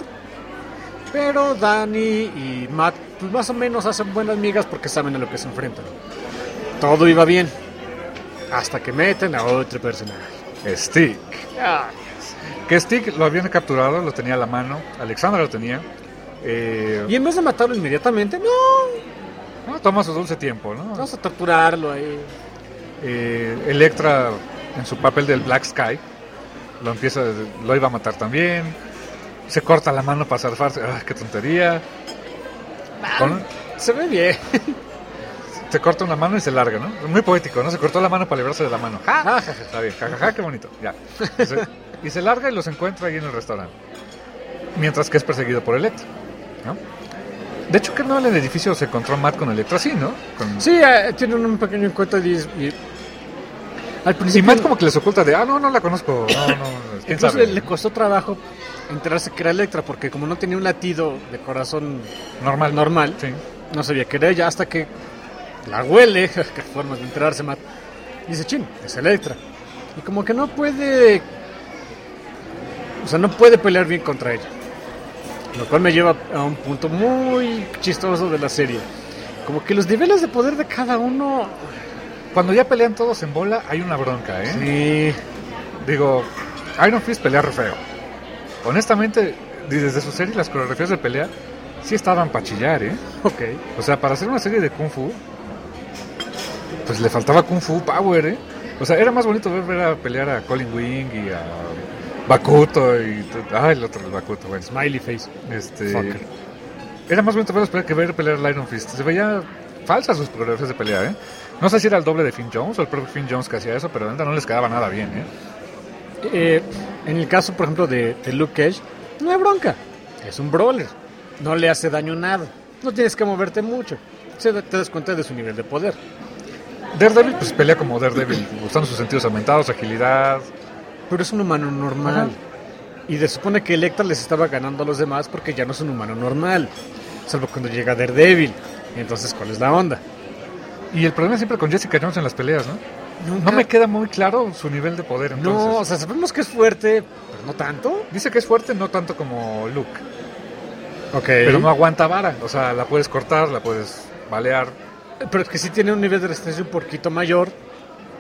Pero Danny y Matt, pues más o menos hacen buenas migas porque saben a lo que se enfrentan. Todo iba bien. Hasta que meten a otro personaje. Stick. Ah, Que Stick lo habían capturado, lo tenía a la mano. Alexandra lo tenía. Eh, y en vez de matarlo inmediatamente, no, no, toma su dulce tiempo, ¿no? vamos a torturarlo ahí. Eh, Electra, en su papel del Black Sky, lo empieza, lo iba a matar también. Se corta la mano para zafarse. ¡Ah, qué tontería! Con- Se ve bien. se corta una mano y se larga, ¿no? Muy poético, ¿no? Se cortó la mano para librarse de la mano. ¡Ja! Ah, ja, ja. Está bien, jajaja, qué bonito. Ya. Y se, y se larga y los encuentra ahí en el restaurante. Mientras que es perseguido por Electra, ¿no? De hecho, que no en el edificio se encontró Matt con Electra, sí, ¿no? Con... Sí, eh, tienen un pequeño encuentro y, y al Y principio Matt como que les oculta de, ah, no, no la conozco. No, no, quién incluso sabe. le, le costó trabajo enterarse que era Electra porque como no tenía un latido de corazón Normal. normal, Sí. no sabía que era ella hasta que la huele, qué forma de enterarse Matt. Dice, chin, es Electra. Y como que no puede, o sea, no puede pelear bien contra ella. Lo cual me lleva a un punto muy chistoso de la serie. Como que los niveles de poder de cada uno... Cuando ya pelean todos en bola, hay una bronca, ¿eh? Sí. Digo, Iron Fist pelea re feo. Honestamente, desde su serie, las coreografías de pelea sí estaban para chillar, ¿eh? Ok. O sea, para hacer una serie de Kung Fu, pues le faltaba Kung Fu Power, ¿eh? O sea, era más bonito ver, ver a pelear a Colin Wing y a Bakuto y... t- Ay, el otro, el Bakuto, bueno. Smiley face. Este... Fucker. Era más bonito verlos pelear que ver pelear a Iron Fist. Se veía falsas sus coreografías de pelea, ¿eh? No sé si era el doble de Finn Jones o el propio Finn Jones que hacía eso, pero la neta no les quedaba nada bien, ¿eh? Eh, en el caso, por ejemplo, de, de Luke Cage, no hay bronca. Es un brawler. No le hace daño nada. No tienes que moverte mucho. Se da- te das cuenta de su nivel de poder. Daredevil, pues pelea como Daredevil, usando sus sentidos aumentados, agilidad. Pero es un humano normal. Ajá. Y se supone que Electra les estaba ganando a los demás porque ya no es un humano normal. Salvo cuando llega Daredevil. Entonces, ¿cuál es la onda? Y el problema siempre con Jessica Jones en las peleas, ¿no? Nunca- No me queda muy claro su nivel de poder, entonces. No, o sea, sabemos que es fuerte, pero no tanto. Dice que es fuerte, no tanto como Luke, Ok. pero no aguanta vara. O sea, la puedes cortar, la puedes balear. Pero es que sí tiene un nivel de resistencia un poquito mayor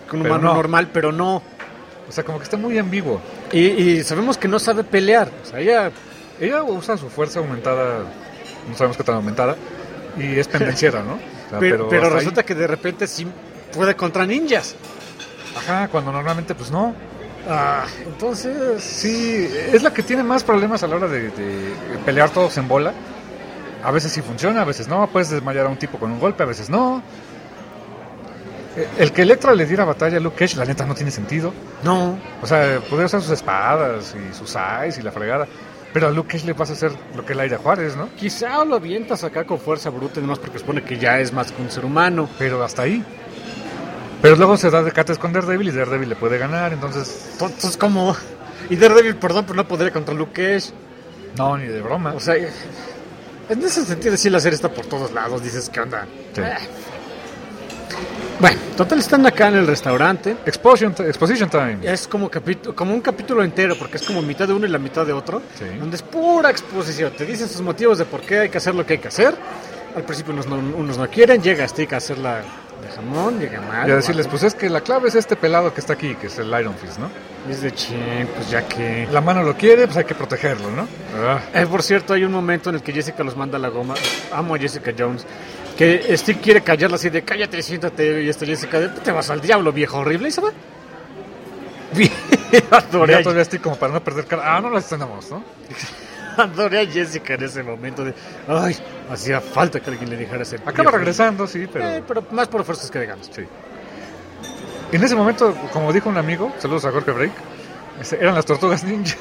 que un Pero humano no. normal, pero no. O sea, como que está muy ambiguo. Y, y sabemos que no sabe pelear. O sea, ella... Ella usa su fuerza aumentada, no sabemos qué tan aumentada, y es pendenciera, ¿no? O sea, pero pero hasta resulta ahí- que de repente sí puede contra ninjas. Ajá, cuando normalmente pues no. Ah, entonces... Sí, es la que tiene más problemas a la hora de, de pelear todos en bola. A veces sí funciona, a veces no. Puedes desmayar a un tipo con un golpe, a veces no. El que Electra le diera batalla a Luke Cage, la neta no tiene sentido. No. O sea, podría usar sus espadas y sus eyes y la fregada. Pero a Luke Cage le pasa a hacer lo que le Aira Juárez, ¿no? Quizá lo avientas acá con fuerza bruta, nomás porque supone que ya es más que un ser humano. Pero hasta ahí. Pero luego se da de cates con Daredevil y Daredevil le puede ganar, entonces... Entonces, ¿cómo? Y Daredevil, perdón, pero no podría contra Luke Cage. No, ni de broma. O sea, en ese sentido, sí, la serie está por todos lados. Dices, ¿qué onda? Sí. Eh. Bueno, total, están acá en el restaurante. Exposition, exposition time. Es como, capitu- como un capítulo entero, porque es como mitad de uno y la mitad de otro. Sí. Donde es pura exposición. Te dicen sus motivos de por qué hay que hacer lo que hay que hacer. Al principio unos no, unos no quieren. Llega Stick a hacer la de jamón, llega mal. Y a decirles, pues es que la clave es este pelado que está aquí, que es el Iron Fist, ¿no? Y es de ching, pues ya que... La mano lo quiere, pues hay que protegerlo, ¿no? Ah. Eh, por cierto, hay un momento en el que Jessica los manda a la goma. Amo a Jessica Jones. Que Stick quiere callarla así de cállate, siéntate. Y esta Jessica de te vas al diablo, viejo horrible. Y se va. Bien, adoré, Ya a, todavía estoy como para no perder cara. Ah, no las tenemos, ¿no? adoré a Jessica en ese momento de ay, hacía falta que alguien le dijera ese Acaba viejo. regresando, sí, pero... Eh, pero más por fuerzas que de ganas. Sí. En ese momento, como dijo un amigo, saludos a Jorge Break, este, eran las tortugas ninja.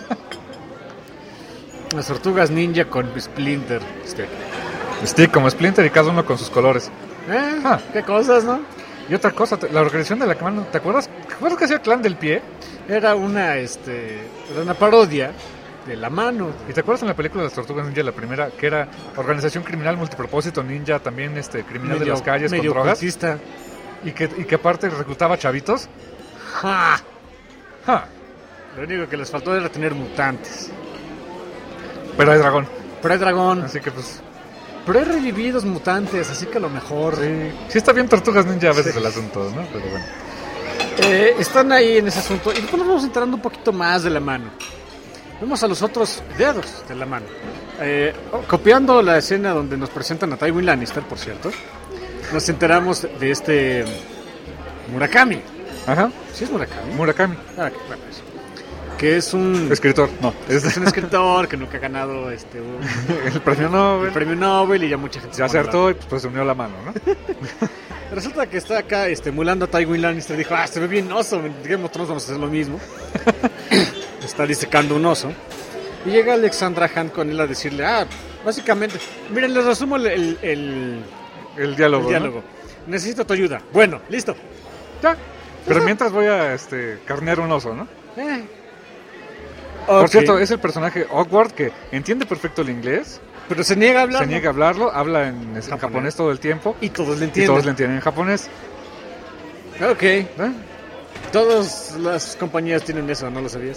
Las tortugas ninja con Splinter. Este. Stick como Splinter y cada uno con sus colores. Eh, Ah. qué cosas, ¿no? Y otra cosa, te- la organización de la que mano, ¿te acuerdas? ¿Te acuerdas que hacía el clan del pie? Era una, este, era una parodia de la mano. ¿Y te acuerdas en la película de las tortugas ninja, la primera, que era organización criminal multipropósito ninja, también este criminal de las calles con medio drogas? cultista. Y que, y que aparte reclutaba chavitos? ¡Ja! Ja, Lo único que les faltó era tener mutantes. pero hay dragón. Pero hay dragón. Así que pues... Pero hay revividos mutantes, así que a lo mejor. Sí, sí está bien tortugas ninja a veces el asunto, ¿no? Pero bueno. Eh, están ahí en ese asunto. Y después nos vamos entrando un poquito más de la mano. Vemos a los otros dedos de la mano. Eh, copiando la escena donde nos presentan a Tywin Lannister, por cierto, nos enteramos de este Murakami. Ajá, ¿Sí es Murakami? Murakami, Ah, que, bueno, es- que es un, escritor, no, es es un escritor que nunca ha ganado este, un, el premio el Nobel. premio Nobel y ya mucha gente Ya se pone acertó y pues, pues se unió la mano, ¿no? Resulta que está acá este, emulando a Tywin Lannister. Dijo, ah, se ve bien oso, en Game of Thrones vamos a hacer lo mismo. Está disecando un oso. Y llega Alexandra Hunt con él a decirle, ah, básicamente, miren, les resumo el, el, el- El diálogo, el diálogo. Necesito tu ayuda. Bueno, listo. ¿no? Ya. Pero mientras voy a este, carnear un oso, ¿no? Eh. Por Ok. cierto, es el personaje Awkward que entiende perfecto el inglés, Pero se niega a hablar. se niega a hablarlo, habla en, en japonés. Japonés. todo el tiempo Y todos le y entienden. todos le entienden en japonés. Ok. ¿eh? Todas las compañías tienen eso, ¿no lo sabías?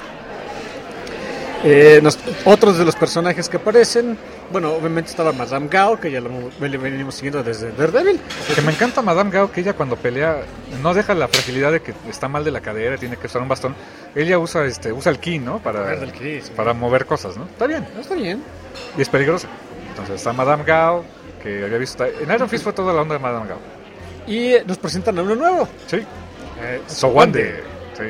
Eh, nos- otros de los personajes que aparecen, bueno, obviamente estaba Madame Gao, que ya lo le venimos siguiendo desde Daredevil. Que me encanta Madame Gao, que ella cuando pelea no deja la fragilidad de que está mal de la cadera, tiene que usar un bastón. Ella usa este usa el ki, ¿no? Para, Verde el ki, sí. para mover cosas, ¿no? Está bien. Está bien. Y es peligrosa. Entonces está Madame Gao, que había visto... En Iron Fist fue toda la onda de Madame Gao. Y eh, nos presentan a uno nuevo. Sí. Eh, Sowande. Sí.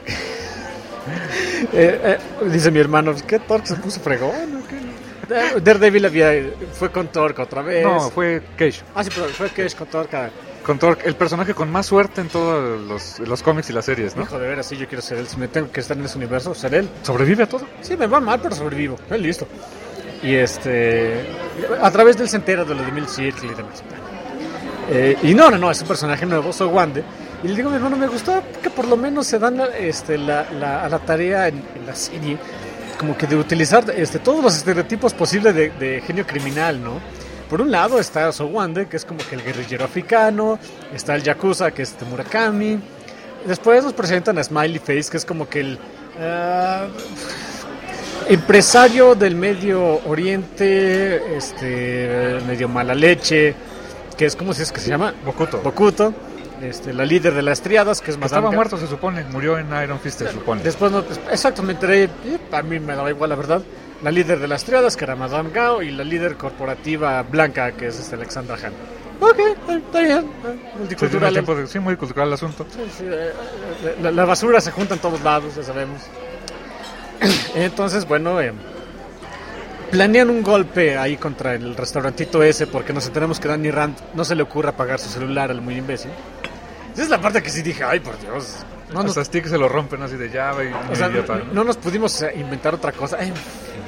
Eh, eh, dice mi hermano, ¿qué Torque se puso fregón? ¿O qué? Eh, Daredevil había, fue con Torque otra vez. No, fue Cage. Ah, sí, pero fue Cage con Torque. Con Torque, el personaje con más suerte en todos los, los cómics y las series, ¿no? Hijo de veras, sí, yo quiero ser él. Si me tengo que estar en ese universo, ser él. Sobrevive a todo. Sí, me va mal, pero sobrevivo. Eh, listo. Y este. A través de él se entera de lo de Mil Circle y demás. Eh, y no, no, no, es un personaje nuevo, Sowande. Y le digo a mi hermano, me gustó que por lo menos se dan este, la, la, a la tarea en, en la serie, como que de utilizar este, todos los estereotipos posibles de, de genio criminal, ¿no? Por un lado está Sowande, que es como que el guerrillero africano, está el Yakuza, que es este Murakami. Después nos presentan a Smiley Face, que es como que el uh, empresario del Medio Oriente, este medio mala leche, que es como si es que se llama Bokuto. Bokuto. este, la líder de las triadas, que es Que Madame estaba Ga- muerto, se supone. Murió en Iron Fist, se supone. Después, no, pues, exacto, me enteré, eh, a mí me daba igual la verdad. La líder de las triadas, que era Madame Gao, y la líder corporativa blanca, que es este, Alexandra Han. Ok, está bien, eh, Sí, tiene multicultural. tiempo de- sí, muy cultural el asunto. Sí, sí, eh, eh, la, la basura se junta en todos lados, ya sabemos. Entonces, bueno, eh, planean un golpe ahí contra el restaurantito ese porque nos enteramos que Danny Rand no se le ocurre apagar su celular al muy imbécil. Esa es la parte que sí dije, ay, por Dios. No nos, Hasta Stick se lo rompen así de llave y o sea, idiota, no, ¿no? no nos pudimos eh, inventar otra cosa. En fin.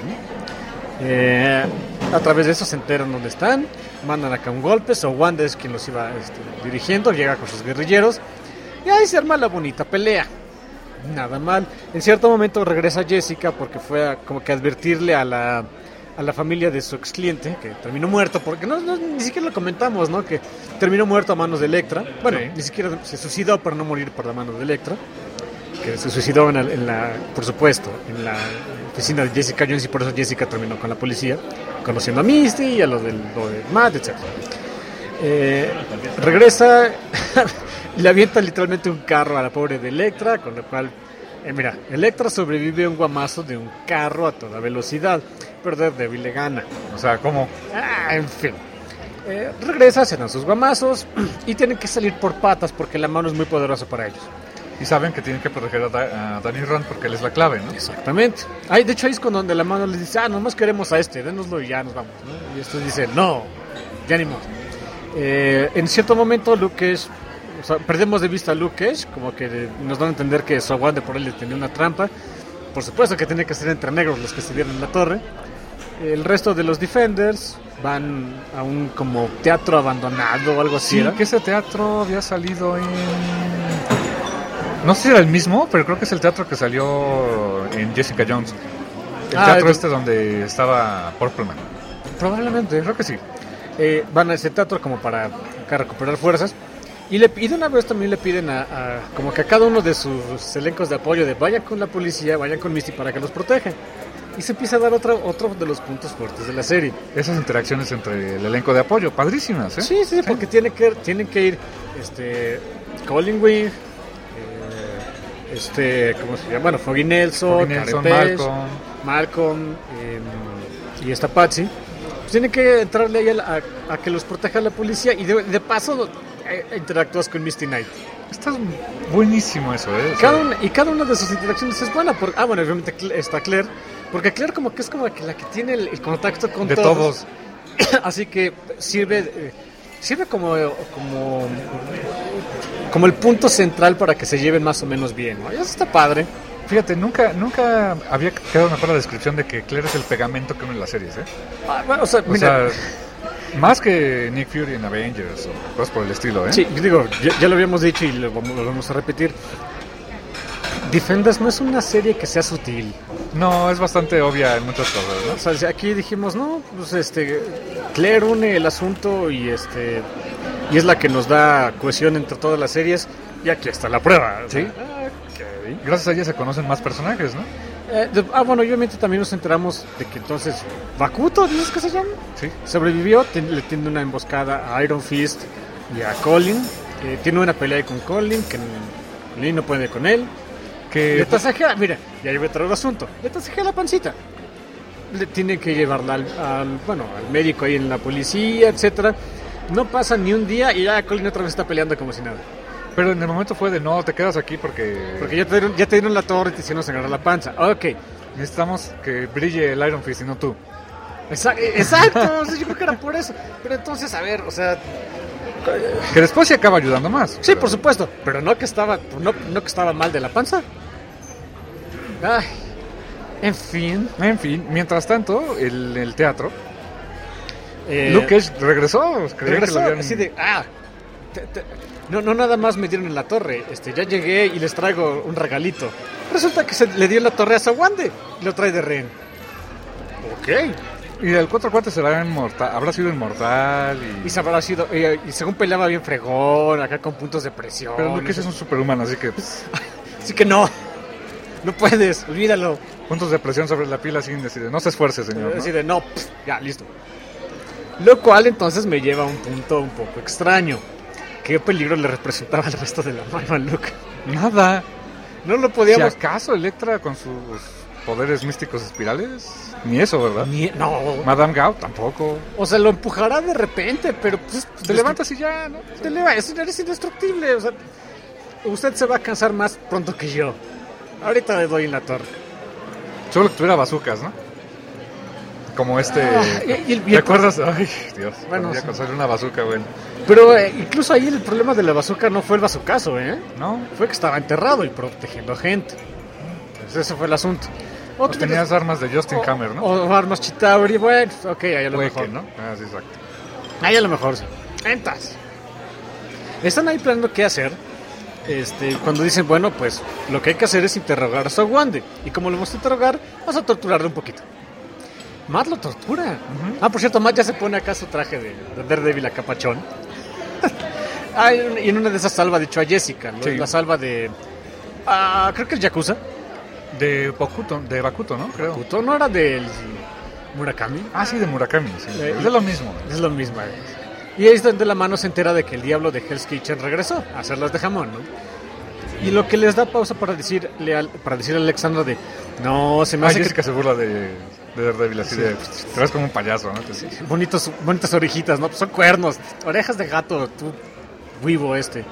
Eh, a través de eso se enteran dónde están, mandan acá un golpe. So Wanda es quien los iba este, dirigiendo, llega con sus guerrilleros y ahí se arma la bonita pelea. Nada mal. En cierto momento regresa Jessica porque fue a, como que advertirle a la, a la familia de su ex cliente que terminó muerto, porque no, no, ni siquiera lo comentamos, ¿no? Que terminó muerto a manos de Electra. Bueno, Sí. ni siquiera se suicidó para no morir por la mano de Electra. Que se suicidó en la, en la, por supuesto, en la oficina de Jessica Jones, y por eso Jessica terminó con la policía, conociendo a Misty y a lo, del, lo de Matt, etcétera. Eh, regresa y le avienta literalmente un carro a la pobre de Electra, con lo cual, eh, mira, Electra sobrevive a un guamazo de un carro a toda velocidad, pero Daredevil le gana. O sea, ¿cómo? Ah, en fin. Eh, regresa, se dan sus guamazos y tienen que salir por patas porque la mano es muy poderosa para ellos. Y saben que tienen que proteger a, da a Danny Rand porque él es la clave, ¿no? Exactamente. Ay, de hecho ahí es con donde la mano les dice, ah, nomás queremos a este, dénoslo y ya nos vamos, ¿no? Y estos dicen, no, ya ni modo. Eh, en cierto momento Luke Cage, o sea, perdemos de vista a Luke Cage, como que de- nos dan a entender que Sowande por él le tenía una trampa. Por supuesto que tenía que ser entre negros los que estuvieron en la torre. El resto de los Defenders van a un como teatro abandonado o algo así. Sí, ¿era? que ese teatro había salido en... No sé si era el mismo, pero creo que es el teatro que salió en Jessica Jones. El Ah, teatro el- este donde estaba Purple Man. Probablemente. Creo que sí. Eh, van a ese teatro como para acá recuperar fuerzas y le y de una vez también le piden a, a- como que a cada uno de sus elencos de apoyo de vayan con la policía, vayan con Misty para que los protejan, y se empieza a dar otro otro de los puntos fuertes de la serie. Esas interacciones entre el elenco de apoyo, padrísimas, ¿eh? Sí, sí, porque tiene que tienen que ir este Colin Wing, eh, este ¿cómo se llama? Bueno, Foggy Nelson, Foggy Nelson, Karen Page, Malcolm. Malcolm eh, y esta Patsy. Pues tienen que entrarle ahí a, la- a- a que los proteja la policía y de, de paso eh, interactúas con Misty Knight. Está buenísimo eso, ¿eh? O sea, Cada una, y cada una de sus interacciones es buena. Por, ah, bueno, obviamente Cl- está Claire, porque Claire como que es como que la que tiene el, el contacto con de todos. todos. Así que sirve eh, sirve como, como como el punto central para que se lleven más o menos bien, ¿no? Y eso está padre. Fíjate, nunca nunca había quedado mejor la descripción de que Claire es el pegamento que une las series, ¿eh? Ah, bueno, o sea, O mira, sea, más que Nick Fury en Avengers o cosas por el estilo, ¿eh? sí, digo, ya, ya lo habíamos dicho y lo vamos, lo vamos a repetir. Defenders no es una serie que sea sutil. No, es bastante obvia en muchas cosas, ¿no? O sea, si aquí dijimos, no, pues este, Claire une el asunto y este y es la que nos da cohesión entre todas las series, y aquí está la prueba. Sí. Ah, ok. Gracias a ella se conocen más personajes, ¿no? Eh, de- ah, bueno, y obviamente también nos enteramos de que entonces Bakuto, ¿dices que se llama? Sí. Sobrevivió, ten- le tiene una emboscada a Iron Fist y a Colin. Eh, tiene una pelea ahí con Colin, que Colin no puede con él. Que Le tasajea, mira, ya llevé otro asunto. Le tasajea la pancita. Le tiene que llevarla al, al, bueno, al médico ahí en la policía, etcétera. No pasa ni un día y ya Colin otra vez está peleando como si nada. Pero en el momento fue de no, te quedas aquí porque, Porque ya te dieron, ya te dieron la torre y te hicieron agarrar la panza. Ok. necesitamos que brille el Iron Fist y no tú. Exa- Exacto, o sea, yo creo que era por eso. Pero entonces, a ver, o sea, Que después se acaba ayudando más. sí, por supuesto, pero no que estaba, no, no que estaba mal de la panza. Ay, en fin. En fin, mientras tanto, el, el teatro, eh, Luke Cage regresó. creía que regresó lo habían- así de, ah, te- te- no, no nada más me dieron en la torre, este, ya llegué y les traigo un regalito. Resulta que se le dio en la torre a Sawande y lo trae de rehén. Ok. Y el cuatro cuatro será inmortal, habrá sido inmortal. Y... Y se habrá sido, eh, y según peleaba bien fregón, acá con puntos de presión. Pero Luke Cage es un superhumano, así que pues, Así que no, no puedes, olvídalo. puntos de presión sobre la pila sin decir, no se esfuerce, señor. ¿no? Así de, no, pff, ya, listo. Lo cual entonces me lleva a un punto un poco extraño, ¿qué peligro le representaba el resto de la mano a Luke? Nada. No lo Si podíamos... acaso Electra con sus poderes místicos espirales, ni eso, ¿verdad? Ni- No, Madame Gao tampoco. o sea, lo empujará de repente, pero pues... Te levantas y ya, ¿no? Te levantas, eres indestructible, o sea... Usted se va a cansar más pronto que yo. Ahorita le doy en la torre. Solo que tuviera bazucas, ¿no? Como este... Ah, y- y el- y ¿Te el- acuerdas? Ay, Dios. Bueno, Bueno, ya sí. con solo una bazuca, güey. Pero eh, incluso ahí el problema de la bazooka no fue el bazucazo, ¿eh? ¿No? Fue que estaba enterrado y protegiendo gente. Pues ese fue el asunto. O Otro tenías armas de Justin o, Hammer, ¿no? o armas Chitauri, bueno, ok, ahí a lo Puede mejor. que, ¿no? Ah, sí, exacto. Ahí a lo mejor sí. Entas. Están ahí planeando qué hacer. Este, cuando dicen, bueno, pues lo que hay que hacer es interrogar a Sogwande. Y como lo vamos a interrogar, vamos a torturarle un poquito. Matt lo tortura. Ah, por cierto, Matt ya se pone acá su traje de, de Daredevil a capachón. Ah, y en- y en una de esas salva, de hecho, a Jessica. ¿no? Sí. La salva de... Ah, creo que es Yakuza. De Bakuto, de Bakuto, ¿no? Creo. Bakuto, ¿no era del Murakami? Ah, sí, de Murakami, sí. Eh, es de lo mismo. Es lo mismo. eh. Y ahí es donde la mano se entera de que el diablo de Hell's Kitchen regresó a hacerlas de jamón, ¿no? Y lo que les da pausa para decirle al, para decirle a Alexandra de... No, se me Ah, hace Jessica se burla de, de Daredevil, así Sí. de... Te ves como un payaso, ¿no? Entonces, que... Bonitos, bonitas orejitas, ¿no? Pues son cuernos, orejas de gato, tú, vivo este.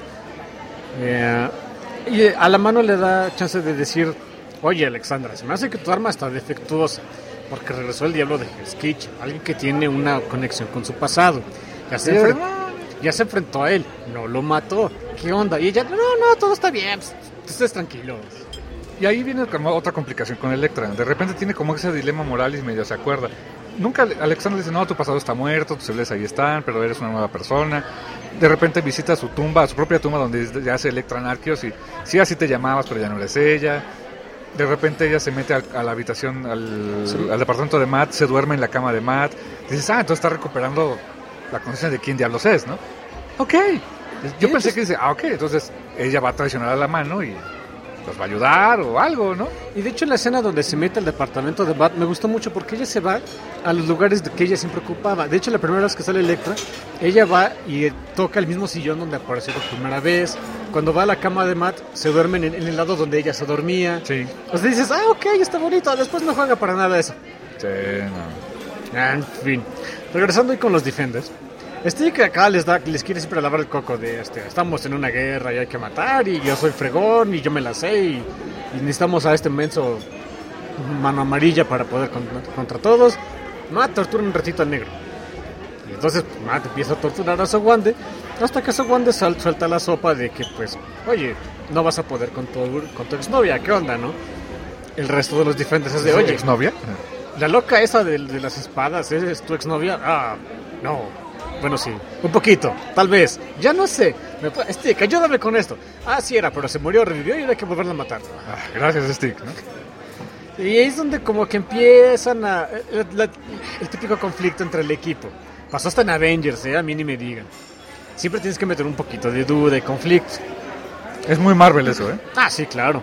Eh, y a la mano le da chance de decir... Oye, Alexandra, se me hace que tu arma está defectuosa. Porque regresó el diablo de Hell's Kitchen. Alguien que tiene una conexión con su pasado. Ya se, Sí, enfre- ¿verdad? ya se enfrentó a él. No lo mató. ¿Qué onda? Y ella, no, no, todo está bien. Psst, estés tranquilo. Y ahí viene como otra complicación con Electra. De repente tiene como ese dilema moral y medio se acuerda. Nunca Alexandra dice, no, tu pasado está muerto, tus habilidades ahí están, pero eres una nueva persona. De repente visita su tumba, su propia tumba donde ya hace Electra Anarquios y sí, así te llamabas, pero ya no eres ella. De repente ella se mete a, a la habitación, al, Sí. al departamento de Matt, se duerme en la cama de Matt. Dices, ah, entonces está recuperando la conciencia de quién diablos es, ¿no? Ok. Yo pensé que dice, ah, ok, entonces ella va a traicionar a la mano y los va a ayudar o algo, ¿no? Y de hecho la escena donde se mete al departamento de Bat me gustó mucho porque ella se va a los lugares de que ella siempre ocupaba. De hecho la primera vez que sale Electra, ella va y eh, toca el mismo sillón donde apareció por primera vez. Cuando va a la cama de Matt, se duermen en, en el lado donde ella se dormía. Sí. O sea, dices, ah, ok, está bonito, después no juega para nada eso. Sí, no. En fin, regresando ahí con los Defenders. Este que acá les da, les quiere siempre lavar el coco de este, estamos en una guerra y hay que matar y yo soy fregón y yo me la sé y, y necesitamos a este menso mano amarilla para poder contra, contra todos. Matt tortura un ratito al negro. Y entonces pues, Matt empieza a torturar a Sogwande hasta que Sogwande sal, suelta la sopa de que pues, oye, no vas a poder con tu, con tu exnovia, ¿qué onda, no? El resto de los Defenders es de, oye, ¿exnovia? la loca esa de, de las espadas, ¿es tu exnovia? Ah, no. Bueno, sí, un poquito, tal vez. Ya no sé. Me, Stick, ayúdame con esto. Ah, sí era, pero se murió, revivió y hay que volverla a matar. Ah, gracias, Stick, ¿no? Y ahí es donde como que empiezan a... El, la- el típico conflicto entre el equipo. Pasó hasta en Avengers, ¿eh? A mí ni me digan. Siempre tienes que meter un poquito de duda y conflicto. Es muy Marvel eso, ¿eh? Ah, sí, claro.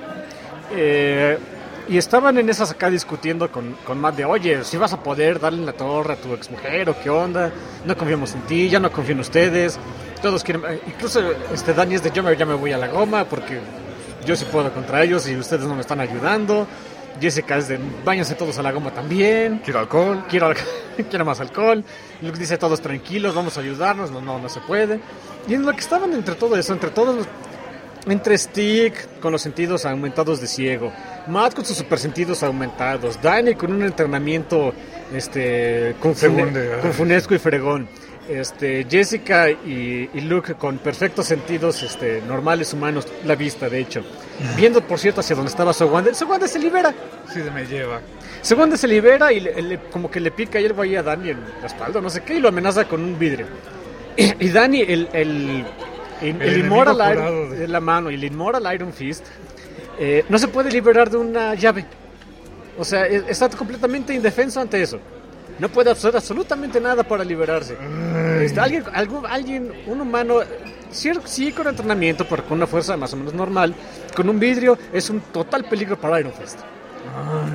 Eh, y estaban en esas acá discutiendo con, con Matt de, oye, si vas a poder darle en la torre a tu exmujer o qué onda, no confiamos en ti, ya no confío en ustedes, todos quieren, eh, incluso este Dani es de yo me, ya me voy a la goma porque yo sí puedo contra ellos y ustedes no me están ayudando. Jessica es de, váyanse todos a la goma también. Quiero alcohol. Quiero, al- quiero más alcohol. Luke dice, todos tranquilos, vamos a ayudarnos. No, no, no se puede. Y en lo que estaban entre todo eso, entre todos los- entre Stick con los sentidos aumentados de ciego, Matt con sus supersentidos aumentados, Danny con un entrenamiento este con, Según de- con funesco y fregón, este Jessica y, y Luke con perfectos sentidos este normales humanos, la vista de hecho, viendo por cierto hacia donde estaba Sogwande. Sogwande se libera. Sí, me lleva. Sogwande se libera y le- le- como que le pica y algo ahí a Danny en la espalda, no sé qué, y lo amenaza con un vidrio. Y, y Danny, el, el, el, el enemigo Immortal jurado Iron, de- de la mano, y el Immortal Iron Fist, eh, no se puede liberar de una llave. O sea, e- está completamente indefenso ante eso. No puede hacer absolutamente nada para liberarse. Este, alguien, algún, alguien, un humano, sí, sí con entrenamiento, pero con una fuerza más o menos normal, con un vidrio, es un total peligro para Iron Fist.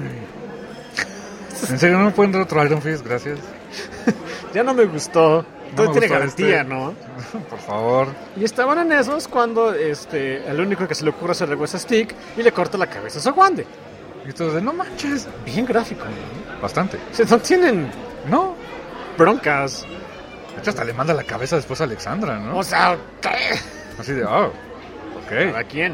¿En serio no me pueden dar otro Iron Fist? Gracias. Ya no me gustó. todo me tiene gustó garantía, este. ¿no? Por favor. Y estaban en esos cuando este, el único que se le ocurre hacer regresa a Stick y le corta la cabeza a Sogwande. Y tú de, no manches. Bien gráfico, ¿no? Bastante. O sea, no tienen No. broncas. De hecho, hasta le manda la cabeza después a Alexandra, ¿no? O sea, ¿qué? Así de, oh, ok. ¿Para quién?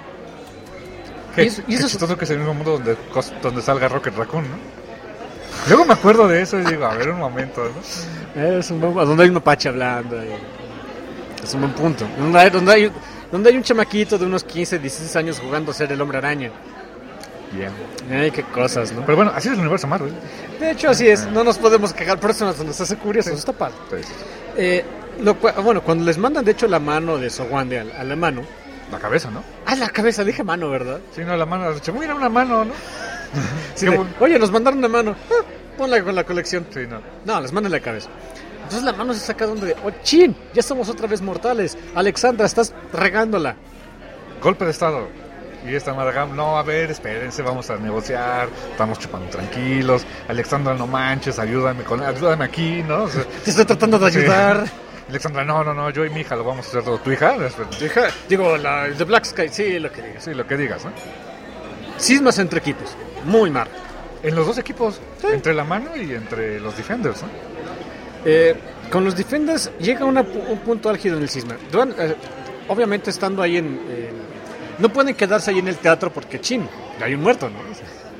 Qué, Y eso- y qué eso es- chistoso que es el mismo mundo donde, cos- donde salga Rocket Raccoon, ¿no? Luego me acuerdo de eso y digo, a ver un momento, ¿no? Es un buen... Donde hay un mapache hablando. ahí. Es un buen punto. Donde hay, donde, hay, donde hay un chamaquito de unos quince, dieciséis años jugando a ser el hombre araña. Bien. Ay, qué cosas, ¿no? Pero bueno, así es el universo Marvel. De hecho, así es. No nos podemos quejar. Por eso nos, nos hace curioso. Eso está padre. Entonces, Eh, lo, cua- bueno, cuando les mandan, de hecho, la mano de Sogwande a, a la mano. la cabeza, ¿no? Ah, la cabeza, dije mano, ¿verdad? Sí, no, la mano. Se mira una mano, ¿no? Sí, Qué de, bueno. Oye, nos mandaron una mano. Ah, ponla con la colección. Sí, no. No, les mandan la cabeza. Entonces la mano se saca donde... Oh, chin, ya somos otra vez mortales. Alexandra, estás regándola. Golpe de estado. Y esta madre, no, a ver, espérense, vamos a negociar, estamos chupando tranquilos. Alexandra, no manches, ayúdame con, ayúdame aquí, ¿no? O sea, Te estoy tratando de sí. ayudar. Alexandra, no, no, no, yo y mi hija lo vamos a hacer todo. ¿Tu hija? Hija, digo, la de Black Sky, sí, lo que digas. Sí, lo que digas, ¿no? Cismas entre equipos. Muy mal. En los dos equipos, entre la mano y entre los defenders, ¿no? Eh, con los Defenders llega una pu- un punto álgido en el cisma. Duan, eh, obviamente estando ahí en... eh, no pueden quedarse ahí en el teatro porque chin, hay un muerto, ¿no?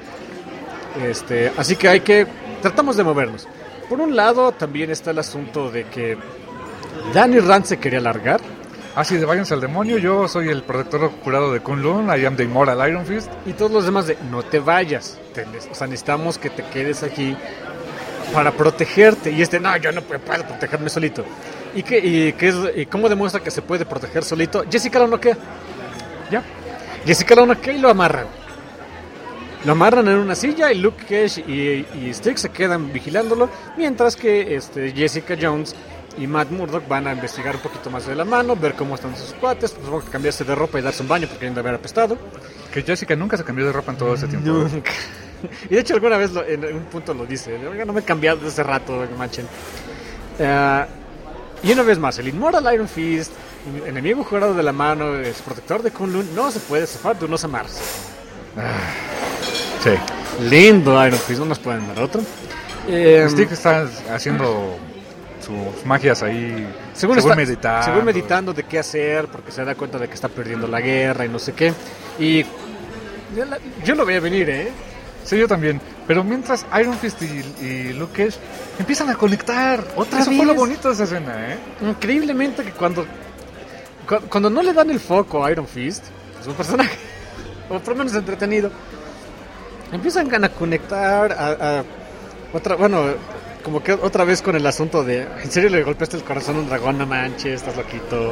Este, así que hay que... Tratamos de movernos. Por un lado también está el asunto de que Danny Rand se quería largar. Así de váyanse al demonio, yo soy el protector jurado de Kunlun, I am the immortal Iron Fist. Y todos los demás de, no te vayas. Te- o sea, necesitamos que te quedes aquí para protegerte. Y este, no, yo no puedo puedo protegerme solito. ¿Y, qué, y, qué es, y cómo demuestra que se puede proteger solito? Jessica lo noquea. Ya. Jessica lo noquea y lo amarran. Lo amarran en una silla y Luke Cage y, y Stick se quedan vigilándolo. Mientras que este, Jessica Jones y Matt Murdock van a investigar un poquito más de la mano, ver cómo están sus cuates, pues, supongo que cambiarse de ropa y darse un baño porque han de haber apestado. Que Jessica nunca se cambió de ropa en todo ese tiempo. Nunca. Y de hecho alguna vez lo- en un punto lo dice, oiga, no me he cambiado desde hace rato, no manchen. Eh, y una vez más, el Immortal Iron Fist, enemigo jurado de la mano, es protector de Kunlun, no se puede zafar de unos amarres. Sí. Lindo Iron Fist, no nos pueden dar otro. Eh, Stick está haciendo sus magias ahí, según, según está- meditando. según meditando de qué hacer, porque se da cuenta de que está perdiendo la guerra y no sé qué. Y yo, la- yo lo veía venir, ¿eh? Sí, yo también. Pero mientras Iron Fist y, y Luke Cage empiezan a conectar. Otra Eso vez. fue lo bonito de esa escena, ¿eh? Increíblemente que cuando cu- cuando no le dan el foco a Iron Fist, es un personaje, o por lo menos entretenido, empiezan a conectar a, a otra, bueno, como que otra vez con el asunto de, ¿en serio le golpeaste el corazón a un dragón? No manches, estás loquito.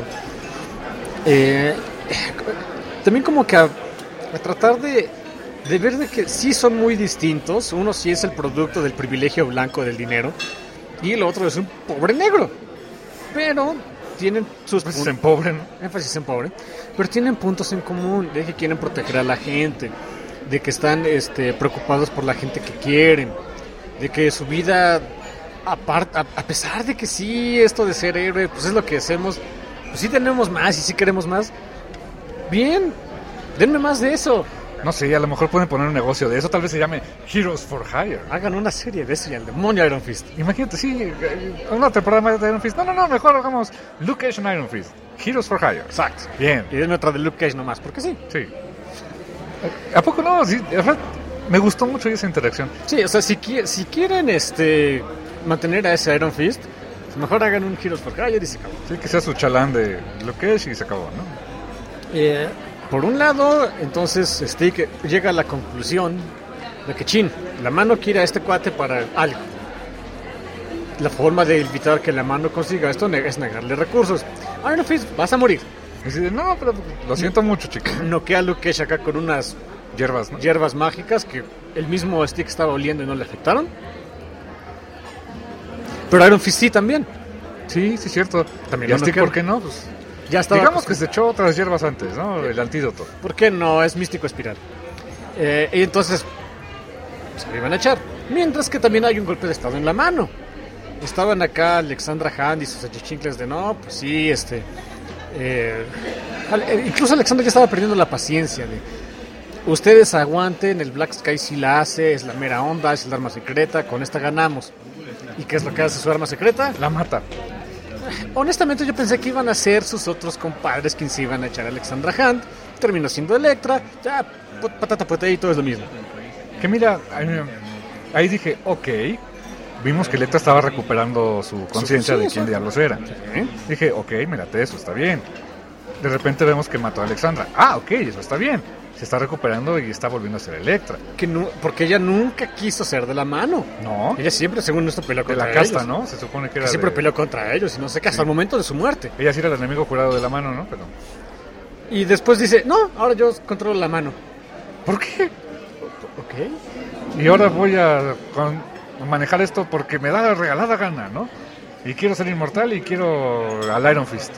Eh, también como que a, a tratar de, de ver de que sí son muy distintos. Uno sí es el producto del privilegio blanco del dinero y el otro es un pobre negro. Pero tienen sus Pues pun- se empobren. énfasis en pobre, pero tienen puntos en común, de que quieren proteger a la gente, de que están este, preocupados por la gente que quieren, de que su vida, apart- a, a pesar de que sí, esto de ser héroe, pues es lo que hacemos, pues sí tenemos más y sí queremos más. Bien, denme más de eso. No sé, a lo mejor pueden poner un negocio de eso. Tal vez se llame Heroes for Hire. Hagan una serie de eso y al demonio Iron Fist. Imagínate, sí, eh, una temporada más de Iron Fist. No, no, no, mejor hagamos Luke Cage and Iron Fist. Heroes for Hire. Exacto. Bien, Y denme otra de Luke Cage nomás, porque sí. sí. ¿A poco no? Sí, de verdad, me gustó mucho esa interacción. Sí, o sea, si, qui- si quieren este mantener a ese Iron Fist, pues mejor hagan un Heroes for Hire y se acabó. Sí, que sea su chalán de Luke Cage y se acabó, ¿no? Eh, por un lado, entonces Stick llega a la conclusión de que chin, la mano quiere a este cuate para algo. La forma de evitar que la mano consiga esto ne- es negarle recursos. Iron Fist, vas a morir. Y dice, no, pero lo siento mucho, chico. Noquea a Luke Cage acá con unas Hierbas, ¿no? hierbas mágicas que el mismo Stick estaba oliendo y no le afectaron. Pero Iron Fist sí también. Sí, sí, cierto. También ¿Y a lo Stick noquearon. por qué no? Pues, Ya estaba digamos que acostum- se echó otras hierbas antes, ¿no? El antídoto. ¿Por qué no? Es místico espiral. Eh, y entonces se lo iban a echar. Mientras que también hay un golpe de estado en la mano. estaban acá Alexandra Hand y sus achichincles de no, pues sí, este... Eh, incluso Alexandra ya estaba perdiendo la paciencia de... Ustedes aguanten, el Black Sky sí la hace, es la mera onda, es el arma secreta, con esta ganamos. ¿Y qué es lo que hace su arma secreta? La mata. Honestamente yo pensé que iban a ser sus otros compadres quienes se iban a echar a Alexandra Hand. Terminó siendo Electra, ya patata patata y todo es lo mismo. Que mira, ahí, ahí dije, ok, vimos que Electra estaba recuperando su conciencia sí, de eso. quién diablos era. Sí. Dije, ok, mírate, eso está bien. De repente vemos que mató a Alexandra. Ah, ok, eso está bien. Se está recuperando y está volviendo a ser Electra. Que no, porque ella nunca quiso ser de la mano. No, Ella siempre, según esto, peleó de contra la casta, ellos. ¿no? Se supone que Que era siempre de... peleó contra ellos y no sé qué, hasta el momento de su muerte. Ella sí era el enemigo jurado de la mano, ¿no? Pero... Y después dice, no, ahora yo controlo la mano. ¿Por qué? Ok. Y ahora voy a con- manejar esto porque me da la regalada gana, ¿no? Y quiero ser inmortal y quiero al Iron Fist.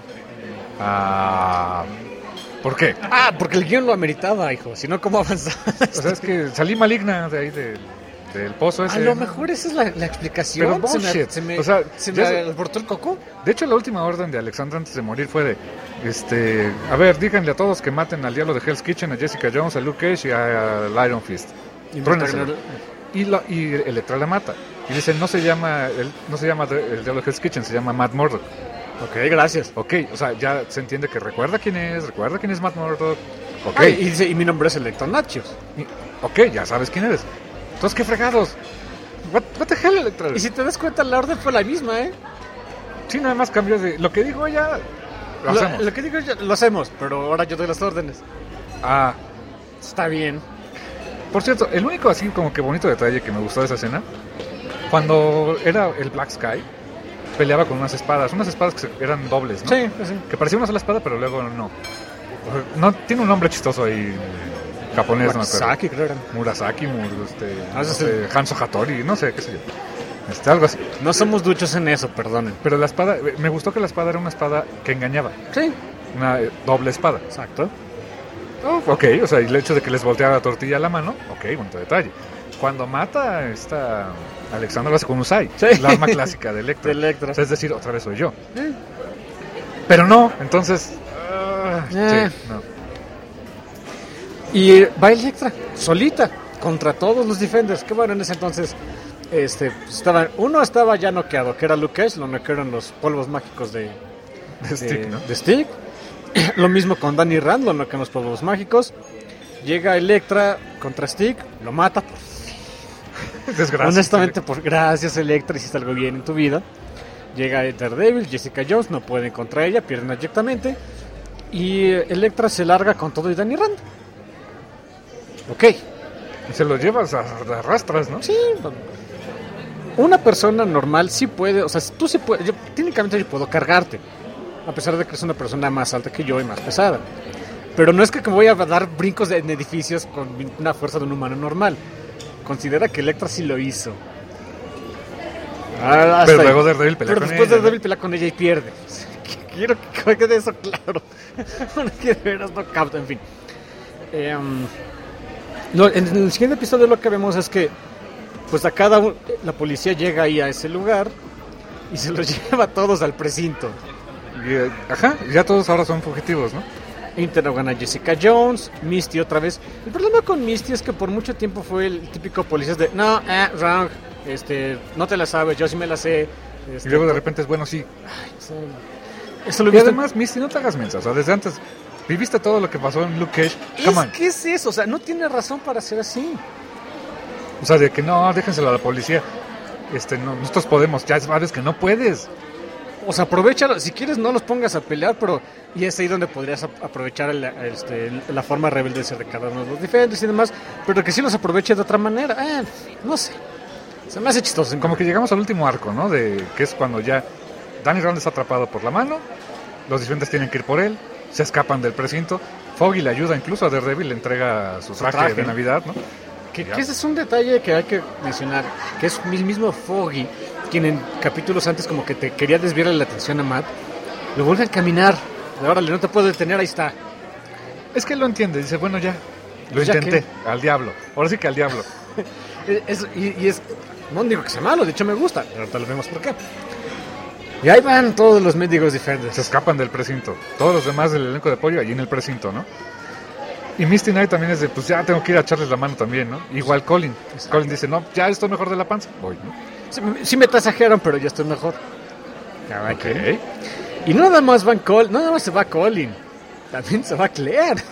Ah, ¿por qué? Ah, porque el guión lo ameritaba, hijo. Si no, ¿cómo avanzaba? O sea, es que salí maligna de ahí de- del pozo ese. A lo ¿no? mejor esa es la, la explicación. Pero se me, bullshit. se me, O sea, se ya me se- alborotó el coco. De hecho, la última orden de Alexandra antes de morir fue de, este, a ver, díganle a todos que maten al diablo de Hell's Kitchen, a Jessica Jones, a Luke Cage y a, a Iron Fist. Y Truénenselo. Y, la, y Electra la mata. Y dice, no se llama, el, no se llama el diablo de Hell's Kitchen, se llama Matt Murdock. Ok, gracias. Ok, o sea, ya se entiende que recuerda quién es, recuerda quién es Matt Murdock. Ok, Ah, y, dice, y mi nombre es Electro Nachos. y- ok, ya sabes quién eres. Entonces, ¿qué fregados? What, what the hell, Electra? Y si te das cuenta, la orden fue la misma, ¿eh? Sí, nada más cambió de, lo que digo ella, lo Lo, hacemos. lo que digo yo, lo hacemos, pero ahora yo doy las órdenes. Ah, Está bien. por cierto, el único así como que bonito detalle que me gustó de esa escena, cuando era el Black Sky, peleaba con unas espadas, unas espadas que se- eran dobles, ¿no? Sí, sí. Que parecía una sola espada, pero luego no. No, tiene un nombre chistoso ahí, japonés, no me acuerdo. Saki, creo eran. Murasaki, Mur- este, Ah, no ese es sé, Hanzo Hattori, no sé, qué sé yo. Este, algo así. No somos duchos en eso, perdonen. Pero la espada, me gustó que la espada era una espada que engañaba, Sí, una eh, doble espada. exacto. Oh, ok, o sea, y el hecho de que les volteara la tortilla a la mano, ok, bonito detalle. Cuando mata a esta Alexandra lo hace con Usai, Sí. la arma clásica de Electra. De Electra. O sea, es decir, otra vez soy yo. Eh. Pero no, entonces... ah, Eh. sí, no. Y va Electra, solita, contra todos los Defenders. Que bueno, en ese entonces este, pues, estaban, uno estaba ya noqueado, que era Luke Cage, lo noquearon los polvos mágicos de, De Stick, ¿no? de Stick. Lo mismo con Danny Rand, lo noquean los polvos mágicos. Llega Electra contra Stick, lo mata. Desgracia. Honestamente, por gracias Electra, hiciste algo bien en tu vida. Llega Daredevil, Jessica Jones, no pueden contra ella, pierden abyectamente. Y eh, Electra se larga con todo y Danny Rand. Ok. Y se lo llevas a, a arrastras, ¿no? Sí, una persona normal sí puede, o sea, tú sí puedes, yo técnicamente yo puedo cargarte, a pesar de que es una persona más alta que yo y más pesada. Pero no es que voy a dar brincos en edificios con una fuerza de un humano normal. Considera que Electra sí lo hizo. Ah, hasta Pero ahí. luego Daredevil pelea Pero con después ella, Daredevil ¿no? pelea con ella y pierde. Quiero que quede eso claro. No quiero ver no capta, en fin. Eh, um, no, en el siguiente episodio lo que vemos es que pues a cada uno, la policía llega ahí a ese lugar y se los lleva a todos al precinto. Y, eh, ajá, ya todos ahora son fugitivos, ¿no? Interrogan a Jessica Jones, Misty otra vez. El problema con Misty es que por mucho tiempo fue el típico policía de no, eh, wrong, este, no te la sabes, yo sí me la sé. Este, Y luego de repente es bueno, sí. eso, eso lo he Y visto. además, Misty, no te hagas mensa. O sea, desde antes viviste todo lo que pasó en Luke Cage. es, Come on. ¿Qué es eso? O sea, no tiene razón para ser así. O sea, de que no, déjenselo a la policía. Este, no, nosotros podemos. Ya sabes que no puedes. O sea, aprovechalo. Si quieres, no los pongas a pelear, pero. Y es ahí donde podrías ap- aprovechar el- este, la forma rebelde de ser de cada uno de los defenders y demás. Pero que sí los aproveche de otra manera. Eh, no sé. Se me hace chistoso. Como que llegamos al último arco, ¿no? De que es cuando ya Danny Rand está atrapado por la mano. Los diferentes tienen que ir por él. Se escapan del precinto. Foggy le ayuda incluso a Daredevil, le entrega su traje, traje. de Navidad, ¿no? Que, Ya. que ese es un detalle que hay que mencionar. Que es el mismo Foggy, quien en capítulos antes como que te quería desviarle la atención a Matt. Lo vuelve a caminar. Órale, no te puedo detener, ahí está. Es que él lo entiende. Dice, bueno, ya. Lo Pues ya intenté. Al diablo. Ahora sí que al diablo. Es- y, y es No digo que sea malo, de hecho me gusta, pero ahorita lo vemos por qué. Y ahí van todos los mendigos Defenders. Se escapan del precinto. Todos los demás del elenco de apoyo allí en el precinto, ¿no? Y Misty Knight también es de, pues ya tengo que ir a echarles la mano también, ¿no? Igual Colin. Exacto. Colin dice, no, ya estoy mejor de la panza. Voy, ¿no? Sí, sí me tasajearon, pero ya estoy mejor. Ya, ok. Y no nada más van Colin, no nada más se va Colin. También se va Claire.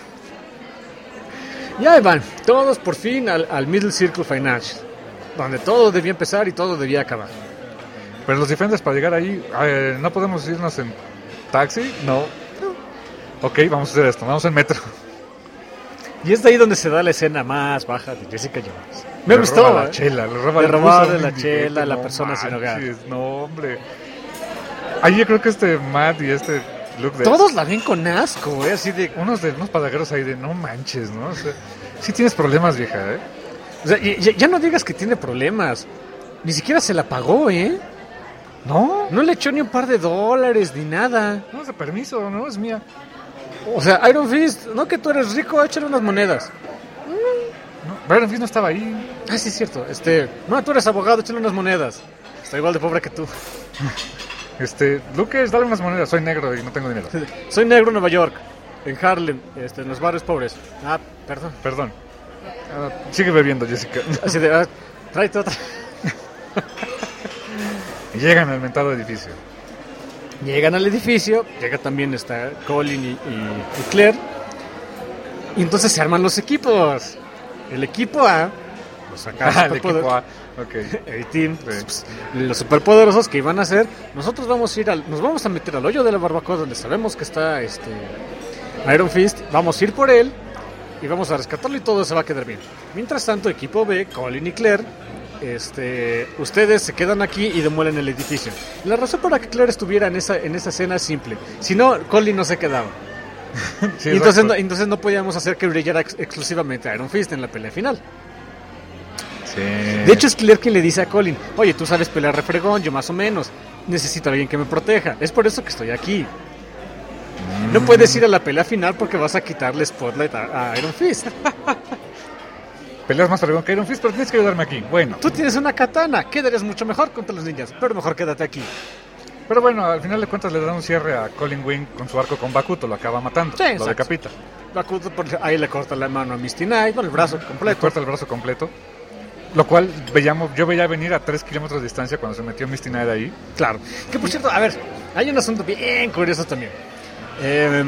Y ahí van, todos por fin al, al Middle Circle Financial, donde todo debía empezar y todo debía acabar. Pero los Defenders para llegar ahí, eh, ¿no podemos irnos en taxi? No. no. Ok, vamos a hacer esto, vamos en metro. Y es de ahí donde se da la escena más baja de Jessica Jones. Me le gustó. Roba la chela, le roba le el robarle buzo, la chela a la no persona manches, sin hogar. No, hombre. Ahí yo creo que este Matt y este Luke de... Todos la ven con asco, ¿eh? Así de... Unos de unos padagueros ahí de, no manches, ¿no? O sea, sí tienes problemas, vieja, ¿eh? O sea, ya, ya no digas que tiene problemas. Ni siquiera se la pagó, ¿eh? No. No le echó ni un par de dólares ni nada. No, ese permiso, no es mía. O sea, Iron Fist, no que tú eres rico, échale unas monedas. No, Iron Fist no estaba ahí. Ah, sí, es cierto. Este, no, tú eres abogado, échale unas monedas. Está igual de pobre que tú. Este, Luke, dale unas monedas, soy negro y no tengo dinero. Soy negro en Nueva York, en Harlem, este, en los barrios pobres. Ah, perdón. Perdón. Uh, sigue bebiendo, Jessica. Así de, ah, tráete otra. Y llegan al mentado edificio. Llegan al edificio, llega también está Colin y, y, y Claire. Y entonces se arman los equipos. El equipo A, los acá Ah, el equipo A. Okay. El team, sí. Pues, los superpoderosos que iban a hacer. Nosotros vamos a ir al, nos vamos a meter al hoyo de la barbacoa donde sabemos que está este Iron Fist. Vamos a ir por él y vamos a rescatarlo y todo se va a quedar bien. Mientras tanto, equipo B, Colin y Claire, este, ustedes se quedan aquí y demuelen el edificio. La razón para que Claire estuviera en esa en esa escena es simple. Si no, Colin no se quedaba. Sí, y entonces no, entonces no podíamos hacer que brillara ex- exclusivamente a Iron Fist en la pelea final. Sí. De hecho es Claire quien le dice a Colin, oye, tú sabes pelear refregón, yo más o menos, necesito a alguien que me proteja, es por eso que estoy aquí. Mm. No puedes ir a la pelea final porque vas a quitarle spotlight a, a Iron Fist. Peleas más fregón que Iron Fist, pero tienes que ayudarme aquí. Bueno, tú tienes una katana, quedarías mucho mejor contra los ninjas, pero mejor quédate aquí. Pero bueno, al final de cuentas le dan un cierre a Colin Wing con su arco con Bakuto, lo acaba matando, sí, lo exacto. decapita. Bakuto, ahí le corta la mano a Misty Knight, bueno, el brazo completo. Le corta el brazo completo. Lo cual veíamos, yo veía venir a tres kilómetros de distancia cuando se metió Misty Knight ahí. Claro. Que por cierto, a ver, hay un asunto bien curioso también. Eh,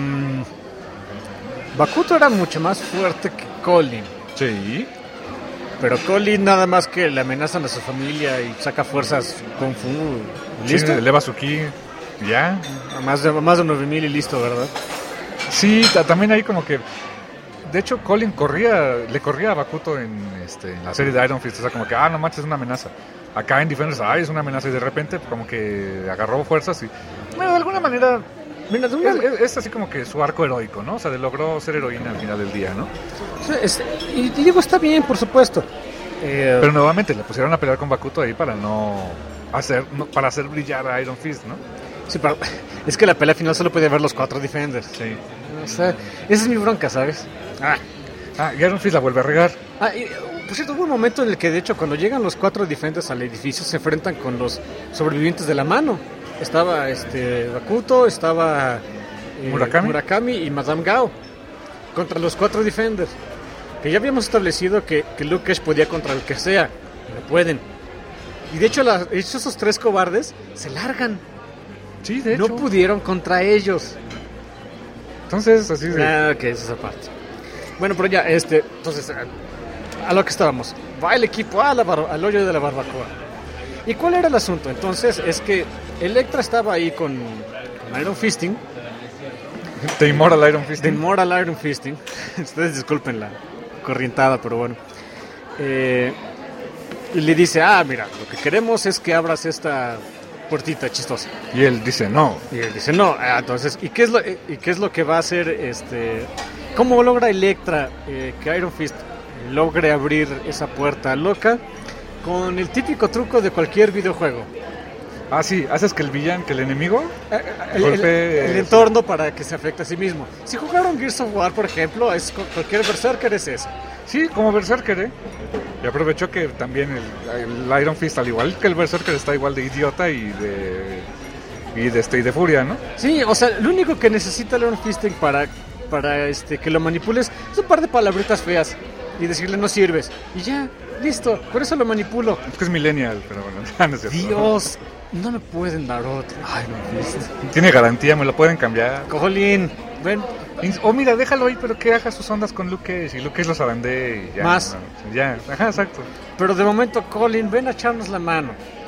Bakuto era mucho más fuerte que Colin. Sí. Pero Colin nada más que le amenazan a su familia y saca fuerzas Kung Fu. ¿Listo? Sí, eleva su ki. Ya. A más de, más de nueve mil y listo, ¿verdad? Sí, t- también ahí como que... De hecho, Colin corría, le corría a Bakuto en, este, en la serie de Iron Fist. O sea, como que, ah, no manches, es una amenaza. Acá en Defenders, ay, es una amenaza. Y de repente, como que agarró fuerzas y... Bueno, de alguna manera... Mira, de una... es, es, es así como que su arco heroico, ¿no? O sea, de logró ser heroína al final del día, ¿no? Sí, es, y, y digo, está bien, por supuesto. Eh, Pero nuevamente, le pusieron a pelear con Bakuto ahí para no... hacer no, para hacer brillar a Iron Fist, ¿no? Sí, pero es que la pelea final solo puede ver los cuatro Defenders. Sí. O sea, esa es mi bronca, ¿sabes? Ah, ah, y Iron Fist la vuelve a regar. Ah, y, por cierto, hubo un momento en el que, de hecho, cuando llegan los cuatro Defenders al edificio, se enfrentan con los sobrevivientes de la mano. Estaba este Bakuto, estaba eh, Murakami. Murakami y Madame Gao contra los cuatro Defenders. Que ya habíamos establecido que, que Luke Cage podía contra el que sea. No pueden. Y de hecho, la, de hecho esos tres cobardes se largan. Sí, de hecho. No pudieron contra ellos. Entonces, así de... Ah, que es esa parte. Bueno, pero ya, este, entonces, a, a lo que estábamos. Va el equipo a la bar, al hoyo de la barbacoa. ¿Y cuál era el asunto? Entonces, es que Electra estaba ahí con, con Iron Fisting. De Immortal Iron Fisting. De Immortal Iron Fisting. Ustedes disculpen la corrientada, pero bueno. Eh, y le dice, ah, mira, lo que queremos es que abras esta puertita chistosa. Y él dice, no. Y él dice, no. Ah, entonces, ¿y qué es lo, y qué es lo que va a hacer este... ¿Cómo logra Electra eh, que Iron Fist logre abrir esa puerta loca? Con el típico truco de cualquier videojuego. Ah, sí, haces que el villano, que el enemigo el, el, el entorno para que se afecte a sí mismo. Si jugaron Gears of War, por ejemplo, es cualquier Berserker es eso. Sí, como Berserker, ¿eh? Y aprovechó que también el, el Iron Fist, al igual que el Berserker, está igual de idiota y de y de este y de furia, ¿no? Sí, o sea, lo único que necesita el Iron Fisting para, para este, que lo manipules es un par de palabritas feas y decirle no sirves. Y ya, listo, por eso lo manipulo. Es que es millennial, pero bueno, ya no es cierto. Dios, no me pueden dar otro. Ay, no, Fist. Tiene garantía, me lo pueden cambiar. Colin, ven. Oh, mira, déjalo ahí, pero que haga sus ondas con Luke Cage. Y Luke Cage los zarandee y ya. Más. No, ya, ajá, exacto. Pero de momento, Colin, ven a echarnos la mano.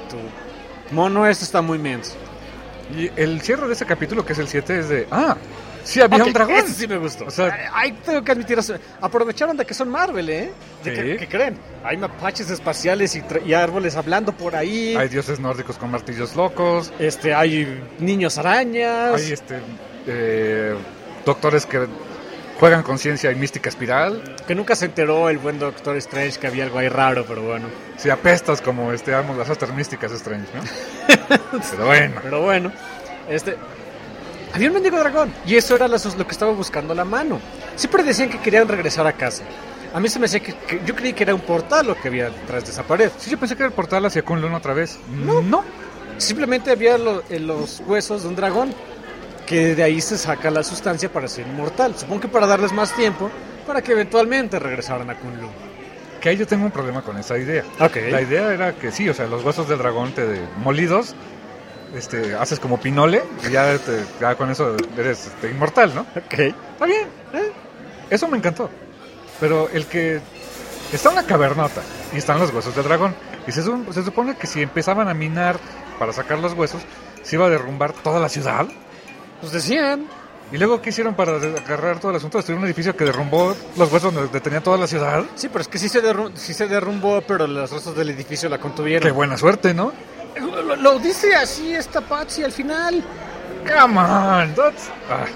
Tu mono este está muy menso. Y el cierre de ese capítulo, que es el siete, es de... Ah, sí había Okay, un dragón. ese sí me gustó. O sea, Ay, tengo que admitir, aprovecharon de que son Marvel, ¿eh? De Sí. que, que creen. Hay mapaches espaciales y, tra- y árboles hablando por ahí. hay dioses nórdicos con martillos locos. Este, hay niños arañas. Hay este eh, doctores que juegan con ciencia y mística espiral. Que nunca se enteró el buen Doctor Strange que había algo ahí raro, pero bueno. Si apestas como este amo las astras místicas Strange, ¿no? Pero bueno. Pero bueno, este... Había un mendigo dragón. Y eso era lo, lo que estaba buscando la mano. Siempre decían que querían regresar a casa. A mí se me decía que, que yo creí que era un portal lo que había detrás de esa pared. Sí, yo pensé que era el portal hacia Kunlun otra vez. No, no. Simplemente había lo- en los huesos de un dragón, que de ahí se saca la sustancia para ser inmortal. Supongo que para darles más tiempo, para que eventualmente regresaran a Kunlun. Que ahí yo tengo un problema con esa idea. Ok. La idea era que sí, o sea, los huesos del dragón te de- molidos, este, haces como pinole y ya, te- ya con eso eres este, inmortal, ¿no? Ok. Está bien, ¿eh? Eso me encantó. Pero el que está una cavernota y están los huesos del dragón. Y se, su- se supone que si empezaban a minar para sacar los huesos, se iba a derrumbar toda la ciudad. Pues decían. ¿Y luego qué hicieron para de- agarrar todo el asunto? Destruir un edificio que derrumbó los huesos donde tenía toda la ciudad. Sí, pero es que sí se, derru- sí se derrumbó, pero los restos del edificio la contuvieron. Qué buena suerte, ¿no? Lo, lo- lo dice así esta Patsy al final. Come on, that's... ah.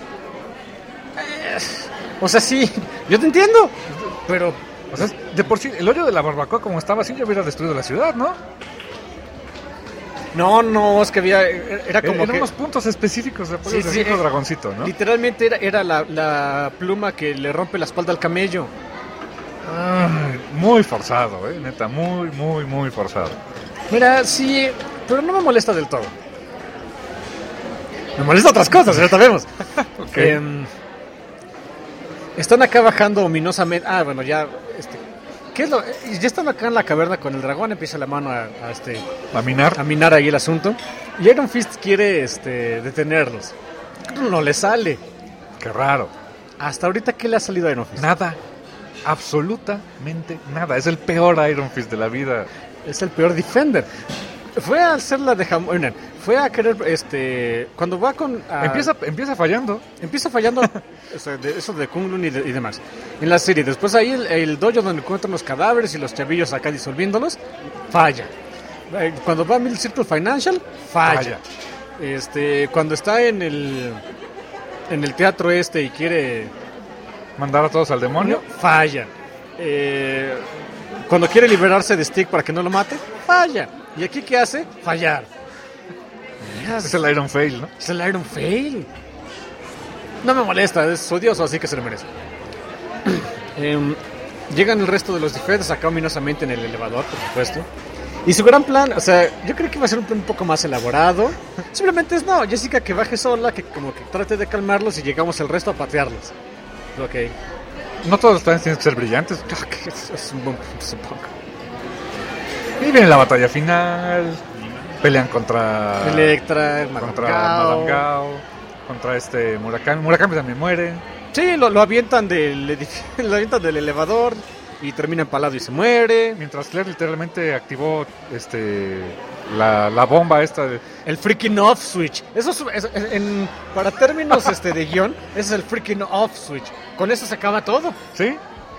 O sea, sí, yo te entiendo. Pero, O sea, de por sí, el hoyo de la barbacoa como estaba así ya hubiera destruido la ciudad, ¿no? no, no, es que había. Era como Eran que. unos puntos específicos de apoyo Sí, del sí, viejo eh, dragoncito, ¿no? Literalmente era, era la, la pluma que le rompe la espalda al camello. Ay, muy forzado, eh, neta, muy, muy, muy forzado. Mira, sí, pero no me molesta del todo. Me molesta otras cosas, ya sabemos. Ok. Em, están acá bajando ominosamente. Ah, bueno, ya. Este, ¿qué es lo? eh, Ya están acá en la caverna con el dragón. Empieza la mano a, a, este, A minar. a minar ahí el asunto. Y Iron Fist quiere este, detenerlos. No le sale. Qué raro. Hasta ahorita, ¿qué le ha salido a Iron Fist? Nada. Absolutamente nada. Es el peor Iron Fist de la vida. Es el peor Defender. Fue a hacer la de jamón. Fue a querer, este, cuando va con... a- Empieza, empieza fallando. Empieza fallando o sea, de, eso de Kunlun y, de- y demás. En la serie. Después ahí el, el dojo donde encuentran los cadáveres y los chavillos acá disolviéndolos, falla. Eh, Cuando va a Middle Circle Financial, falla. Falla. Este, cuando está en el en el teatro este y quiere Mandar a todos al demonio. falla. Eh, cuando quiere liberarse de Stick para que no lo mate, falla. ¿Y aquí qué hace? Fallar. Es el Iron Fail, ¿no? Es el Iron Fail. No me molesta, es odioso, así que se lo merece. Em, llegan el resto de los Defenders acá ominosamente en el elevador, por supuesto. Y su gran plan, o sea, yo creo que iba a ser un plan un poco más elaborado. Simplemente es no, Jessica que baje sola, que como que trate de calmarlos y llegamos el resto a patearlos. Ok. No todos los planes tienen que ser brillantes. Ok, es, es un buen punto, supongo. Y viene la batalla final. Pelean contra... Electra, contra Madame Gao. Madame Gao. Contra este Murakami. Murakami también muere. Sí, lo, lo avientan del edificio, lo avientan del elevador y termina empalado y se muere. Mientras Claire literalmente activó este la, la bomba esta de... El freaking off switch. Eso es, es- es- en, para términos este de guión, ese es el freaking off switch. Con eso se acaba todo. ¿Sí?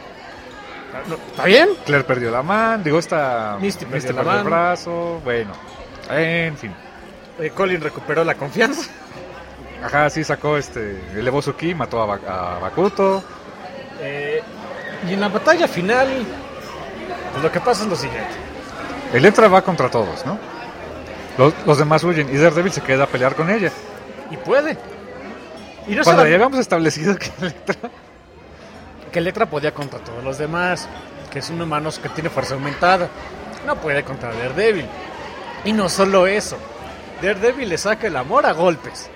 No, ¿está bien? Claire perdió la mano. Digo, esta... Misty perdió la el mano. brazo. Bueno. En fin. Eh, Colin recuperó la confianza. Ajá, sí sacó este... Elevó su ki, mató a, Ba- a Bakuto. Eh, y en la batalla final, pues lo que pasa es lo siguiente. Electra va contra todos, ¿no? Los, los demás huyen y Daredevil se queda a pelear con ella. Y puede. Y no Cuando solo ya habíamos establecido que Electra... que Electra podía contra todos los demás. que es un humano que tiene fuerza aumentada. No puede contra Daredevil. Y no solo eso, Daredevil le saca el amor a golpes.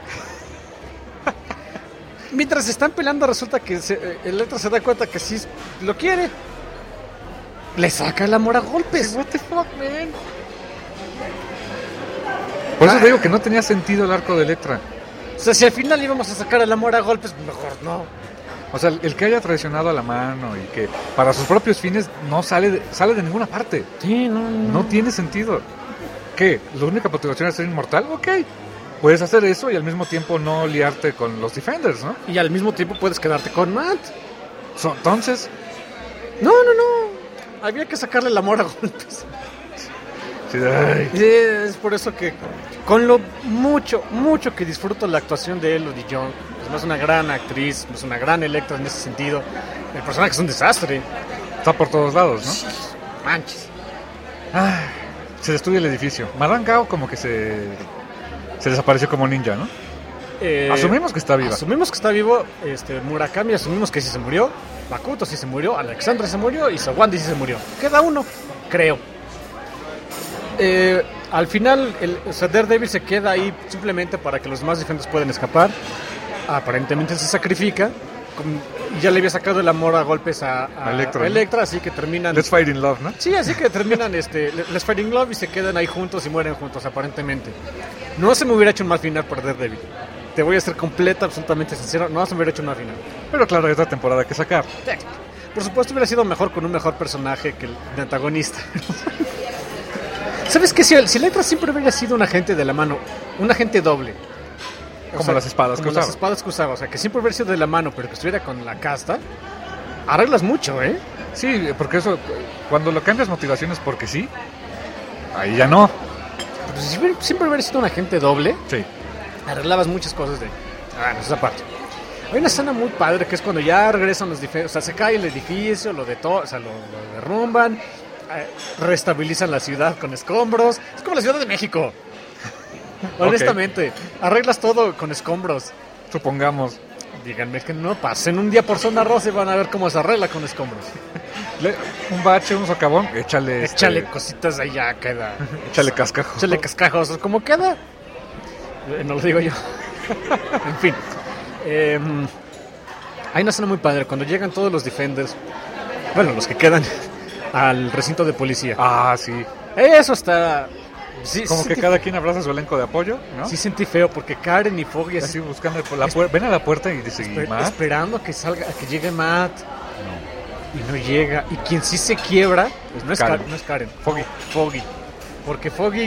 Mientras están peleando resulta que se, Electra se da cuenta que sí lo quiere. Le saca el amor a golpes. What the fuck, man. Por eso te digo que no tenía sentido el arco de Electra. O sea, si al final íbamos a sacar el amor a golpes, mejor no. O sea, el que haya traicionado a la mano y que para sus propios fines no sale de, sale de ninguna parte. Sí, no, no. No tiene sentido. ¿Qué? ¿La única motivación es ser inmortal? Ok. Puedes hacer eso y al mismo tiempo no liarte con los Defenders, ¿no? Y al mismo tiempo puedes quedarte con Matt. So, entonces... No, no, no. Había que sacarle el amor a golpes. Sí, ay. Sí, es por eso que con lo mucho, mucho que disfruto la actuación de Elodie Young. Es una gran actriz, es una gran Electra en ese sentido. El personaje es un desastre. Está por todos lados, ¿no? Manches. Ay, se destruye el edificio. Madame Gao como que se... Se desapareció como ninja, ¿no? Eh, asumimos que está viva. Asumimos que está vivo. Este, Murakami asumimos que sí se murió. Makoto sí se murió. Alexandra se murió. Y Sawandi sí se murió. Queda uno, creo. Eh, al final, el, o sea, Daredevil se queda ahí simplemente para que los demás Defenders puedan escapar. Aparentemente se sacrifica. Con, ya le había sacado el amor a golpes a, a, a Electra, a Electra, ¿no? Así que terminan... Let's fight in love, ¿no? Sí, así que terminan este, Let's fight in love y se quedan ahí juntos y mueren juntos, aparentemente. No se me hubiera hecho un mal final por Daredevil. Te voy a ser completa, absolutamente sincero. No se me hubiera hecho un mal final. Pero claro, hay otra temporada que sacar. Por supuesto hubiera sido mejor con un mejor personaje que el de antagonista. ¿Sabes qué? Si, si Electra siempre hubiera sido un agente de la mano, un agente doble. O como sea, las espadas como que usaba. las espadas que usaba. O sea, que siempre hubiera sido de la mano, pero que estuviera con la casta. Arreglas mucho, ¿eh? Sí, porque eso, cuando lo cambias motivaciones porque sí, ahí ya no. Pero si siempre, siempre hubiera sido un agente doble, sí, arreglabas muchas cosas de... Ah, no, esa parte. Hay una escena muy padre que es cuando ya regresan los defensores. O sea, se cae el edificio, lo de todo, o sea, lo, lo derrumban, eh, restabilizan la ciudad con escombros. Es como la Ciudad de México. Honestamente, okay. Arreglas todo con escombros. Supongamos. Díganme que no pasen un día por Zona Rosa y van a ver cómo se arregla con escombros. Le, un bache, un socavón, échale... Échale este... cositas ahí, ya queda. Échale cascajos. Échale cascajos, ¿cómo queda? No lo digo yo. En fin. Eh, hay una escena muy padre cuando llegan todos los Defenders, bueno, los que quedan, al recinto de policía. Ah, sí. Eso está... Sí, como sí que sentí... cada quien abraza su elenco de apoyo, ¿no? Sí sentí feo porque Karen y Foggy así, así buscando la puerta, ven a la puerta y dice, esper- Matt? Esperando a que salga, a que llegue Matt. No. Y no llega. Y quien sí se quiebra, pues no es Karen, Karen no es Karen. Foggy. Foggy. Porque Foggy,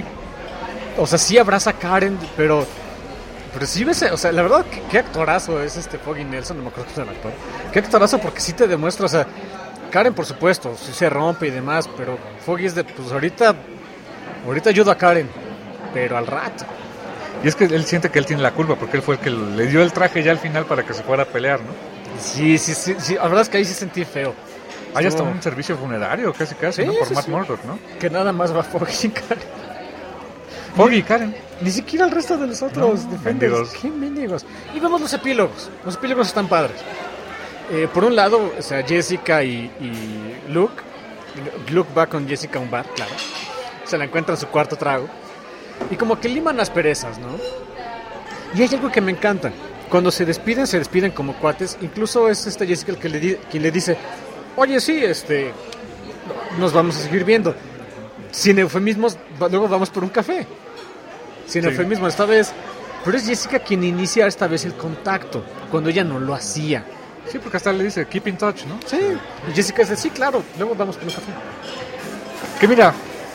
o sea, sí abraza a Karen, pero pero sí ves, o sea, la verdad qué, qué actorazo es este Foggy Nelson, no me acuerdo quién es el actor. Qué actorazo porque sí te demuestra, o sea, Karen por supuesto, sí se rompe y demás, pero Foggy es de, pues ahorita ahorita ayudo a Karen, pero al rato. Y es que él siente que él tiene la culpa porque él fue el que le dio el traje ya al final para que se fuera a pelear, ¿no? Sí, sí, sí, sí. La verdad es que ahí sí sentí feo. Hay hasta un servicio funerario casi casi, sí, ¿no? Por sí, Matt sí. Murdock, ¿no? Que nada más va Foggy y Karen. Foggy y Karen. Ni siquiera el resto de los otros no, Defenders. mendigos. Qué mendigos. Y vemos los epílogos. Los epílogos están padres. Eh, por un lado, o sea, Jessica y, y Luke. Luke va con Jessica a un bar, claro. Se la encuentra en su cuarto trago. Y como que liman las perezas, ¿no? Y hay algo que me encanta. Cuando se despiden, se despiden como cuates. Incluso es esta Jessica el que le di- quien le dice: oye, sí, este, nos vamos a seguir viendo. Sin eufemismos, va- luego vamos por un café. Sin Sí. eufemismos esta vez. Pero es Jessica quien inicia esta vez el contacto, cuando ella no lo hacía. Sí, porque hasta le dice, keep in touch, ¿no? Sí. Y Jessica dice, sí, claro, luego vamos por un café. Que mira,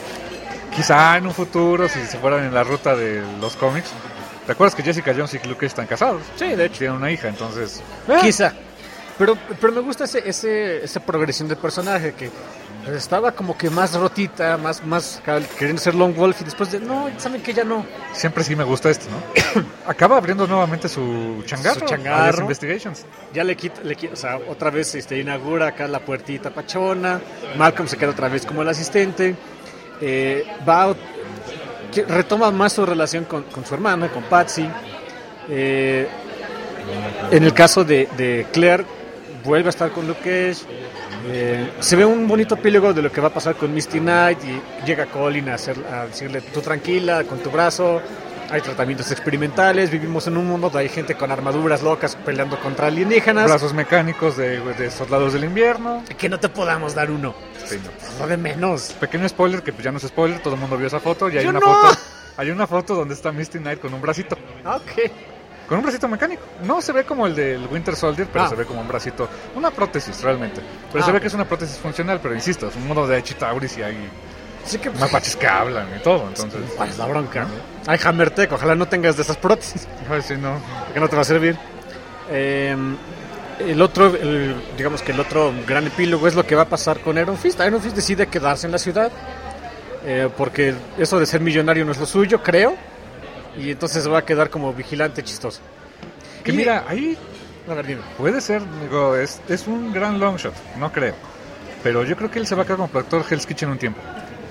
quizá en un futuro, si se fueran en la ruta de los cómics, ¿te acuerdas que Jessica Jones y Luke están casados? Sí, de hecho. Tienen una hija, entonces... Quizá. Pero, pero me gusta ese, ese, esa progresión del personaje que estaba como que más rotita, más, más queriendo ser Lone Wolf y después de, no, saben que ya no. Siempre sí me gusta esto, ¿no? Acaba abriendo nuevamente su changarro. Su changarro. a las Investigations. Ya le quita, le quita, o sea, otra vez este, inaugura acá la puertita pachona. Malcolm se queda otra vez como el asistente. Eh, va, que retoma más su relación con, con su hermana, con Patsy. Eh, en el caso de, de Claire, vuelve a estar con Luke Cage. Eh, se ve un bonito epílogo de lo que va a pasar con Misty Knight y llega Colin a, hacer, a decirle, tú tranquila, con tu brazo, hay tratamientos experimentales, vivimos en un mundo donde hay gente con armaduras locas peleando contra alienígenas. Brazos mecánicos de, de soldados del invierno. Que no te podamos dar uno. Sí, no. Lo de menos. Pequeño spoiler, que pues ya no es spoiler, todo el mundo vio esa foto y hay Yo una no. foto. Hay una foto donde está Misty Knight con un bracito. Ok. Con un bracito mecánico. No se ve como el del Winter Soldier, pero Ah. se ve como un bracito. Una prótesis, realmente. Pero Ah, se ve ok. que es una prótesis funcional, pero insisto, es un mundo de Chitauris y hay Así que, pues, mapaches que hablan y todo, entonces... ¿cuál es la bronca? Hay Hammertech, ojalá no tengas de esas prótesis, Ay, sí, no. que no te va a servir. Eh, el otro, el- digamos que el otro gran epílogo es lo que va a pasar con Iron Fist. Iron Fist decide quedarse en la ciudad, eh, porque eso de ser millonario no es lo suyo, creo, y entonces va a quedar como vigilante chistoso. Que Y- mira, ahí A ver, dime. puede ser, digo, es, es un gran long shot, no creo. Pero yo creo que él se va a quedar como productor Hell's Kitchen un tiempo.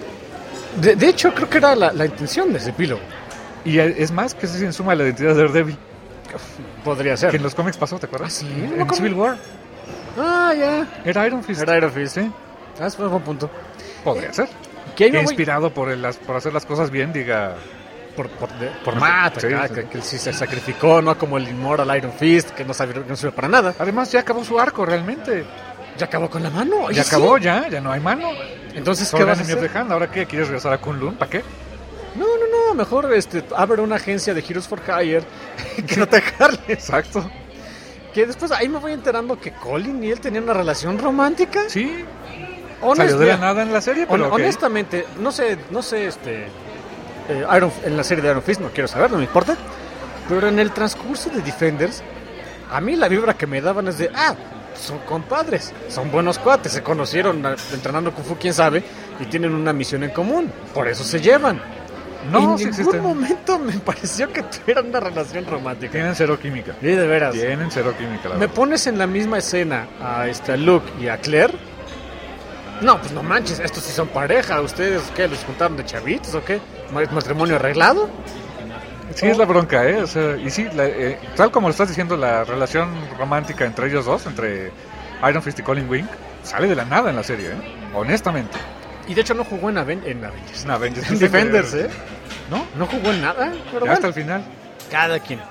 De, de hecho, creo que era la, la intención de ese epílogo. Y es más que se suma a la identidad de Daredevil, Podría ser. que en los cómics pasó, ¿te acuerdas? ¿Ah, sí? En ¿Cómo? Civil War. Ah, ya. Era Iron Fist. Era Iron Fist. Sí, Ah, es un buen punto. podría ser. Que ahí Que me voy- inspirado por, el- las, por hacer las cosas bien, diga... por, por, de- por Sí, Matt, sí, acá, sí. Que, que él sí se sacrificó, no como el Immortal Iron Fist, que no, sabe, que no sirve para nada. Además, ya acabó su arco, realmente. Ya acabó con la mano. Oye, Ya sí. acabó, ya, ya no hay mano. Entonces, ¿qué Solo vas a Enemy of hacer? the Hand. ¿Ahora qué? ¿Quieres regresar a Kunlun? ¿Para qué? No, no, no, mejor este, abre una agencia de Heroes for Hire que no te jale. Exacto. Que después ahí me voy enterando que Colin y él tenían una relación romántica. Sí, Honest- salió de la mira, nada en la serie, hon- pero ok. honestamente, no sé, no sé, este, eh, Iron, en la serie de Iron Fist, no quiero saber, no me importa. Pero en el transcurso de Defenders, a mí la vibra que me daban es de, ah, son compadres, son buenos cuates, se conocieron a- entrenando Kung Fu, quién sabe, y tienen una misión en común, por eso se llevan. No, en sí ningún existen. momento me pareció que tuvieran una relación romántica. Tienen cero química. Sí, de veras. Tienen cero química, la Me verdad. pones en la misma escena a, este, a Luke y a Claire. No, pues no manches, estos sí son pareja. ¿Ustedes qué? ¿Los juntaron de chavitos o qué? ¿Ma- ¿Matrimonio arreglado? Sí, es la bronca, ¿eh? O sea, y sí, la- eh, tal como lo estás diciendo, la relación romántica entre ellos dos, entre Iron Fist y Colin Wing, sale de la nada en la serie, ¿eh? Honestamente. Y de hecho no jugó en, Aven- en Avengers. En Avengers. En Defenders, ¿eh? ¿No? No jugó en nada, pero Ya hasta bueno, el final. cada quien.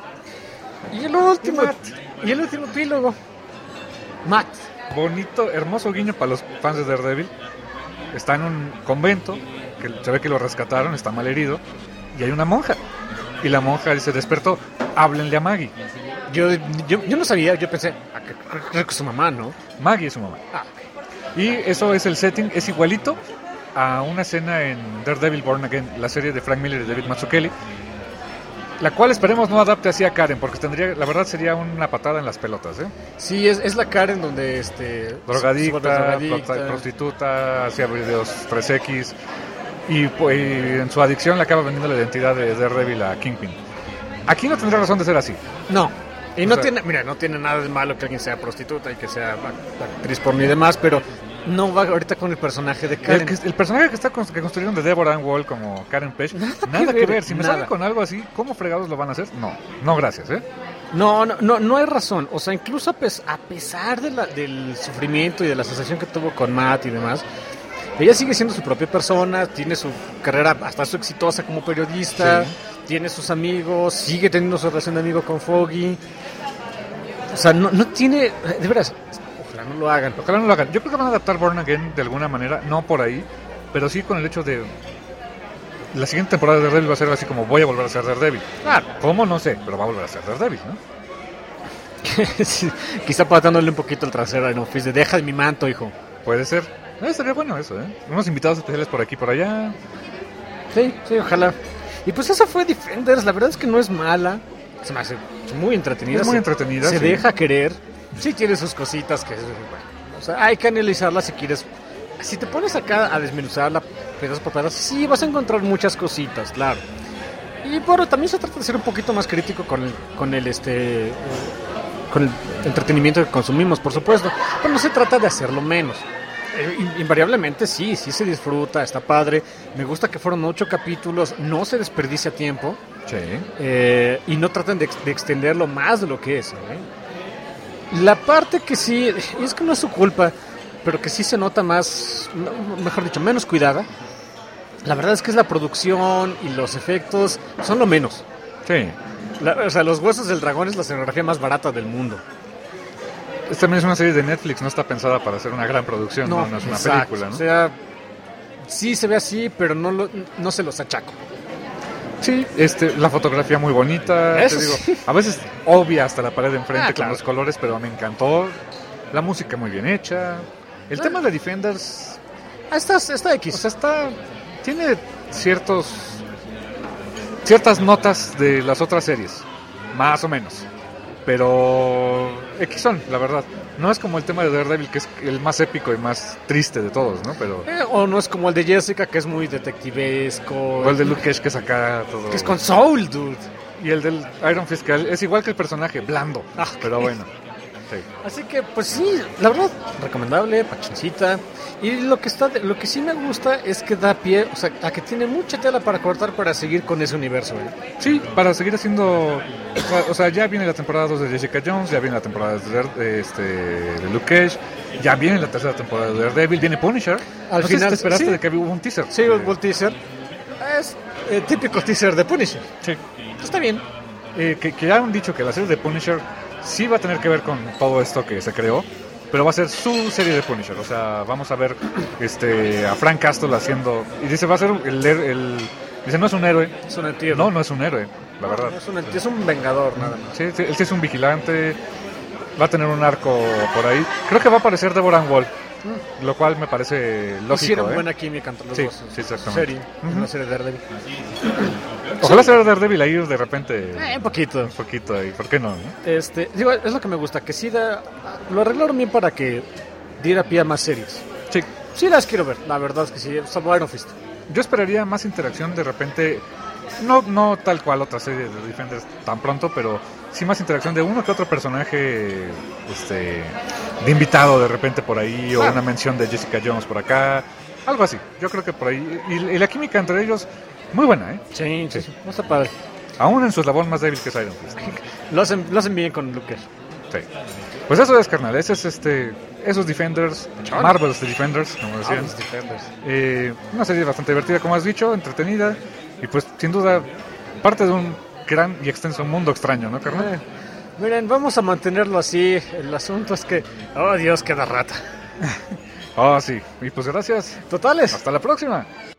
Y el último, Y Matt. y el último epílogo. Matt. Bonito, hermoso guiño para los fans de Daredevil. Está en un convento, que se ve que lo rescataron, está mal herido, y hay una monja. Y la monja dice, despertó, háblenle a Maggie. Yo, yo, yo no sabía, yo pensé, ah, que- creo, creo que su mamá, ¿no? Maggie es su mamá. Ah, Y eso es el setting, es igualito a una escena en Daredevil Born Again, la serie de Frank Miller y David Mazzucchelli, la cual esperemos no adapte así a Karen, porque tendría, la verdad sería una patada en las pelotas, ¿eh? sí, es, es la Karen donde este se vuelve Drogadicta, drogadicta. prota- prostituta, hacía videos tres equis, y, pues, y en su adicción le acaba vendiendo la identidad de Daredevil a Kingpin. Aquí no tendría razón de ser así. No. Y O no sea- tiene, mira, no tiene nada de malo que alguien sea prostituta y que sea act- actriz porno y demás, pero no va ahorita con el personaje de El, Karen. que- el personaje que está cons- que construyeron de Deborah Ann Wall como Karen Page, Nada nada, que que ver, ver. Si me nada. salen con algo así, ¿cómo fregados lo van a hacer? No, no gracias, ¿eh? No, no, no, no hay razón. O sea, incluso a, pes- a pesar de la- del sufrimiento y de la asociación que tuvo con Matt y demás, ella sigue siendo su propia persona, tiene su carrera hasta su exitosa como periodista, Sí. tiene sus amigos, sigue teniendo su relación de amigo con Foggy. O sea, no, no tiene, de veras, ojalá no lo hagan. Ojalá no lo hagan. Yo creo que van a adaptar Born Again de alguna manera, no por ahí, pero sí con el hecho de... La siguiente temporada de Daredevil va a ser así como voy a volver a ser Daredevil. Claro. ¿Cómo? No sé, pero va a volver a ser Daredevil, ¿no? Sí, quizá patándole un poquito el trasero a Iron Fist de deja de mi manto, hijo. Puede ser. Eh, estaría bueno eso, ¿eh? Unos invitados especiales por aquí y por allá. Sí, sí, ojalá. Y pues esa fue Defenders, la verdad es que no es mala, se me hace muy entretenida. Es muy se- entretenida, Se sí. deja querer, sí tiene sus cositas que, bueno, o sea, hay que analizarlas si quieres. Si te pones acá a desmenuzarla pedazo por pedazo, sí vas a encontrar muchas cositas, claro. Y bueno, también se trata de ser un poquito más crítico con el, con el este eh, con el entretenimiento que consumimos, por supuesto, pero no se trata de hacerlo menos. Eh, in- invariablemente sí, sí se disfruta, está padre. Me gusta que fueron ocho capítulos, no se desperdicia tiempo Sí. eh, y no tratan de, ex- de extenderlo más de lo que es. ¿eh? La parte que sí, y es que no es su culpa, pero que sí se nota más, mejor dicho, menos cuidada, la verdad es que es la producción y los efectos son lo menos. Sí. La, o sea, Los Huesos del Dragón es la escenografía más barata del mundo. Esta también es una serie de Netflix, no está pensada para hacer una gran producción, no, no es una exacto. película, ¿no? O sea, sí se ve así, pero no, lo, no se los achaco. Sí, este, la fotografía muy bonita, Eso te digo, sí. a veces obvia hasta la pared de enfrente Ah, con claro. los colores, pero me encantó. La música muy bien hecha. El Ah. tema de Defenders, Ah, está, está X. o sea, está, tiene ciertos, ciertas notas de las otras series, más o menos. Pero X son, la verdad. No es como el tema de Daredevil, que es el más épico y más triste de todos, ¿no? Pero Eh, o no es como el de Jessica, que es muy detectivesco. o el de Luke Cage, que es acá todo. Que es con Soul, dude. Y el del Iron Fist, que es igual que el personaje, blando. Ah, pero bueno. Sí. Así que, pues sí, la verdad, recomendable, pachoncita. Y lo que está, lo que sí me gusta es que da pie, o sea, a que tiene mucha tela para cortar para seguir con ese universo, ¿eh? Sí, para seguir haciendo. O sea, ya viene la temporada dos de Jessica Jones, ya viene la temporada de, Dare- de este, de Luke Cage, ya viene la tercera temporada de Daredevil, viene Punisher. Al no sé si final, te esperaste sí. de que hubo un teaser. Sí, Eh, el teaser. Es el típico teaser de Punisher. sí. Está bien. Eh, que, que ya han dicho que la serie de Punisher sí va a tener que ver con todo esto que se creó, pero va a ser su serie de Punisher. O sea, vamos a ver este a Frank Castle haciendo. Y dice, va a ser el. el dice, no es un héroe. Es un antihéroe. No, no es un héroe, la verdad. Es un, anti- es un vengador, nada más. Sí, sí, él sí es un vigilante. Va a tener un arco por ahí. Creo que va a aparecer Deborah Wall, lo cual me parece lógico. Hicieron ¿eh? buena química entre los Sí, dos. sí, exactamente. Serie, Ujú. una serie de Daredevil. Ojalá sea Daredevil ahí de repente. Eh, un poquito. Un poquito ahí. ¿Por qué no? no? Este, digo, es lo que me gusta, que sí da, lo arreglaron bien para que diera pie a más series. Sí. Sí las quiero ver, la verdad es que sí, salvo Iron Fist. Yo esperaría más interacción de repente. No, no tal cual otra serie de Defenders tan pronto, pero sí más interacción de uno que otro personaje este, de invitado de repente por ahí, o Ah. una mención de Jessica Jones por acá, algo así. Yo creo que por ahí. Y, y la química entre ellos, muy buena, ¿eh? Sí, sí, sí, no está padre. Aún en su eslabón más débil que es Iron Fist. Lo hacen, lo hacen bien con Luke. Sí. Pues eso es, carnal. Ese es este, esos Defenders, Pechón. Marvel's The Defenders, como decían. Ah, los Defenders. Eh, una serie bastante divertida, como has dicho, entretenida. Y pues, sin duda, parte de un gran y extenso mundo extraño, ¿no, carnal? Eh, miren, vamos a mantenerlo así. El asunto es que, oh Dios, queda rata. Oh, sí. Y pues gracias. Totales. Hasta la próxima.